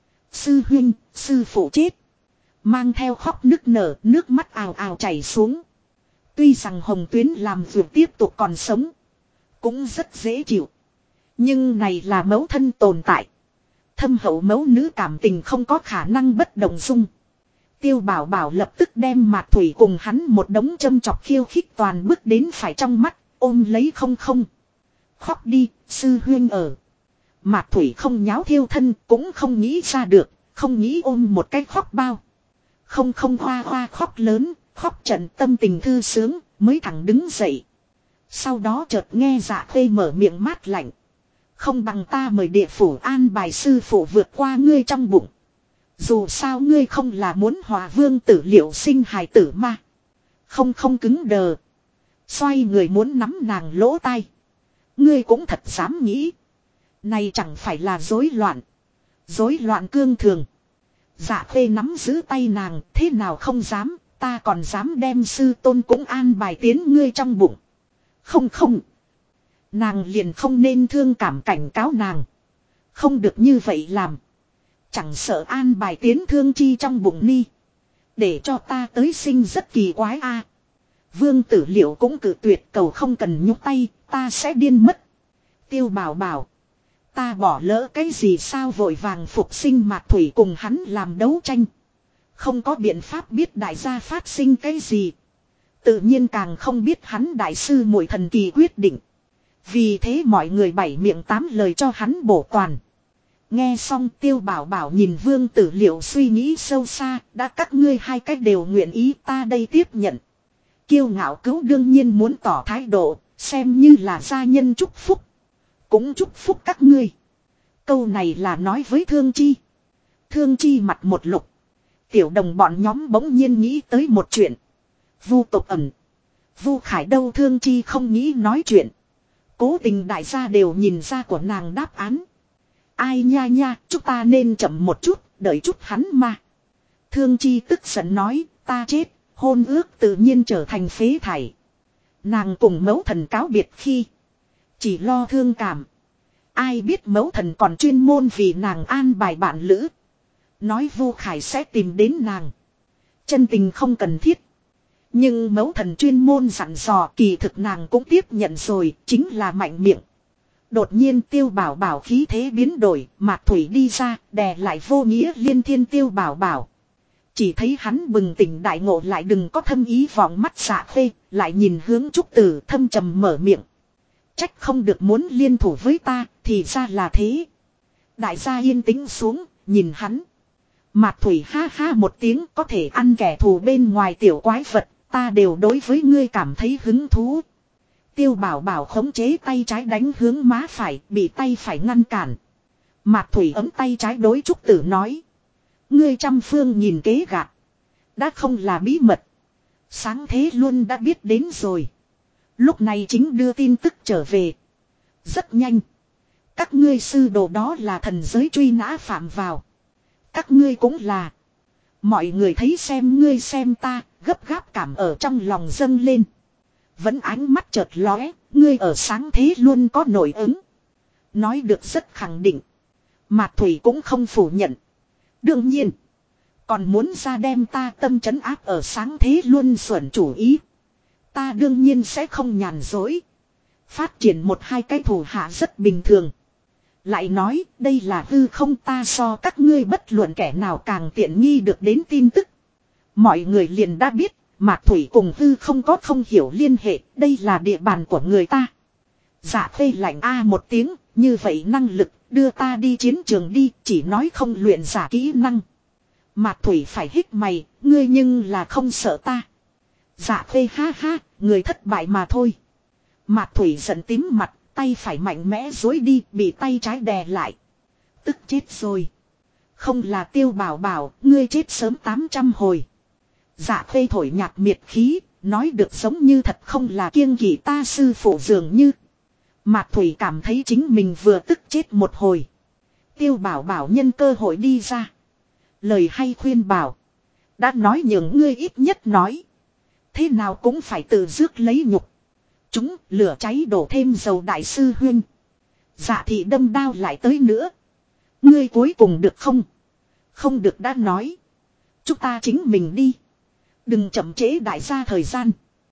Sư huynh, sư phụ chết. Mang theo khóc nức nở, nước mắt ào ào chảy xuống. Tuy rằng Hồng Tuyến làm việc tiếp tục còn sống, cũng rất dễ chịu. Nhưng này là mẫu thân tồn tại. Thâm hậu mẫu nữ cảm tình không có khả năng bất động dung. Tiêu Bảo Bảo lập tức đem Mạt Thủy cùng hắn một đống châm chọc khiêu khích toàn bước đến phải trong mắt, ôm lấy không. Khóc đi, sư huynh ở. Mạt Thủy không nháo thiêu thân, cũng không nghĩ ra được, không nghĩ ôm một cái khóc bao. Không hoa khóc lớn, khóc trận tâm tình thư sướng, mới thẳng đứng dậy. Sau đó chợt nghe Dạ Khê mở miệng mát lạnh. Không bằng ta mời địa phủ an bài sư phụ vượt qua ngươi trong bụng. Dù sao ngươi không là muốn hòa vương tử liệu sinh hài tử mà. Không cứng đờ. Xoay người muốn nắm nàng lỗ tai. Ngươi cũng thật dám nghĩ. Này chẳng phải là rối loạn. Rối loạn cương thường. Dạ Khê nắm giữ tay nàng, thế nào không dám, ta còn dám đem sư tôn cũng an bài tiến ngươi trong bụng. Không. Nàng liền không nên thương cảm cảnh cáo nàng. Không được như vậy làm. Chẳng sợ an bài tiến thương chi trong bụng ni. Để cho ta tới sinh rất kỳ quái a. Vương Tử Liệu cũng cự tuyệt, cầu không cần nhúc tay, ta sẽ điên mất. Tiêu Bảo Bảo. Ta bỏ lỡ cái gì sao, vội vàng phục sinh Mạt Thủy cùng hắn làm đấu tranh. Không có biện pháp biết đại gia phát sinh cái gì. Tự nhiên càng không biết hắn đại sư muội thần kỳ quyết định. Vì thế mọi người bảy miệng tám lời cho hắn bổ toàn. Nghe xong Tiêu Bảo Bảo nhìn Vương Tử Liệu suy nghĩ sâu xa, đã các ngươi hai cách đều nguyện ý, ta đây tiếp nhận. Kiêu ngạo cứu đương nhiên muốn tỏ thái độ, xem như là gia nhân chúc phúc. Cũng chúc phúc các ngươi. Câu này là nói với Thương Chi. Thương Chi mặt một lục. Tiểu đồng bọn nhóm bỗng nhiên nghĩ tới một chuyện. Vu tộc ẩn. Vu Khải đâu, Thương Chi không nghĩ nói chuyện. Cố tình đại gia đều nhìn ra của nàng đáp án. Ai nha, chúng ta nên chậm một chút, đợi chút hắn mà. Thương Chi tức giận nói, ta chết, hôn ước tự nhiên trở thành phế thải. Nàng cùng mẫu thần cáo biệt khi chỉ lo thương cảm. Ai biết mẫu thần còn chuyên môn vì nàng an bài bạn lữ. Nói Vu Khải sẽ tìm đến nàng. Chân tình không cần thiết. Nhưng mẫu thần chuyên môn dặn dò, kỳ thực nàng cũng tiếp nhận rồi, chính là mạnh miệng. Đột nhiên Tiêu Bảo Bảo khí thế biến đổi, Mạt Thủy đi ra, đè lại vô nghĩa liên thiên Tiêu Bảo Bảo. Chỉ thấy hắn bừng tỉnh đại ngộ, lại đừng có thâm ý vọng mắt Dạ Khê, lại nhìn hướng Trúc Tử thâm trầm mở miệng. Trách không được muốn liên thủ với ta, thì ra là thế. Đại gia yên tĩnh xuống, nhìn hắn. Mạt Thủy ha ha một tiếng, có thể ăn kẻ thù bên ngoài tiểu quái vật, ta đều đối với ngươi cảm thấy hứng thú. Tiêu Bảo Bảo khống chế tay trái đánh hướng má phải, bị tay phải ngăn cản. Mạt Thủy ấm tay trái đối Trúc Tử nói. Ngươi trăm phương nhìn kế gạt. Đã không là bí mật. Sáng thế luôn đã biết đến rồi. Lúc này chính đưa tin tức trở về. Rất nhanh. Các ngươi sư đồ đó là thần giới truy nã phạm vào. Các ngươi cũng là. Mọi người thấy xem ngươi xem ta, gấp gáp cảm ở trong lòng dâng lên. Vẫn ánh mắt chợt lóe, ngươi ở sáng thế luôn có nổi ứng. Nói được rất khẳng định. Mạc Thủy cũng không phủ nhận. Đương nhiên. Còn muốn ra đem ta tâm trấn áp ở sáng thế luôn xuẩn chủ ý. Ta đương nhiên sẽ không nhàn dối. Phát triển một hai cái thủ hạ rất bình thường. Lại nói đây là hư không, ta so các ngươi bất luận kẻ nào càng tiện nghi được đến tin tức. Mọi người liền đã biết. Mạc Thủy cùng hư không có không hiểu liên hệ. Đây là địa bàn của người ta. Dạ phê lạnh a một tiếng. Như vậy năng lực đưa ta đi chiến trường đi. Chỉ nói không luyện giả kỹ năng. Mạc Thủy phải hít mày. Ngươi nhưng là không sợ ta. Dạ phê ha ha. Người thất bại mà thôi. Mạc Thủy giận tím mặt. Tay phải mạnh mẽ dối đi. Bị tay trái đè lại. Tức chết rồi. Không là Tiêu Bảo Bảo. Ngươi chết sớm 800 hồi. Dạ phê thổi nhạt miệt khí. Nói được giống như thật không là kiêng kỵ ta sư phụ dường như. Mạc Thủy cảm thấy chính mình vừa tức chết một hồi. Tiêu Bảo Bảo nhân cơ hội đi ra. Lời hay khuyên bảo. Đã nói những ngươi ít nhất nói. Thế nào cũng phải tự rước lấy nhục. Chúng lửa cháy đổ thêm dầu đại sư huynh. Dạ thị đâm đao lại tới nữa. Ngươi cuối cùng được không? Không được đã nói. Chúng ta chính mình đi. Đừng chậm trễ đại gia thời gian.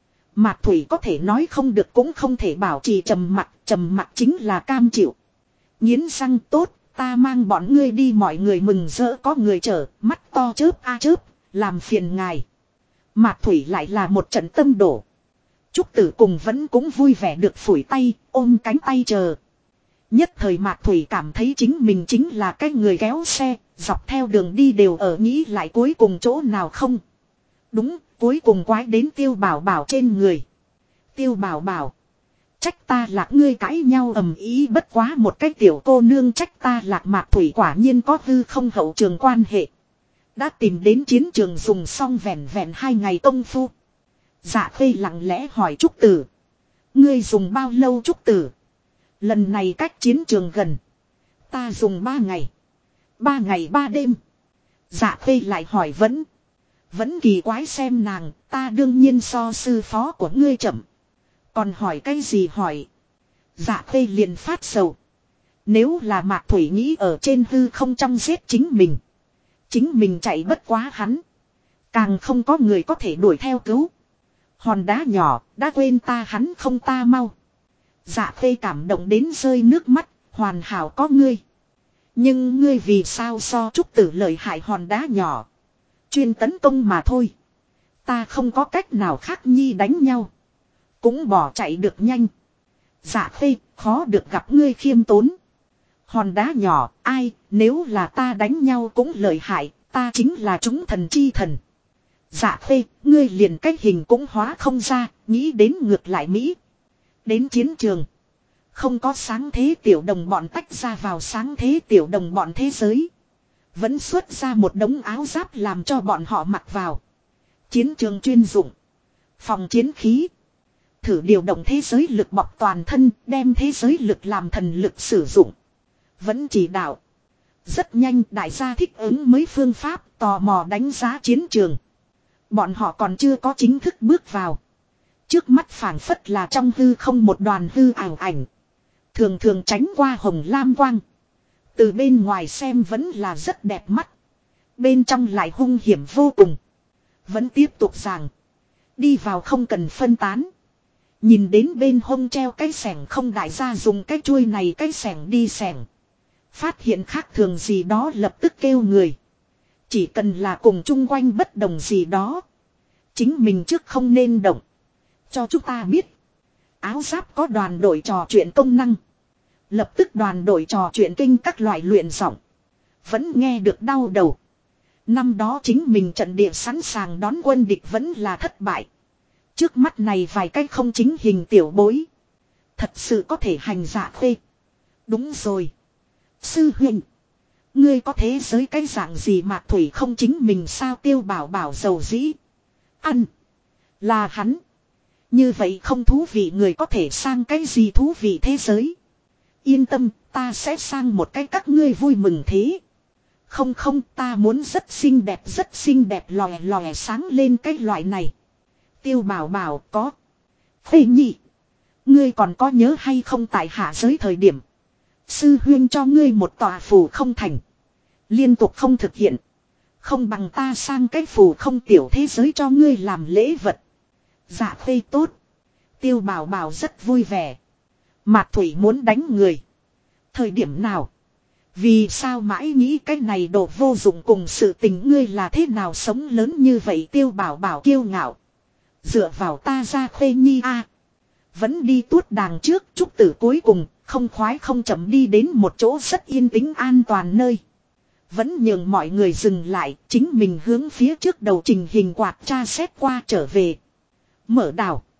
Mạc Thủy có thể nói không được cũng không thể bảo trì trầm mặc chính là cam chịu. Nghiến răng tốt, ta mang bọn ngươi đi, mọi người mừng rỡ có người chở, mắt to chớp a chớp, làm phiền ngài. Mạc Thủy lại là một trận tâm đổ. Trúc Tử cùng vẫn cũng vui vẻ được phủi tay, ôm cánh tay chờ. Nhất thời Mạc Thủy cảm thấy chính mình chính là cái người kéo xe, dọc theo đường đi đều ở nghĩ lại cuối cùng chỗ nào không. Đúng, cuối cùng quái đến Tiêu Bảo Bảo trên người. Tiêu Bảo Bảo. Trách ta lạc ngươi cãi nhau ầm ĩ bất quá một cái tiểu cô nương trách ta lạc. Mạc Thủy quả nhiên có hư không hậu trường quan hệ. Đã tìm đến chiến trường dùng xong vẹn vẹn 2 ngày công phu. Dạ Khê lặng lẽ hỏi Trúc Tử. Ngươi dùng bao lâu Trúc Tử? Lần này cách chiến trường gần. Ta dùng 3 ngày. 3 ngày 3 đêm. Dạ Khê lại hỏi Vẫn kỳ quái xem nàng, ta đương nhiên so sư phó của ngươi chậm. Còn hỏi cái gì hỏi? Dạ Khê liền phát sầu. Nếu là Mạc Thủy nghĩ ở trên hư không trong giết chính mình. Chính mình chạy bất quá hắn. Càng không có người có thể đuổi theo cứu. Hòn đá nhỏ, đã quên ta hắn không ta mau. Dạ Khê cảm động đến rơi nước mắt, hoàn hảo có ngươi. Nhưng ngươi vì sao so Trúc Tử lợi hại hòn đá nhỏ. Chuyên tấn công mà thôi. Ta không có cách nào khác nhi đánh nhau. Cũng bỏ chạy được nhanh. Dạ Khê, khó được gặp ngươi khiêm tốn. Hòn đá nhỏ, ai, nếu là ta đánh nhau cũng lợi hại, ta chính là chúng thần chi thần. Dạ Khê, ngươi liền cách hình cũng hóa không ra, nghĩ đến ngược lại Mỹ. Đến chiến trường. Không có sáng thế tiểu đồng bọn tách ra vào sáng thế tiểu đồng bọn thế giới. Vẫn xuất ra một đống áo giáp làm cho bọn họ mặc vào. Chiến trường chuyên dụng. Phòng chiến khí. Thử điều động thế giới lực bọc toàn thân, đem thế giới lực làm thần lực sử dụng. Vẫn chỉ đạo. Rất nhanh đại gia thích ứng mới phương pháp, tò mò đánh giá chiến trường. Bọn họ còn chưa có chính thức bước vào. Trước mắt phảng phất là trong hư không một đoàn hư ảo ảnh. Thường thường tránh qua hồng lam quang. Từ bên ngoài xem vẫn là rất đẹp mắt. Bên trong lại hung hiểm vô cùng. Vẫn tiếp tục giảng. Đi vào không cần phân tán. Nhìn đến bên hông treo cái xẻng không, đại gia dùng cái chuôi này cái xẻng đi xẻng. Phát hiện khác thường gì đó lập tức kêu người. Chỉ cần là cùng chung quanh bất đồng gì đó. Chính mình trước không nên động. Cho chúng ta biết. Áo giáp có đoàn đội trò chuyện công năng. Lập tức đoàn đội trò chuyện kinh các loại luyện giọng. Vẫn nghe được đau đầu. Năm đó chính mình trận địa sẵn sàng đón quân địch vẫn là thất bại. Trước mắt này vài cách không chính hình tiểu bối. Thật sự có thể hành Dạ Khê. Đúng rồi. Sư huynh. Ngươi có thế giới cái dạng gì Mạc Thủy không chính mình sao Tiêu Bảo Bảo dầu dĩ. Ăn. Là hắn. Như vậy không thú vị người có thể sang cái gì thú vị thế giới. Yên tâm, ta sẽ sang một cái các ngươi vui mừng thế. Không không, ta muốn rất xinh đẹp lòe lòe sáng lên cái loại này. Tiêu Bảo Bảo có. Phê nhị. Ngươi còn có nhớ hay không tại hạ giới thời điểm. Sư huyên cho ngươi một tòa phù không thành. Liên tục không thực hiện. Không bằng ta sang cái phù không tiểu thế giới cho ngươi làm lễ vật. Dạ Phê tốt. Tiêu Bảo Bảo rất vui vẻ. Mạc Thủy muốn đánh người. Thời điểm nào? Vì sao mãi nghĩ cái này đồ vô dụng cùng sự tình ngươi là thế nào sống lớn như vậy Tiêu Bảo Bảo kiêu ngạo. Dựa vào ta ra Phê nhi a. Vẫn đi tuốt đàng trước trúc tử cuối cùng không khoái không chậm đi đến một chỗ rất yên tĩnh an toàn nơi. Vẫn nhường mọi người dừng lại chính mình hướng phía trước đầu trình hình quạt tra xét qua trở về. Mở đảo.